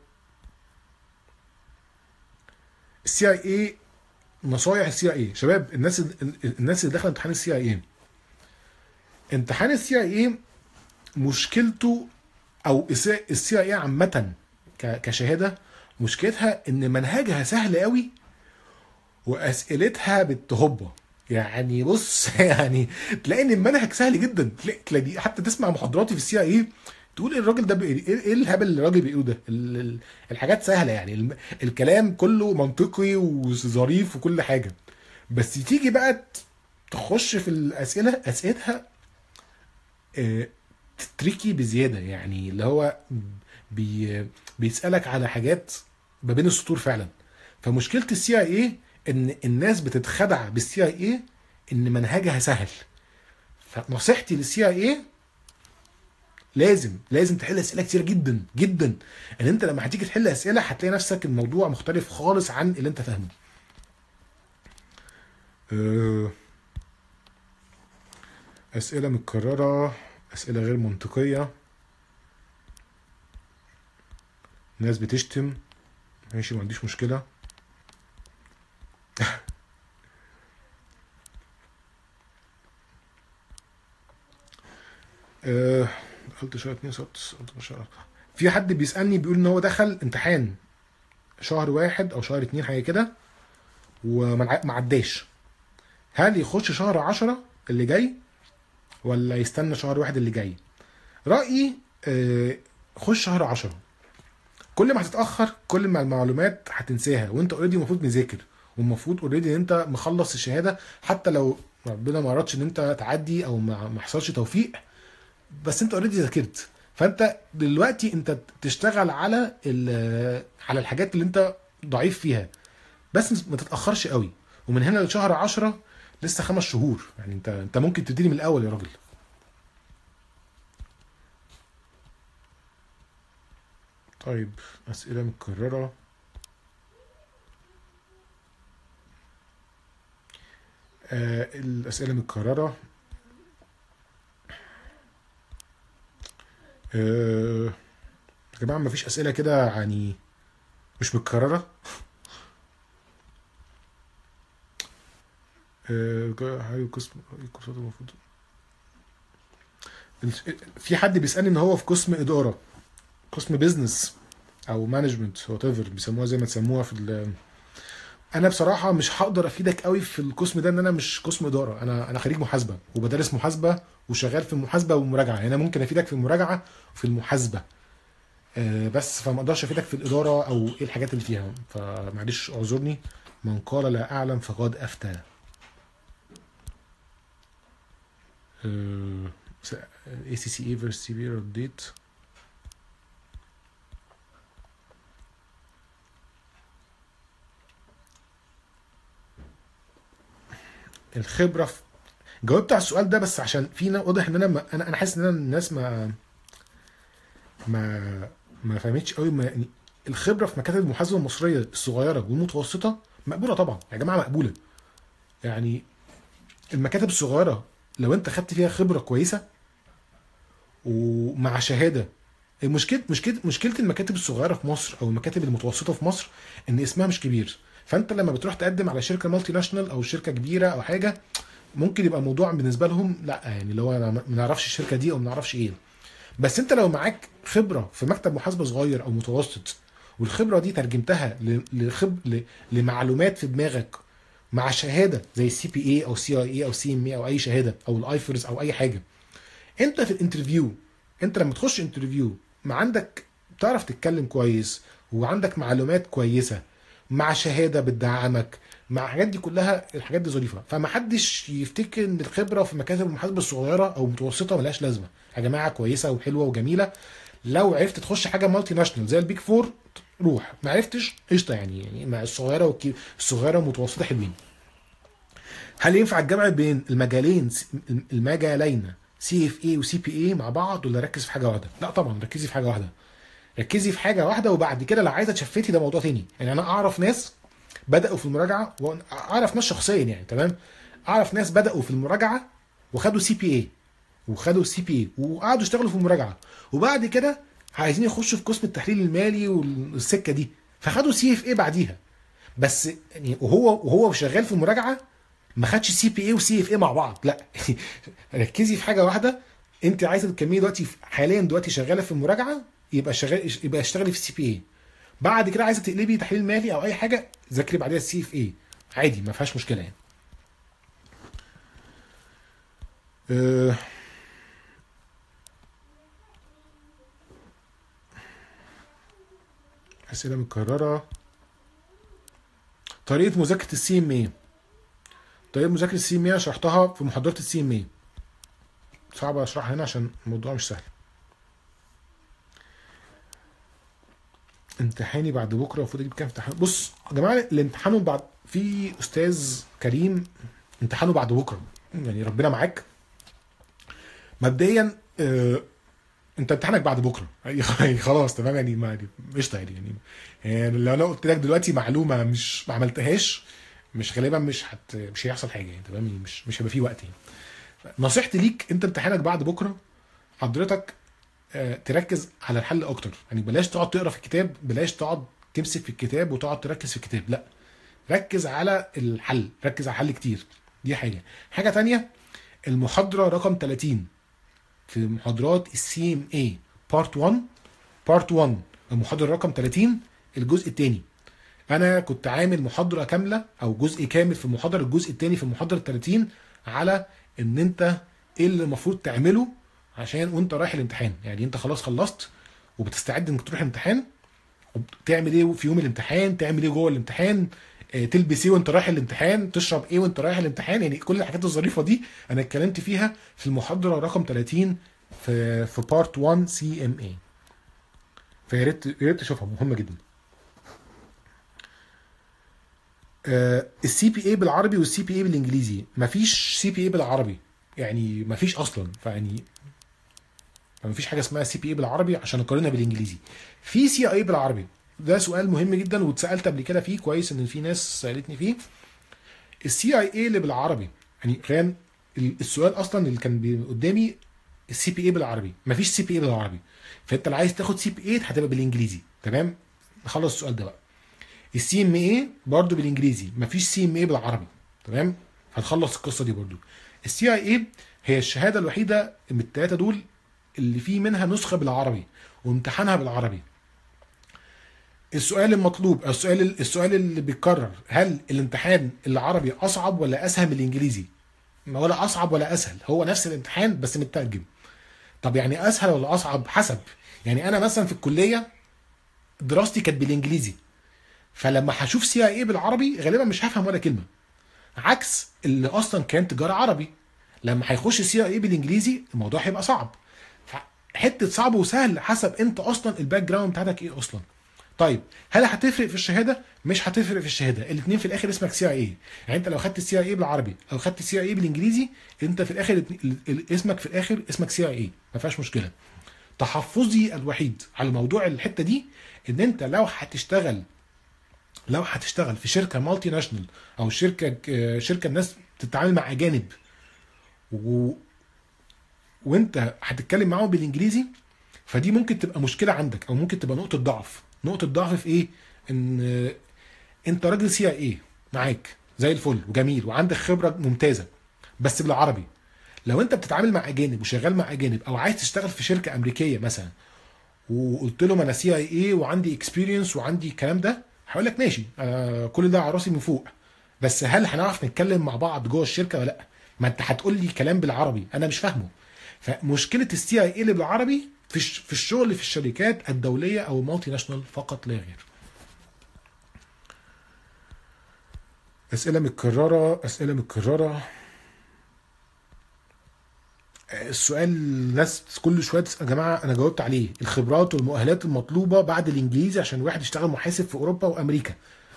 السي اي اي، نصايح السي اي اي شباب. الناس الناس اللي داخله امتحان السي اي اي، امتحان السي اي اي مشكلته، او السي اي اي عامه ك- كشهاده، مشكلتها ان منهجها سهل قوي واسئلتها بالتهبه. يعني بص يعني تلاقي ان المنهج سهل جدا، تلاقي تلاقي- حتى تسمع محاضراتي في السي اي، تقول إيه الراجل ده بي- ايه إيه الهبل اللي الراجل بيقوله ده. ال- ال- الحاجات سهله، يعني الم- الكلام كله منطقي وظريف وكل حاجه. بس تيجي بقى تخش في الاسئله، اسئلتها آه، تريكي بزياده، يعني اللي هو بي بيسالك على حاجات ما بين السطور فعلا. فمشكله السي اي اي ان الناس بتتخدع بالسي اي اي ان منهجها سهل. فنصيحتي للسي اي اي، لازم لازم تحل اسئله كتير جدا جدا. ان انت لما هتيجي تحل اسئله هتلاقي نفسك الموضوع مختلف خالص عن اللي انت فاهمه. أه، اسئله متكرره، اسئله غير منطقيه، ناس بتشتم. ماشي ما عنديش مشكله. أه، دخلت شهر اتنين صوت. في حد بيسالني بيقول ان هو دخل امتحان شهر واحد او شهر اتنين حاجه كده وما ما عداش، هل يخش شهر عشرة اللي جاي ولا يستنى شهر واحد اللي جاي؟ رأيي آه، خش شهر عشرة. كل ما هتتأخر كل ما المعلومات هتنساها، وانت اوريدي المفروض مذاكر، والمفروض اوريدي ان انت مخلص الشهادة. حتى لو ربنا ما اردش ان انت تعدي او ما ما حصلش توفيق، بس انت اوريدي ذاكرت. فانت دلوقتي انت تشتغل على ال- على الحاجات اللي انت ضعيف فيها، بس ما تتأخرش قوي. ومن هنا لشهر عشرة لسه خمس شهور، يعني انت انت ممكن تبتدي من الاول يا راجل. طيب اسئله متكرره. آه الاسئله متكرره. آه يا جماعه ما فيش اسئله كده يعني مش متكرره. آه هاي قسم، هاي كورسات المفروض. في حد بيسالني ان هو في قسم اداره، قسم بيزنس او مانجمنت وات ايفر بيسموها زي ما تسموها في ال- انا بصراحه مش هقدر افيدك قوي في القسم ده، ان انا مش قسم اداره. انا انا خريج محاسبه وبدرس محاسبه وشغال في المحاسبه والمراجعه. يعني انا ممكن افيدك في المراجعه وفي المحاسبه، آه، بس فما اقدرش افيدك في الاداره او ايه الحاجات اللي فيها. فمعلش اعذرني. من قال لا اعلم فقد افتى. اي سي سي اي فيرس سي بي رديت. الخبره في، جاوبت على السؤال ده بس عشان في نا- واضح ان انا ما انا انا حاسس ان انا الناس ما ما ما فهمتش قوي. ما يعني الخبره في مكاتب المحاسبه المصريه الصغيره والمتوسطه مقبوله طبعا يا جماعه، مقبوله. يعني المكاتب الصغيره لو انت خدت فيها خبره كويسه ومع شهاده. المشكله مشكله مشكله المكاتب الصغيره في مصر او المكاتب المتوسطه في مصر ان اسمها مش كبير. فانت لما بتروح تقدم على شركه مالتي ناشونال او شركه كبيره او حاجه، ممكن يبقى الموضوع بالنسبه لهم لا، يعني اللي هو انا ما نعرفش الشركه دي او ما نعرفش ايه. بس انت لو معاك خبره في مكتب محاسبه صغير او متوسط، والخبره دي ترجمتها ل- لخب ل- لمعلومات في دماغك مع شهاده زي السي بي اي او سي اي اي او سي ام اي او اي شهاده او الايفرز او اي حاجه، انت في الانترفيو، انت لما تخش انترفيو ما عندك، تعرف تتكلم كويس وعندك معلومات كويسه مع شهاده بتدعمك، مع الحاجات دي كلها. الحاجات دي ظريفه، فما حدش يفتكر ان الخبره في مكاتب المحاسبه الصغيره او المتوسطه ملهاش لازمه. يا جماعه كويسه وحلوه وجميله. لو عرفت تخش حاجه مالتي ناشونال زي البيك فور روح، ما عرفتش قشطه يعني. يعني مع الصغيره والكي... الصغيره والمتوسطه حلوين. هل ينفع الجمع بين المجالين المجالين سي اف اي وسي بي اي مع بعض، ولا ركز في حاجه واحده؟ لا طبعا ركزي في حاجه واحده. ركزي في حاجه واحده، وبعد كده لو عايزه تشفتي ده موضوع تاني. يعني انا اعرف ناس بداوا في المراجعه، واعرف ناس شخصيا يعني، تمام. اعرف ناس بداوا في المراجعه وخدوا سي بي اي، وخدوا السي بي اي وقعدوا يشتغلوا في المراجعه، وبعد كده عايزين يخشوا في قسم التحليل المالي والسكه دي، فخدوا سي اف اي بعديها. بس يعني وهو وهو شغال في المراجعه ما خدش سي بي اي وسي اف اي مع بعض، لا. ركزي في حاجه واحده. انت عايزه تكملي دلوقتي حاليا دلوقتي شغاله في المراجعه، يبقى شغال يبقى اشتغلي في السي بي اي. بعد كده عايزه تقلبي تحليل مالي او اي حاجه، ذاكري بعديها السي اف اي عادي، ما فيهاش مشكله يعني. أه اسئله متكرره. طريقه مذاكره السي ام اي. طريقه مذاكره السي ام اي شرحتها في محاضره السي ام اي، صعب اشرحها هنا عشان الموضوع مش سهل. امتحاني بعد بكره المفروض اجيب كام امتحان؟ بص يا جماعه، الامتحان بعد، في استاذ كريم امتحانه بعد بكره، يعني ربنا معاك. مبدئيا آه انت امتحانك بعد بكره يعني خلاص تمام يعني، ما قشطه يعني. يعني يعني لو انا قلت لك دلوقتي معلومه مش ما عملتهاش، مش غالبا مش هت مش هيحصل حاجه يعني، تمام. مش مش هيبقى فيه وقت يعني. نصيحتي ليك، انت امتحانك بعد بكره، حضرتك آه تركز على الحل اكتر يعني. بلاش تقعد تقرا في الكتاب، بلاش تقعد تمسك في الكتاب وتقعد تركز في الكتاب، لا. ركز على الحل، ركز على الحل كتير. دي حاجه. حاجه تانية، المحاضره رقم ثلاثين في محاضرات السي ام اي بارت واحد، بارت واحد المحاضره رقم ثلاثين الجزء الثاني. انا كنت عامل محاضره كامله او جزء كامل في المحاضره الجزء الثاني في المحاضره ثلاثين على ان انت ايه اللي المفروض تعمله عشان وانت رايح الامتحان. يعني انت خلاص خلصت وبتستعد انك تروح الامتحان، تعمل ايه في يوم الامتحان، تعمل ايه جوه الامتحان، تلبس ايه وانت رايح الامتحان، تشرب ايه وانت رايح الامتحان. يعني كل الحاجات الظريفه دي انا اتكلمت فيها في المحاضره رقم ثلاثين في في بارت واحد سي ام اي، فيا ريت يا ريت تشوفها، مهمه جدا. السي بي اي بالعربي والسي بي اي بالانجليزي. مفيش سي بي اي بالعربي يعني، مفيش اصلا. فيعني مفيش حاجه اسمها سي بي اي بالعربي عشان اقارنها بالانجليزي. في سي اي بالعربي، ده سؤال مهم جدا واتسالت قبل كده فيه، كويس ان في ناس سالتني فيه. السي اي اي اللي بالعربي يعني، كان السؤال اصلا اللي كان قدامي السي بي اي بالعربي، مفيش سي بي اي بالعربي. فانت اللي عايز تاخد سي بي اي هتبقى بالانجليزي، تمام. نخلص السؤال ده بقى. السي ام اي برضه بالانجليزي، مفيش سي ام اي بالعربي، تمام. هنخلص القصه دي برضه. السي اي اي هي الشهاده الوحيده من الثلاثه دول اللي فيه منها نسخه بالعربي وامتحانها بالعربي. السؤال المطلوب، السؤال السؤال اللي بيتكرر، هل الامتحان العربي اصعب ولا اسهل من الانجليزي؟ ولا اصعب ولا اسهل، هو نفس الامتحان بس مترجم. طب يعني اسهل ولا اصعب؟ حسب. يعني انا مثلا في الكليه دراستي كانت بالانجليزي، فلما هشوف سي اي اي بالعربي غالبا مش هفهم ولا كلمه، عكس اللي اصلا كان تجاره عربي. لما هيخش سي اي اي بالانجليزي الموضوع هيبقى صعب. حته صعب وسهل حسب انت اصلا الباك جراوند بتاعتك ايه اصلا. طيب هل هتفرق في الشهاده؟ مش هتفرق في الشهاده، الاثنين في الاخر اسمك سي اي اي. يعني انت لو خدت السي اي اي بالعربي او خدت السي اي اي بالانجليزي، انت في الاخر اسمك في الاخر اسمك سي اي اي، ما فيهاش مشكله. تحفظي الوحيد على موضوع الحته دي ان انت لو هتشتغل لو هتشتغل في شركه مالتي ناشونال او شركه شركه الناس بتتعامل مع اجانب و... وانت هتتكلم معاهم بالانجليزي، فدي ممكن تبقى مشكله عندك او ممكن تبقى نقطه ضعف. نقطه ضعف في ايه؟ ان انت راجل سي اي اي معاك زي الفل وجميل وعندك خبره ممتازه بس بالعربي. لو انت بتتعامل مع اجانب وشغال مع اجانب او عايز تشتغل في شركه امريكيه مثلا وقلت لهم انا سي اي اي وعندي اكسبيرينس وعندي الكلام ده، هقول لك ماشي، آه كل ده على راسي من فوق، بس هل هنعرف نتكلم مع بعض جوه الشركه ولا لا؟ ما انت هتقول لي كلام بالعربي انا مش فاهمه. فمشكله السي اي اي اللي بالعربي في في الشغل في الشركات الدوليه او المالتي ناشونال فقط لا غير. اسئله متكرره، اسئله متكرره. السؤال ناس كل شويه تسأل، يا جماعه انا جاوبت عليه، الخبرات والمؤهلات المطلوبه بعد الانجليزي عشان الواحد يشتغل محاسب في اوروبا وامريكا.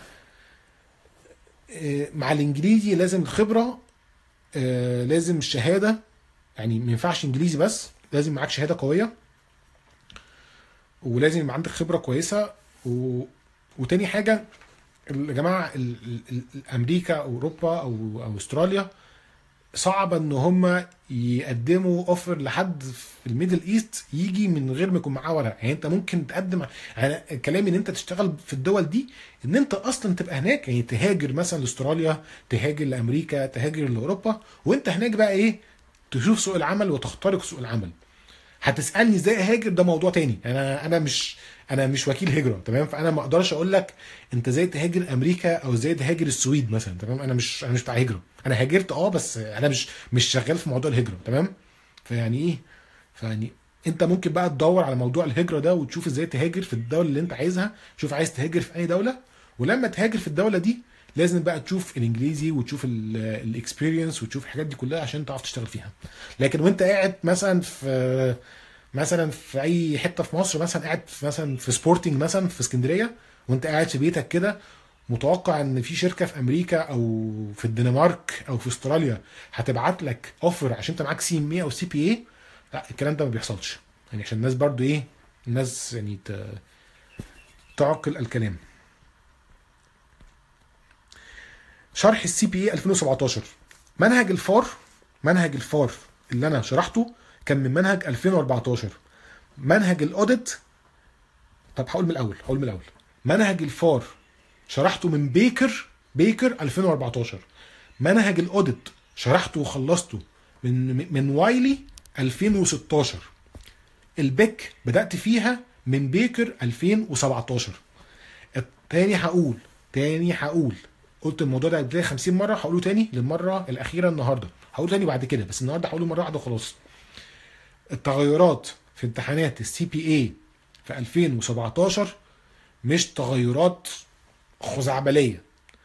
آه، مع الانجليزي لازم الخبره، آه، لازم الشهاده، يعني ما ينفعش انجليزي بس، لازم معاك شهاده قويه، ولازم يبقى عندك خبره كويسه. و... وتاني حاجه، يا جماعه ال... ال... ال- امريكا او اوروبا او او استراليا صعب ان هم يقدموا اوفر لحد في الميدل ايست يجي من غير ما يكون معاه ورق. يعني انت ممكن تقدم، يعني كلامي ان انت تشتغل في الدول دي، ان انت اصلا تبقى هناك، يعني تهاجر مثلا لاستراليا، تهاجر لامريكا، تهاجر لاوروبا، وانت هناك بقى ايه، تشوف سوق العمل وتخترق سوق العمل. هتسالني ازاي اهاجر، ده موضوع تاني. انا انا مش انا مش وكيل هجره، تمام؟ فانا ما اقدرش اقول لك انت ازاي تهاجر امريكا او ازاي تهاجر السويد مثلا، تمام؟ انا مش انا مش بتاع هجره. انا هاجرت اه، بس انا مش مش شغال في موضوع الهجره، تمام؟ فيعني ايه، فيعني انت ممكن بقى تدور على موضوع الهجره ده وتشوف ازاي تهاجر في الدوله اللي انت عايزها. شوف عايز تهاجر في اي دوله، ولما تهاجر في الدوله دي لازم بقى تشوف الانجليزي وتشوف الاكسبيرينس وتشوف الحاجات دي كلها عشان تعرف تشتغل فيها. لكن وانت قاعد مثلا في مثلا في اي حته في مصر، مثلا قاعد في مثلا في سبورتنج مثلا في اسكندريه، وانت قاعد في بيتك كده، متوقع ان في شركه في امريكا او في الدنمارك او في استراليا هتبعت لك اوفر عشان انت معاك سي ام اي او سي بي اي؟ لا، الكلام ده ما بيحصلش. يعني عشان الناس برضو ايه، الناس يعني ت- تعقل الكلام. شرح السي بي اي ألفين وسبعتاشر. منهج الفار، منهج الفار اللي انا شرحته كان من منهج ألفين واربعتاشر. منهج الاوديت، طب هقول من الاول، هقول من الاول. منهج الفار شرحته من بيكر، بيكر ألفين واربعتاشر. منهج الاوديت شرحته وخلصته من من وايلي ألفين وستاشر. البيك بدأت فيها من بيكر ألفين وسبعتاشر. تاني هقول، تاني هقول، قلت الموضوع ده قبل كده خمسين مره، هقوله تاني للمره الاخيره النهارده، هقوله تاني بعد كده، بس النهارده هقوله مره واحده وخلاص. التغيرات في امتحانات السي بي اي في ألفين وسبعتاشر مش تغيرات خزعبليه.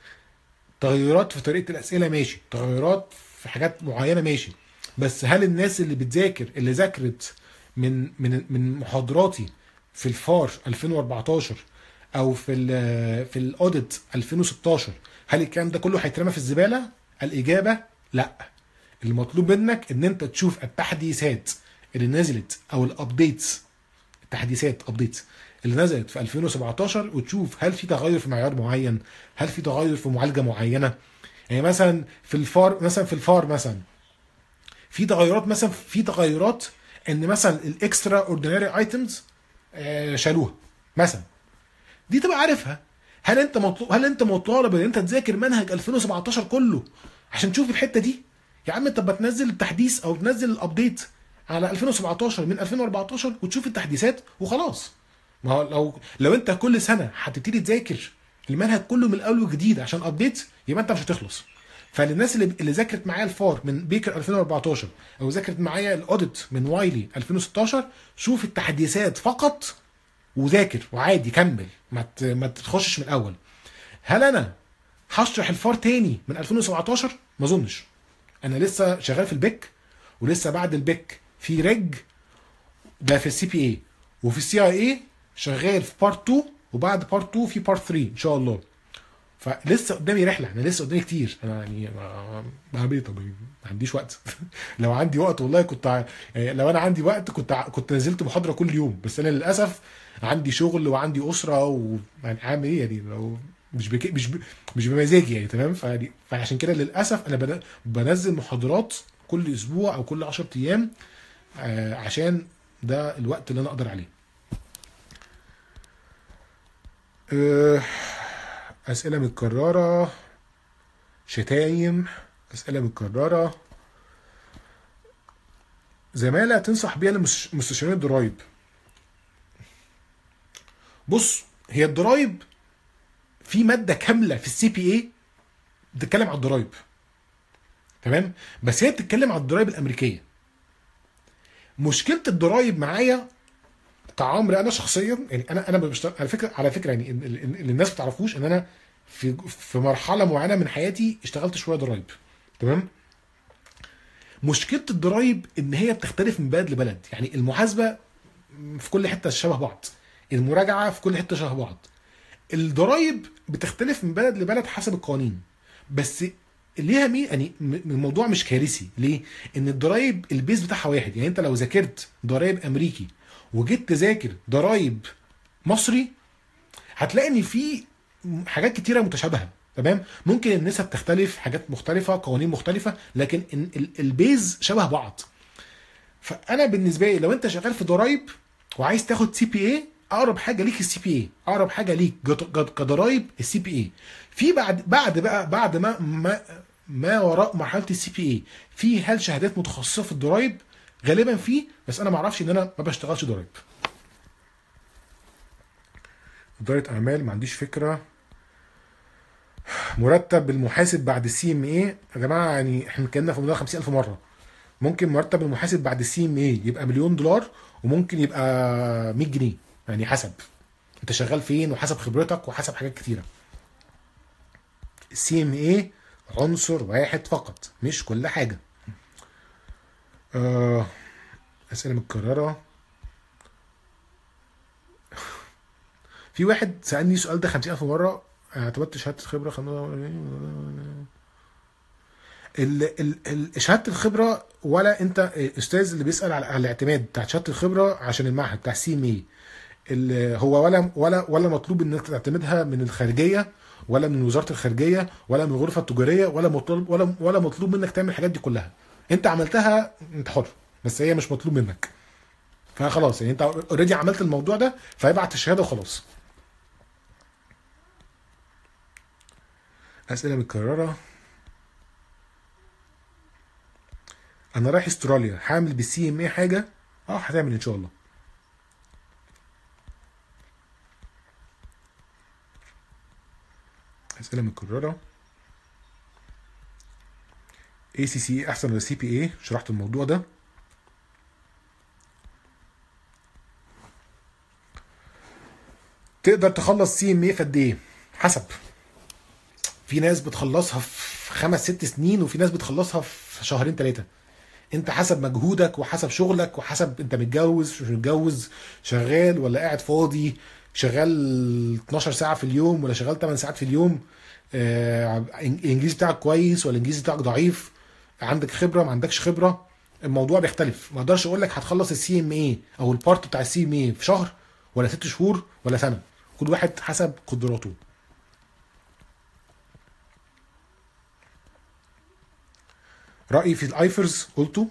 تغيرات في طريقه الاسئله ماشي، تغيرات في حاجات معينه ماشي، بس هل الناس اللي بتذاكر، اللي ذاكرت من من من محاضراتي في الفار ألفين واربعتاشر او في ال في الاوديت ألفين وستاشر، هل الكلام ده كله هيترمى في الزباله؟ الاجابه لا. المطلوب منك ان انت تشوف التحديثات اللي نزلت او الابديتس، التحديثات ابديتس اللي نزلت في ألفين وسبعتاشر، وتشوف هل في تغير في معيار معين، هل في تغير في معالجه معينه. يعني مثلا في الفار، مثلا في الفار مثلا في تغيرات، مثلا في تغيرات ان مثلا الاكسترا اوردينري ايتمز شالوها مثلا، دي تبقى عارفها. هل انت مطلوب، هل انت مطالب ان انت تذاكر منهج ألفين وسبعتاشر كله عشان تشوف الحته دي؟ يا عم انت بتنزل التحديث او تنزل الابديت على ألفين وسبعتاشر من ألفين واربعتاشر وتشوف التحديثات وخلاص. ما هو لو لو انت كل سنه هتبتدي تذاكر المنهج كله من الاول وجديد عشان ابديت، يبقى انت مش هتخلص. فللناس اللي اللي ذاكرت معايا الفار من بيكر ألفين واربعتاشر او ذاكرت معايا الاوديت من وايلي ألفين وستاشر، شوف التحديثات فقط وذاكر وعادي كمل، ما ت- ما تخشش من الاول. هل انا هشرح الفار تاني من ألفين وسبعتاشر؟ ما اظنش. انا لسه شغال في البيك، ولسه بعد البيك في ريج، ده في السي بي اي، وفي السي اي اي شغال في بارت اتنين، وبعد بارت اتنين في بارت تلاتة ان شاء الله. فلسه قدامي رحله، انا لسه قدامي كتير. انا يعني ما بعمل طب ما عنديش وقت. لو عندي وقت والله كنت ع- يعني لو انا عندي وقت كنت ع- كنت نزلت محاضره كل يوم، بس انا للاسف عندي شغل وعندي اسره، ويعني عامل ايه يعني، لو مش بك... مش ب... مش بمزاجي يعني، تمام؟ فيعني فعشان كده للاسف انا بن... بنزل محاضرات كل اسبوع او كل عشرة ايام، آه عشان ده الوقت اللي انا اقدر عليه. آه، اسئله متكرره، شتايم، اسئله متكرره. زماله تنصح بيها لمستشارين الضرايب؟ بص، هي الضرايب في ماده كامله في السي بي اي بتتكلم على الضرايب، تمام؟ بس هي بتتكلم على الضرايب الامريكيه. مشكله الضرايب معايا كعمرو انا شخصيا، يعني انا انا بشتغل على فكره، على فكره يعني ال- ال- اللي الناس ما تعرفوش ان انا في في مرحله معينه من حياتي اشتغلت شويه ضرايب. تمام. مشكله الضرايب ان هي بتختلف من بلد لبلد. يعني المحاسبه في كل حته شبه بعض، المراجعه في كل حته شبه بعض، الضرايب بتختلف من بلد لبلد حسب القوانين. بس ليها مين يعني الموضوع مش كارثي ليه؟ ان الضرايب البيز بتاعها واحد. يعني انت لو ذاكرت ضرايب امريكي وجيت تذاكر ضرايب مصري هتلاقي ان في حاجات كتيره متشابهه. تمام. ممكن النسب تختلف، حاجات مختلفه، قوانين مختلفه، لكن البيز شبه بعض. فانا بالنسبه لي لو انت شغال في ضرايب وعايز تاخد سي بي اي، اقرب حاجه ليك السي بي اي، اقرب حاجه ليك كضرايب السي بي اي. في بعد بعد بقى بعد ما ما ما وراء مرحله السي بي اي في هل شهادات متخصصه في الضرايب؟ غالبا في، بس انا ما اعرفش ان انا ما بشتغلش ضرايب. اداره اعمال ما عنديش فكره. مرتب المحاسب بعد السي ام اي يا جماعه، يعني احنا اتكلمنا في موضوع خمسين ألف مره. ممكن مرتب المحاسب بعد السي ام اي يبقى مليون دولار، وممكن يبقى مية جنيه، يعني حسب انت شغال فين وحسب خبرتك وحسب حاجات كتيره. السي ام اي عنصر واحد فقط، مش كل حاجه. آه اسئله متكرره. في واحد سالني السؤال ده خمسين ألف مره، اعتمدت شهاده خبره خم... ال ال شهاده الخبره، ولا انت استاذ اللي بيسال على الاعتماد بتاع شهاده الخبره عشان المعهد بتاع السي ام اي، هو ولا ولا ولا مطلوب انك تعتمدها من الخارجيه، ولا من وزاره الخارجيه، ولا من الغرفه التجاريه، ولا مطلوب ولا ولا مطلوب منك تعمل الحاجات دي كلها. انت عملتها انت حر، بس هي مش مطلوب منك. فخلاص يعني انت اوريدي عملت الموضوع ده، فابعت الشهاده وخلاص. اسئله متكرره. انا رايح استراليا، هعمل بالسي ام اي حاجه؟ اه هتعمل ان شاء الله. اسئله متكرره. اي سي سي احسن ولا سي بي اي؟ شرحت الموضوع ده. تقدر تخلص سي ام اي في قد ايه؟ حسب. في ناس بتخلصها في خمس ست سنين، وفي ناس بتخلصها في شهرين ثلاثه. انت حسب مجهودك وحسب شغلك وحسب انت متجوز مش متجوز، شغال ولا قاعد فاضي، شغال اتناشر ساعه في اليوم ولا شغال تمن ساعات في اليوم، آه، الانجليزي بتاعك كويس ولا الانجليزي بتاعك ضعيف، عندك خبره ما عندكش خبره. الموضوع بيختلف. ما اقدرش اقول لك هتخلص السي ام اي او البارت بتاع السي ام اي في شهر ولا ست شهور ولا سنه. كل واحد حسب قدراته. رايي في الايفرز قلته.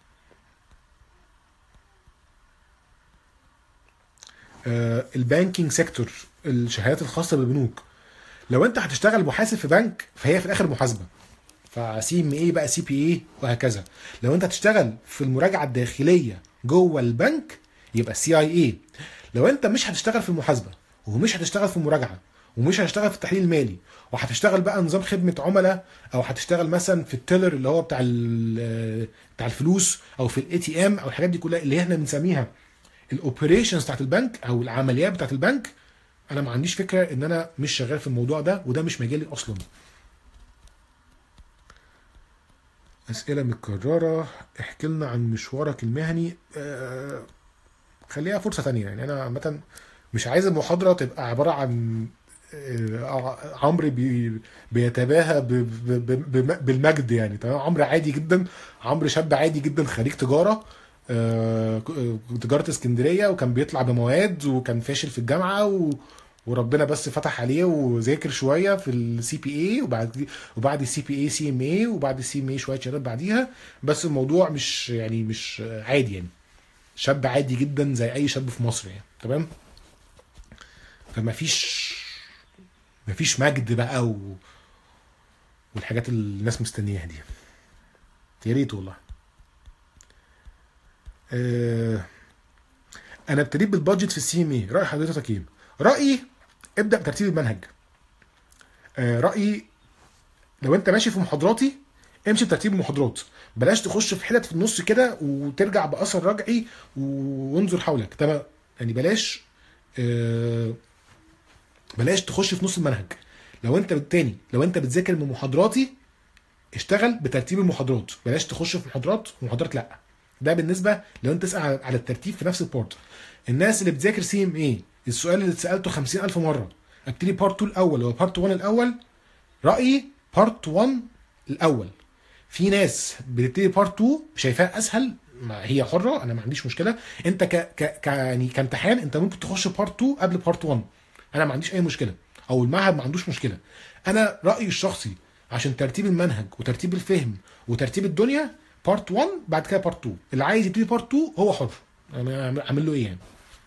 آه البانكينج سيكتور، الشهادات الخاصه بالبنوك، لو انت هتشتغل محاسب في بنك فهي في الاخر محاسبه، فسي ام اي بقى سي بي اي وهكذا. لو انت هتشتغل في المراجعه الداخليه جوه البنك يبقى سي اي اي. لو انت مش هتشتغل في المحاسبه ومش هتشتغل في المراجعه ومش هتشتغل في التحليل المالي، وهتشتغل بقى نظام خدمه عملاء، او هتشتغل مثلا في التيلر اللي هو بتاع بتاع الفلوس، او في الاي تي ام، او الحاجات دي كلها اللي احنا بنسميها الاوبريشنز بتاعت البنك او العمليات بتاعت البنك، انا ما عنديش فكره ان انا مش شغال في الموضوع ده، وده مش مجالي اصلا. اسئله متكرره. احكي لنا عن مشوارك المهني. أه خليها فرصه ثانيه. يعني انا عامه مش عايز المحاضره تبقى عباره عن أه عمرو بي بيتباهى ب ب ب بالمجد. يعني تمام، عمرو عادي جدا، عمرو شاب عادي جدا، خريج تجاره، أه تجاره اسكندريه، وكان بيطلع بمواد، وكان فاشل في الجامعه، و وربنا بس فتح عليه وذاكر شويه في السي بي اي، وبعد وبعد السي بي اي سي ام اي، وبعد السي ام اي شويه شهادات بعديها. بس الموضوع مش يعني مش عادي، يعني شاب عادي جدا زي اي شاب في مصر يعني. تمام. فما فيش ما فيش مجد بقى و... والحاجات اللي الناس مستنياها دي. يا ريت والله. أه... انا ابتديت بالبادجت في السي ام اي، راي حضرتك ايه؟ رايي ابدا بترتيب المنهج. أه... رايي لو انت ماشي في محاضراتي امشي بترتيب المحاضرات، بلاش تخش في حتت في النص كده وترجع باثر رجعي وانظر حولك. تمام. يعني بلاش آه بلاش تخش في نص المنهج. لو انت بالتاني لو انت بتذاكر من محاضراتي اشتغل بترتيب المحاضرات، بلاش تخش في محاضرات ومحاضرات لا. ده بالنسبه لو انت تسال على الترتيب في نفس البارت. الناس اللي بتذاكر سي ام اي، السؤال اللي اتسالته خمسين ألف مره، ابتدي بارت اتنين الاول ولا بارت واحد الاول؟ رايي بارت واحد الاول. في ناس بتبتدي بارت اتنين شايفاها اسهل، ما هي حره، انا ما عنديش مشكله. انت ك, ك... ك... يعني كامتحان انت ممكن تخش بارت اتنين قبل بارت واحد، انا ما عنديش اي مشكله، او المعهد ما عندوش مشكله. انا رايي الشخصي عشان ترتيب المنهج وترتيب الفهم وترتيب الدنيا بارت واحد بعد كده بارت اتنين. اللي عايز يبتدي بارت اتنين هو حر، انا اعمل له ايه يعني.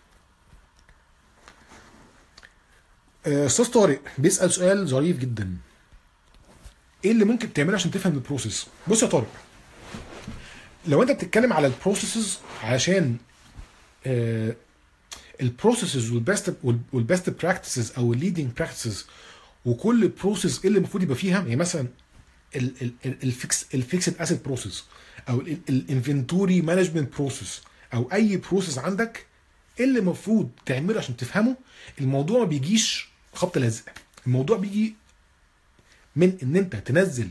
استاذ طارق بيسال سؤال ظريف جدا، ايه اللي ممكن تعمله عشان تفهم البروسيس؟ بص يا طارق، لو انت بتتكلم على البروسيسز عشان آه البروسيسز والبيست والبيست براكتسز او الليدنج براكتسز، وكل بروسيس ايه اللي المفروض يبقى فيها، يعني مثلا الفيكس الفيكسد اسيت بروسيس او الانفنتوري مانجمنت بروسيس او اي بروسيس عندك، ايه اللي المفروض تعمله عشان تفهمه. الموضوع ما بيجيش خبط لازق، الموضوع بيجي من ان انت تنزل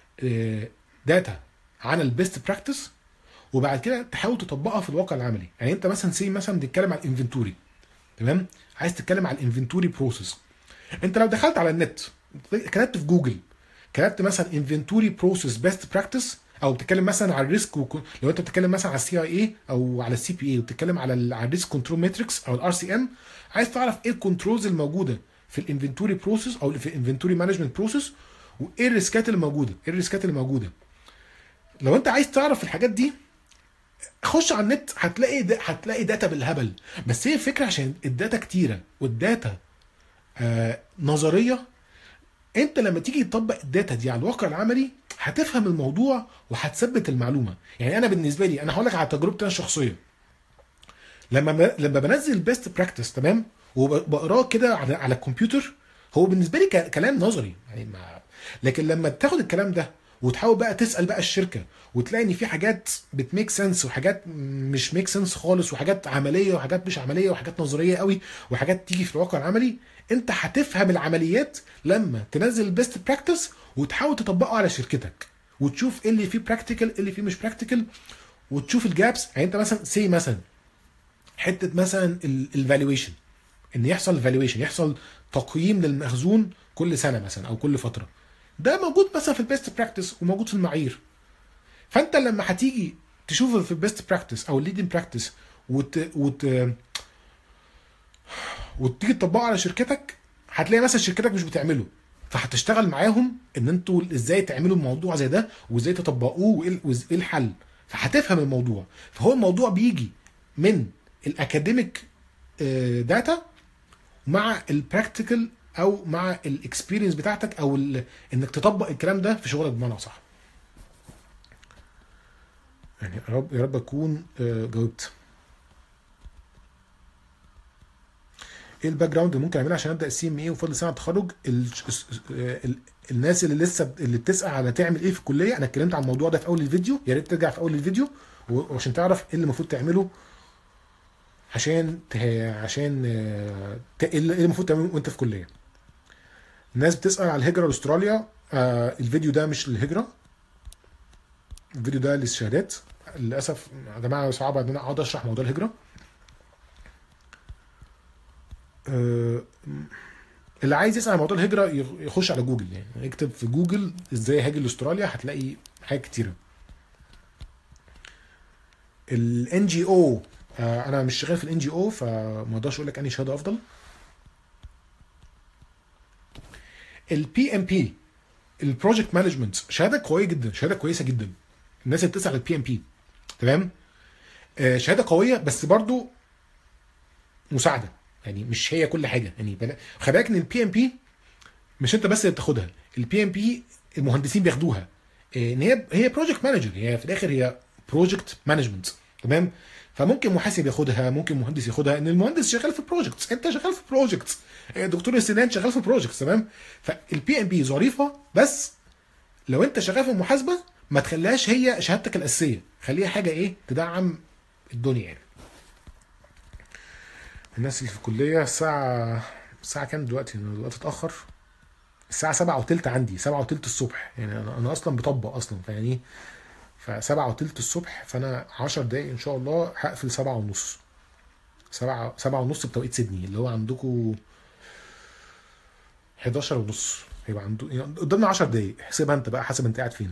داتا عن البيست براكتس وبعد كده تحاول تطبقها في الواقع العملي. يعني انت مثلا سي مثلا بتتكلم على الانفنتوري، تمام، عايز تتكلم على الانفنتوري بروسيس. انت لو دخلت على النت كتبت في جوجل، كتبت مثلا انفنتوري بروسيس بيست براكتس، او بتتكلم مثلا على الريسك وكو... لو انت بتتكلم مثلا على السي اي اي او على السي بي اي وبتتكلم على ال... على الريسك كنترول ماتريكس او الار سي ام، عايز تعرف ايه الكنترولز الموجوده في الانفنتوري بروسيس او في الانفنتوري مانجمنت بروسيس، وايه الريسكات اللي موجوده ايه الريسكات اللي موجوده. لو انت عايز تعرف الحاجات دي خش على النت، هتلاقي دا هتلاقي داتا بالهبل. بس هي الفكره عشان الداتا كتيره والداتا آه نظريه، انت لما تيجي تطبق الداتا دي على الواقع العملي هتفهم الموضوع وهتثبت المعلومه. يعني انا بالنسبه لي، انا هقول لك على تجربتي انا الشخصيه، لما لما بنزل البيست براكتس تمام وبقراه كده على على الكمبيوتر، هو بالنسبه لي كلام نظري يعني ما... لكن لما تاخد الكلام ده وتحاول بقى تسال بقى الشركه وتلاقي ان في حاجات بتميك سنس وحاجات مش ميك سنس خالص، وحاجات عمليه وحاجات مش عمليه وحاجات نظريه قوي وحاجات تيجي في الواقع العملي، انت هتفهم العمليات لما تنزل البيست براكتس وتحاول تطبقه على شركتك وتشوف ايه اللي فيه براكتيكال ايه اللي فيه مش براكتيكال وتشوف الجابس. يعني انت مثلا سي مثلا حته مثلا الفالويشن، ان يحصل فالويشن، يحصل تقييم للمخزون كل سنه مثلا او كل فتره، ده موجود مثلا في البيست براكتس وموجود في المعايير. فانت لما هتيجي تشوفه في البيست براكتس او الليدنج براكتس وت... وت... وتيجي تطبقه على شركتك، هتلاقي مثلا شركتك مش بتعمله، فهتشتغل معاهم ان انتوا ازاي تعملوا الموضوع زي ده وازاي تطبقوه وايه الحل، فهتفهم الموضوع. فهو الموضوع بيجي من الاكاديميك داتا مع البراكتيكال او مع الاكسبيرينس بتاعتك او انك تطبق الكلام ده في شغلك بمعنى صح. يعني يا رب يا رب اكون جاوبت. ايه الباك جراوند اللي ممكن اعملها عشان ابدا السي ام اي وفضل سنه التخرج؟ ال... ال... الناس اللي لسه اللي بتسال على تعمل ايه في الكليه، انا اتكلمت عن الموضوع ده في اول الفيديو، يا ريت ترجع في اول الفيديو وعشان تعرف ايه اللي المفروض تعمله عشان ت... عشان ت... ايه اللي المفروض تعمله وانت في كليه. الناس بتسال على الهجره لاستراليا، آه الفيديو ده مش للهجره، الفيديو ده للشهادات. للاسف يا جماعه صعب ان انا اقعد اشرح موضوع الهجره. أه اللي عايز يسال عن موضوع الهجره يخش على جوجل، يعني يكتب في جوجل ازاي هاجر لاستراليا هتلاقي حاجات كتيره. الان جي او انا مش شغال في الان جي او فما اقدرش اقول لك انهي شهاده افضل. البي ام بي البروجكت مانجمنت شهاده قويه جدا، شهاده كويسه جدا. الناس اللي بتسال على البي ام بي تمام، آه شهاده قويه بس برضو مساعده، يعني مش هي كل حاجه. يعني خلي بالك ان البي ام بي مش انت بس اللي بتاخدها، البي ام بي المهندسين بياخدوها، ان هي هي بروجكت مانجر، هي في الاخر هي بروجكت مانجمنت تمام. فممكن محاسب ياخدها، ممكن مهندس ياخدها، ان المهندس شغال في بروجكتس، انت شغال في بروجكتس، دكتور السنان شغال في بروجكتس تمام. فالبي ام بي ظريفه، بس لو انت شغال في المحاسبه ما تخليهاش هي شهادتك الاساسيه، خليها حاجه ايه تدعم الدنيا. يعني الناس اللي في الكليه الساعه الساعه كام دلوقتي؟ الوقت اتاخر. الساعه سبعة وتلت عندي، سبعة وتلت الصبح، يعني انا انا اصلا بطبق اصلا، فيعني فسبعة وتلت الصبح، فانا عشر دقايق ان شاء الله هقفل سبعة ونص. سبعة سبعة ونص بتوقيت سيدني، اللي هو عندكم حداشر ونص، هيبقى عنده يعني قدامنا عشر دقايق. احسبها انت بقى، حسب انت قاعد فين.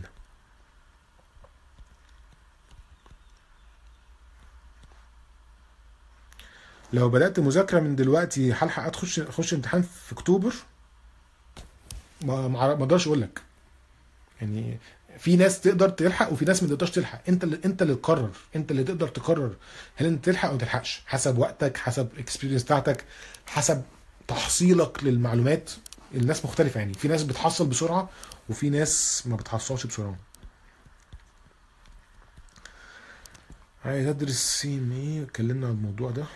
لو بدأت مذاكرة من دلوقتي هلحق ادخل اخش امتحان في اكتوبر؟ ما ما ما اقدرش اقول لك يعني. في ناس تقدر تلحق وفي ناس ما تقدرش تلحق. انت اللي انت اللي تقرر، انت اللي تقدر تقرر هل انت تلحق او ما تلحقش، حسب وقتك، حسب الاكسبيرينس بتاعتك، حسب تحصيلك للمعلومات. الناس مختلفة يعني، في ناس بتحصل بسرعة وفي ناس ما بتحصلش بسرعة. عايز ادرس سي ام ايه، اتكلمنا عن الموضوع ده.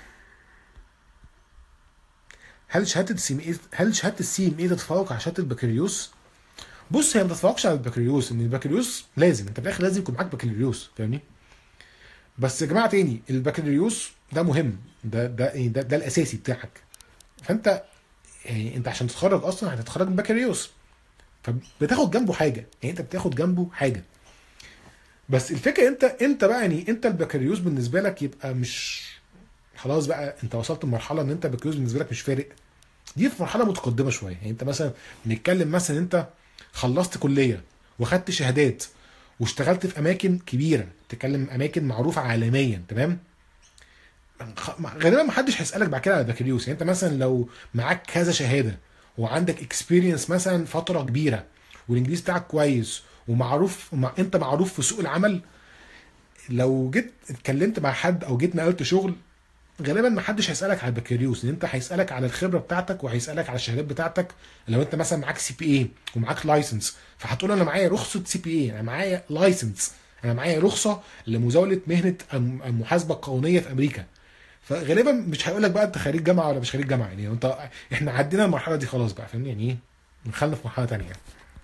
هل شهاده السي ام اي هل شهاده السي ام اي تتفوق على شهاده البكالوريوس؟ بص، هي ما تتفوقش على البكالوريوس، ان البكالوريوس لازم انت في الاخر لازم يكون معاك بكالوريوس، فاهمني؟ بس يا جماعه تاني، البكالوريوس ده مهم، ده ده إيه؟ ده, ده الاساسي بتاعك. فانت يعني انت عشان تتخرج اصلا هتتخرج من بكالوريوس، فبتاخد جنبه حاجه، يعني انت بتاخد جنبه حاجه. بس الفكره انت انت بقى يعني انت البكالوريوس بالنسبه لك يبقى مش خلاص بقى انت وصلت لمرحله ان انت البكالوريوس بالنسبه لك مش فارق. دي في مرحله متقدمه شويه، يعني انت مثلا بنتكلم مثلا انت خلصت كليه وخدت شهادات واشتغلت في اماكن كبيره، تتكلم اماكن معروفه عالميا، تمام؟ غالبا ما حدش هيسالك بعد كده على البكالوريوس. يعني انت مثلا لو معاك كذا شهاده وعندك اكسبيرينس مثلا فتره كبيره والانجليزي بتاعك كويس ومعروف ومع انت معروف في سوق العمل، لو جيت اتكلمت مع حد او جيت نقلت شغل، غالبا ما حدش هيسالك على البكالوريوس، لان انت هيسالك على الخبره بتاعتك وهيسالك على الشهادات بتاعتك. لو انت مثلا معاك سي بي اي ومعاك لايسنس، فهتقول انا معايا رخصه سي بي اي، انا معايا لايسنس، انا معايا رخصه لمزاوله مهنه المحاسبه القانونيه في امريكا. فغالبا مش هيقول لك بقى انت خريج جامعه ولا مش خريج جامعه، يعني انت احنا عدينا المرحله دي خلاص بقى، فاهمني يعني ايه؟ دخلنا في مرحله ثانيه.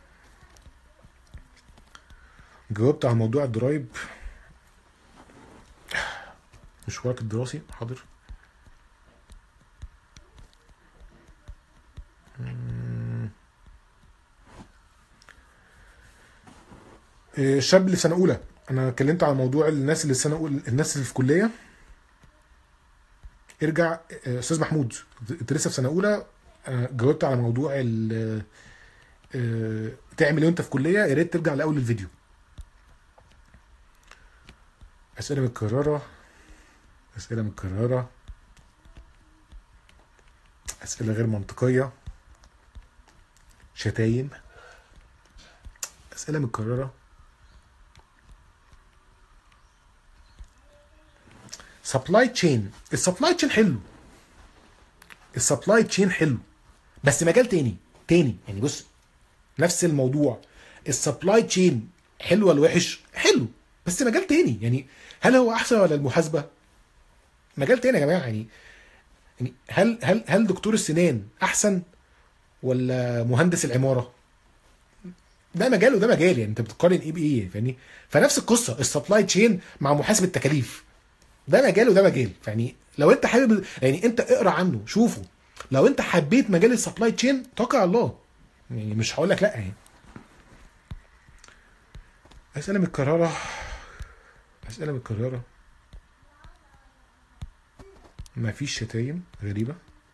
جاوبت على موضوع الضرايب. مشوارك الدراسي حاضر. الشاب اللي في سنه اولى، انا اتكلمت على موضوع الناس اللي في سنه اولى، الناس اللي في كليه. ارجع استاذ محمود، انت لسه في سنه اولى. انا جاوبت على موضوع ال تعمل ايه وانت في كليه، يا ريت ترجع لاول الفيديو. اسئله متكرره، اسئله متكرره، اسئله غير منطقيه، شتايم، اسئله متكرره. سبلاي تشين، السبلاي تشين حلو، السبلاي تشين حلو، بس مجال تاني تاني يعني. بص، نفس الموضوع، السبلاي تشين حلو ولا وحش؟ حلو، بس مجال تاني يعني. هل هو احسن ولا المحاسبه؟ مجال تاني يا جماعه يعني. يعني هل هل هل دكتور السنان احسن ولا مهندس العماره؟ ده مجال وده مجال، يعني انت بتقارن ايه بايه، فاهمني؟ فنفس القصه السبلاي تشين مع محاسبه التكاليف، ده مجال وده مجال. يعني لو انت حابب، يعني انت اقرا عنه شوفه، لو انت حبيت مجال السبلاي تشين توكل على الله، يعني مش هقول لك لا يعني. اسئله متكرره، اسئله متكرره، ما فيش شتايم غريبه.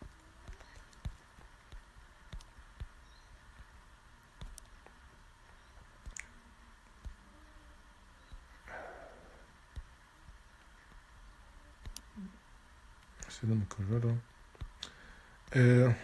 اسئله متكرره، أه،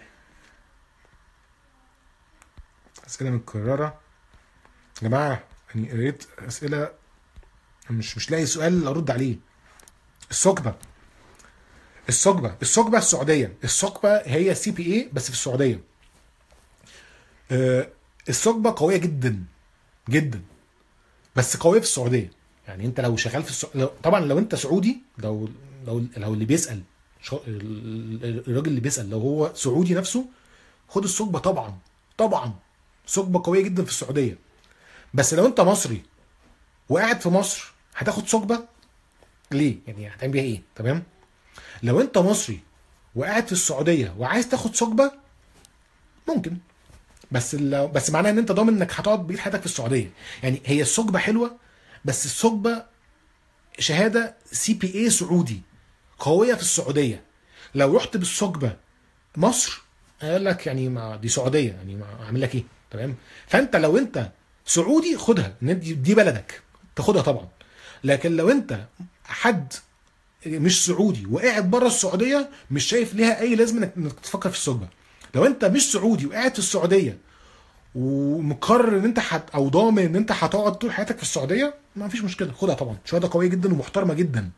اسئله متكرره يا جماعه. يعني يا ريت اسئله، مش مش لاقي سؤال ارد عليه. الثقبه، الثقبه الثقبه السعوديه، الثقبه هي سي بي اي بس في السعوديه. أه، الثقبه قويه جدا جدا، بس قويه في السعوديه. يعني انت لو شغال في السع... لو... طبعا لو انت سعودي، لو لو لو اللي بيسال شو... الراجل اللي بيسال لو هو سعودي نفسه، خد الثقبه طبعا. طبعا ثقبه قويه جدا في السعوديه. بس لو انت مصري وقاعد في مصر هتاخد ثقبه ليه؟ يعني هتعمل بيها ايه؟ تمام. لو انت مصري وقاعد في السعوديه وعايز تاخد ثقبه، ممكن بس لو بس معناها ان انت ضامن انك هتقعد بقيت حياتك في السعوديه. يعني هي السجبه حلوه، بس السجبه شهاده سي بي اي سعودي قويه في السعوديه. لو رحت بالسجبه مصر هيقول لك يعني ما دي سعوديه، يعني ما اعمل لك ايه؟ تمام. فانت لو انت سعودي خدها، ان دي دي بلدك تاخدها طبعا. لكن لو انت حد مش سعودي وقاعد بره السعوديه، مش شايف ليها اي لازمه انك إنك تفكر في السجبه. لو انت مش سعودي وقاعد في السعوديه ومقرر ان انت حت او ضامن ان انت هتقعد طول حياتك في السعوديه، ما فيش مشكله، خدها طبعا، شهاده قويه جدا ومحترمه جدا.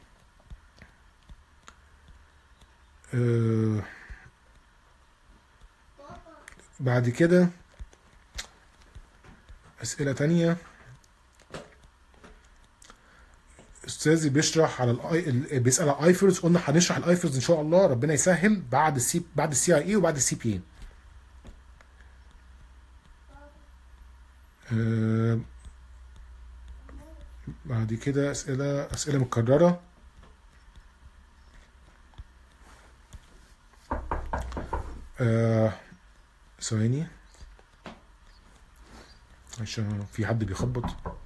أه بعد كده اسئله تانية. استاذي بيشرح على الاي بيسال على الايفرز، قلنا هنشرح الايفرز ان شاء الله، ربنا يسهل، بعد السي بعد السي اي اي وبعد السي بي اي. أه بعد كده اسئله اسئله متكرره. أه ثواني عشان في حد بيخبط.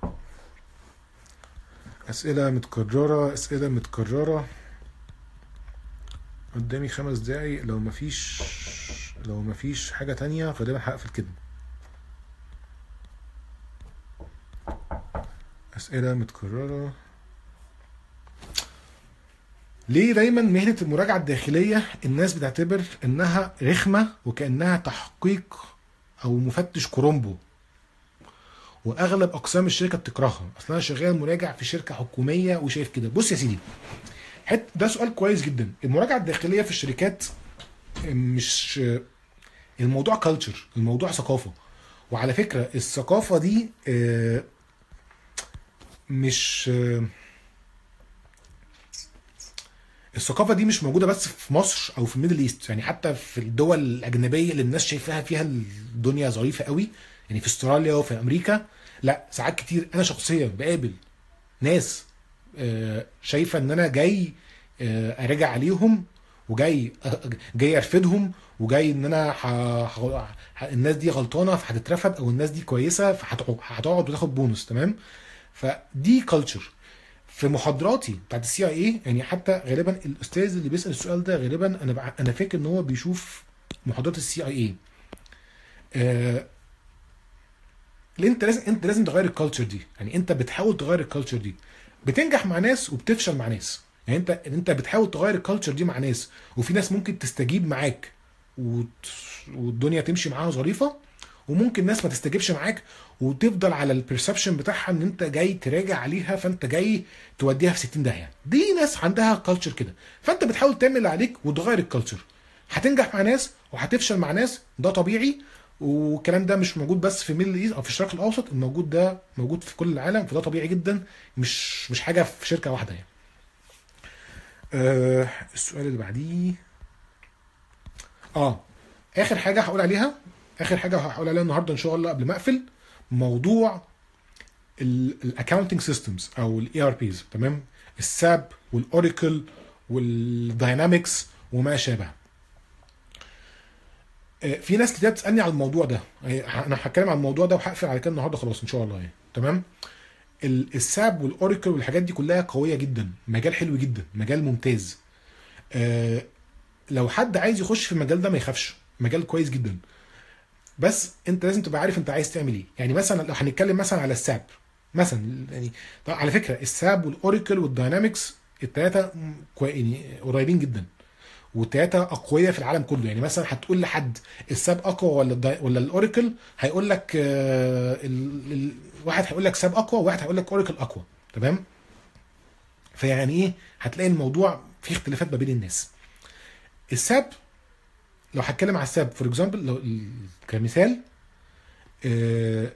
اسئله متكرره اسئله متكرره قدامي خمس دقايق، لو مفيش لو مفيش حاجه تانية غالبا هقفل كده. اسئله متكرره. ليه دايما مهنه المراجعه الداخليه الناس بتعتبر انها رخمه وكانها تحقيق او مفتش كرومبو، واغلب اقسام الشركه بتكرهها؟ اصل انا شغال مراجع في شركه حكوميه وشايف كده. بص يا سيدي، حت ده سؤال كويس جدا. المراجعه الداخليه في الشركات مش الموضوع كلتشر، الموضوع ثقافه. وعلى فكره الثقافه دي آه، مش آه، الثقافه دي مش موجوده بس في مصر او في الميدل ايست، يعني حتى في الدول الاجنبيه اللي الناس شايفاها فيها الدنيا ظريفه قوي، يعني في استراليا وفي امريكا. لا، ساعات كتير انا شخصيا بقابل ناس آه، شايفه ان انا جاي آه، اراجع عليهم، وجاي جاي ارفدهم، وجاي ان انا ح... ح... ح... الناس دي غلطانه فهتترفد، او الناس دي كويسه فهتقعد وتاخد بونص. تمام. فدي كلتشر. في محاضراتي بتاعت السي اي اي، يعني حتى غالبا الاستاذ اللي بيسال السؤال ده غالبا انا بع... انا فاكر ان هو بيشوف محاضرات السي اي اي. آه... انت لازم انت لازم تغير الكالتشر دي، يعني انت بتحاول تغير الكالتشر دي، بتنجح مع ناس وبتفشل مع ناس. يعني انت انت بتحاول تغير الكالتشر دي مع ناس، وفي ناس ممكن تستجيب معاك وت... والدنيا تمشي معاها ظريفه، وممكن ناس ما تستجيبش معاك وتفضل على البرسبشن بتاعها ان انت جاي تراجع عليها، فانت جاي توديها في ستين داهيه. دي ناس عندها كالتشر كده، فانت بتحاول تعمل اللي عليك وتغير الكالتشر. هتنجح مع ناس وهتفشل مع ناس، ده طبيعي. والكلام ده مش موجود بس في ميدل ايست او في الشرق الاوسط، الموجود ده موجود في كل العالم، فده طبيعي جدا، مش مش حاجه في شركه واحده يعني. أه السؤال اللي بعديه. اه اخر حاجه هقول عليها اخر حاجه هقول عليها النهارده ان شاء الله قبل ما اقفل، موضوع الاكاونتنج سيستمز او الاي ار بيز. تمام. الساب والاوراكل والداينامكس وما شابه. في ناس كتير بتسالني على الموضوع ده، انا هتكلم عن الموضوع ده وهقفل على كده النهارده خلاص ان شاء الله يعني. تمام. الساب والاوراكل والحاجات دي كلها قويه جدا، مجال حلو جدا، مجال ممتاز. أه لو حد عايز يخش في المجال ده ما يخافش، مجال كويس جدا، بس انت لازم تبقى عارف انت عايز تعمل ايه. يعني مثلا لو هنتكلم مثلا على الساب مثلا، يعني على فكره الساب والاوراكل والداينامكس الثلاثه يعني قريبين جدا، والثلاثه اقوياء في العالم كله. يعني مثلا هتقول لحد الساب اقوى ولا الداي... ولا الاوراكل، هيقول لك آه ال... ال... واحد هيقول لك ساب اقوى، وواحد هيقول لك اوراكل اقوى. تمام. فيعني ايه، هتلاقي الموضوع فيه اختلافات ما بين الناس. الساب لو هتكلم على الساب فور اكزامبل، لو كمثال، آه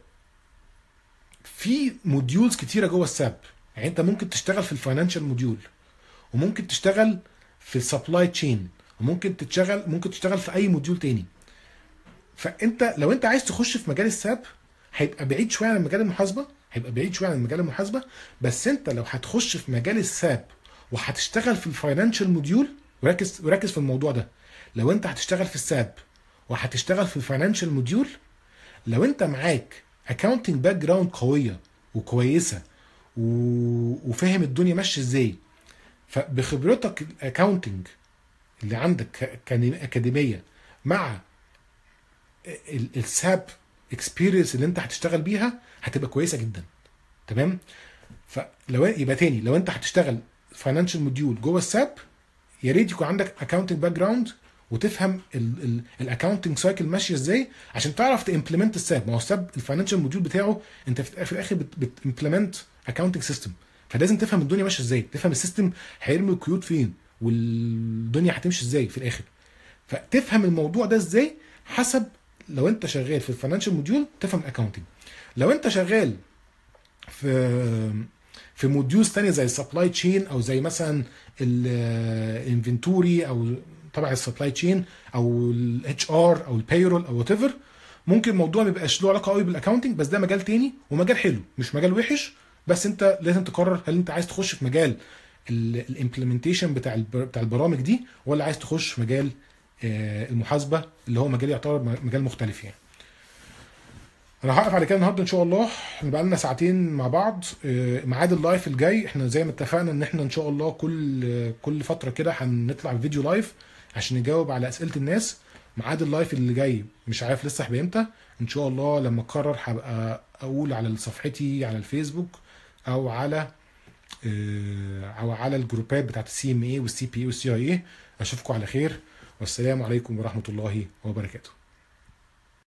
في موديولز كتيره جوه الساب. يعني انت ممكن تشتغل في الفاينانشال موديول، وممكن تشتغل في السبلاي تشين، وممكن تشتغل ممكن تشتغل في اي موديول تاني. فانت لو انت عايز تخش في مجال الساب هيبقى بعيد شويه عن مجال المحاسبه هيبقى بعيد شويه عن مجال المحاسبه بس انت لو هتخش في مجال الساب وهتشتغل في الفاينانشال موديول، وركز وركز في الموضوع ده، لو انت هتشتغل في الساب وهتشتغل في الفاينانشال موديول لو انت معاك اكاونتنج باك جراوند قويه وكويسه و... وفاهم الدنيا ماشيه ازاي، فبخبرتك الاكاونتنج اللي عندك ك- كاكاديميه مع ال- الساب اكسبيرينس اللي انت هتشتغل بيها، هتبقى كويسه جدا. تمام. فلو يبقى تاني، لو انت هتشتغل فاينانشال موديول جوه الساب، يا ريت يكون عندك اكاونتنج باك جراوند وتفهم الاكاونتنج سايكل ماشيه ازاي، عشان تعرف تمبلمنت الساب. ما هو الساب الفاينانشال موديول بتاعه انت في في الاخر بتمبلمنت اكاونتنج سيستم، فلازم تفهم الدنيا ماشيه ازاي، تفهم السيستم هيرمي القيود فين، والدنيا هتمشي ازاي في الاخر. فتفهم الموضوع ده ازاي حسب، لو انت شغال في الفاينانشال موديول تفهم الاكاونتنج. لو انت شغال في في موديولز تانية زي السبلاي تشين، او زي مثلا الانفنتوري، او تبع السبلاي تشين، او الاتش ار، او البايرول، او وات ايفر، ممكن الموضوع ما يبقاش له علاقه قوي بالاكاونتنج، بس ده مجال تاني ومجال حلو مش مجال وحش. بس انت لازم تقرر هل انت عايز تخش في مجال الامبلمنتيشن بتاع البر- بتاع البرامج دي، ولا عايز تخش في مجال آه، المحاسبه اللي هو مجال يعتبر مجال مختلف يعني. انا هقف على كده النهارده ان شاء الله. احنا بقى لنا ساعتين مع بعض. آه، ميعاد اللايف الجاي احنا زي ما اتفقنا ان احنا ان شاء الله كل آه، كل فتره كده هنطلع فيديو لايف عشان نجاوب على اسئله الناس. ميعاد اللايف اللي جاي مش عارف لسه هيبقى امتى. ان شاء الله لما اقرر هبقى اقول على صفحتي على الفيسبوك، او على آه، او على الجروبات بتاعت السي ام اي والسي بي اي والسي اي اي. اشوفكم على خير، والسلام عليكم ورحمه الله وبركاته.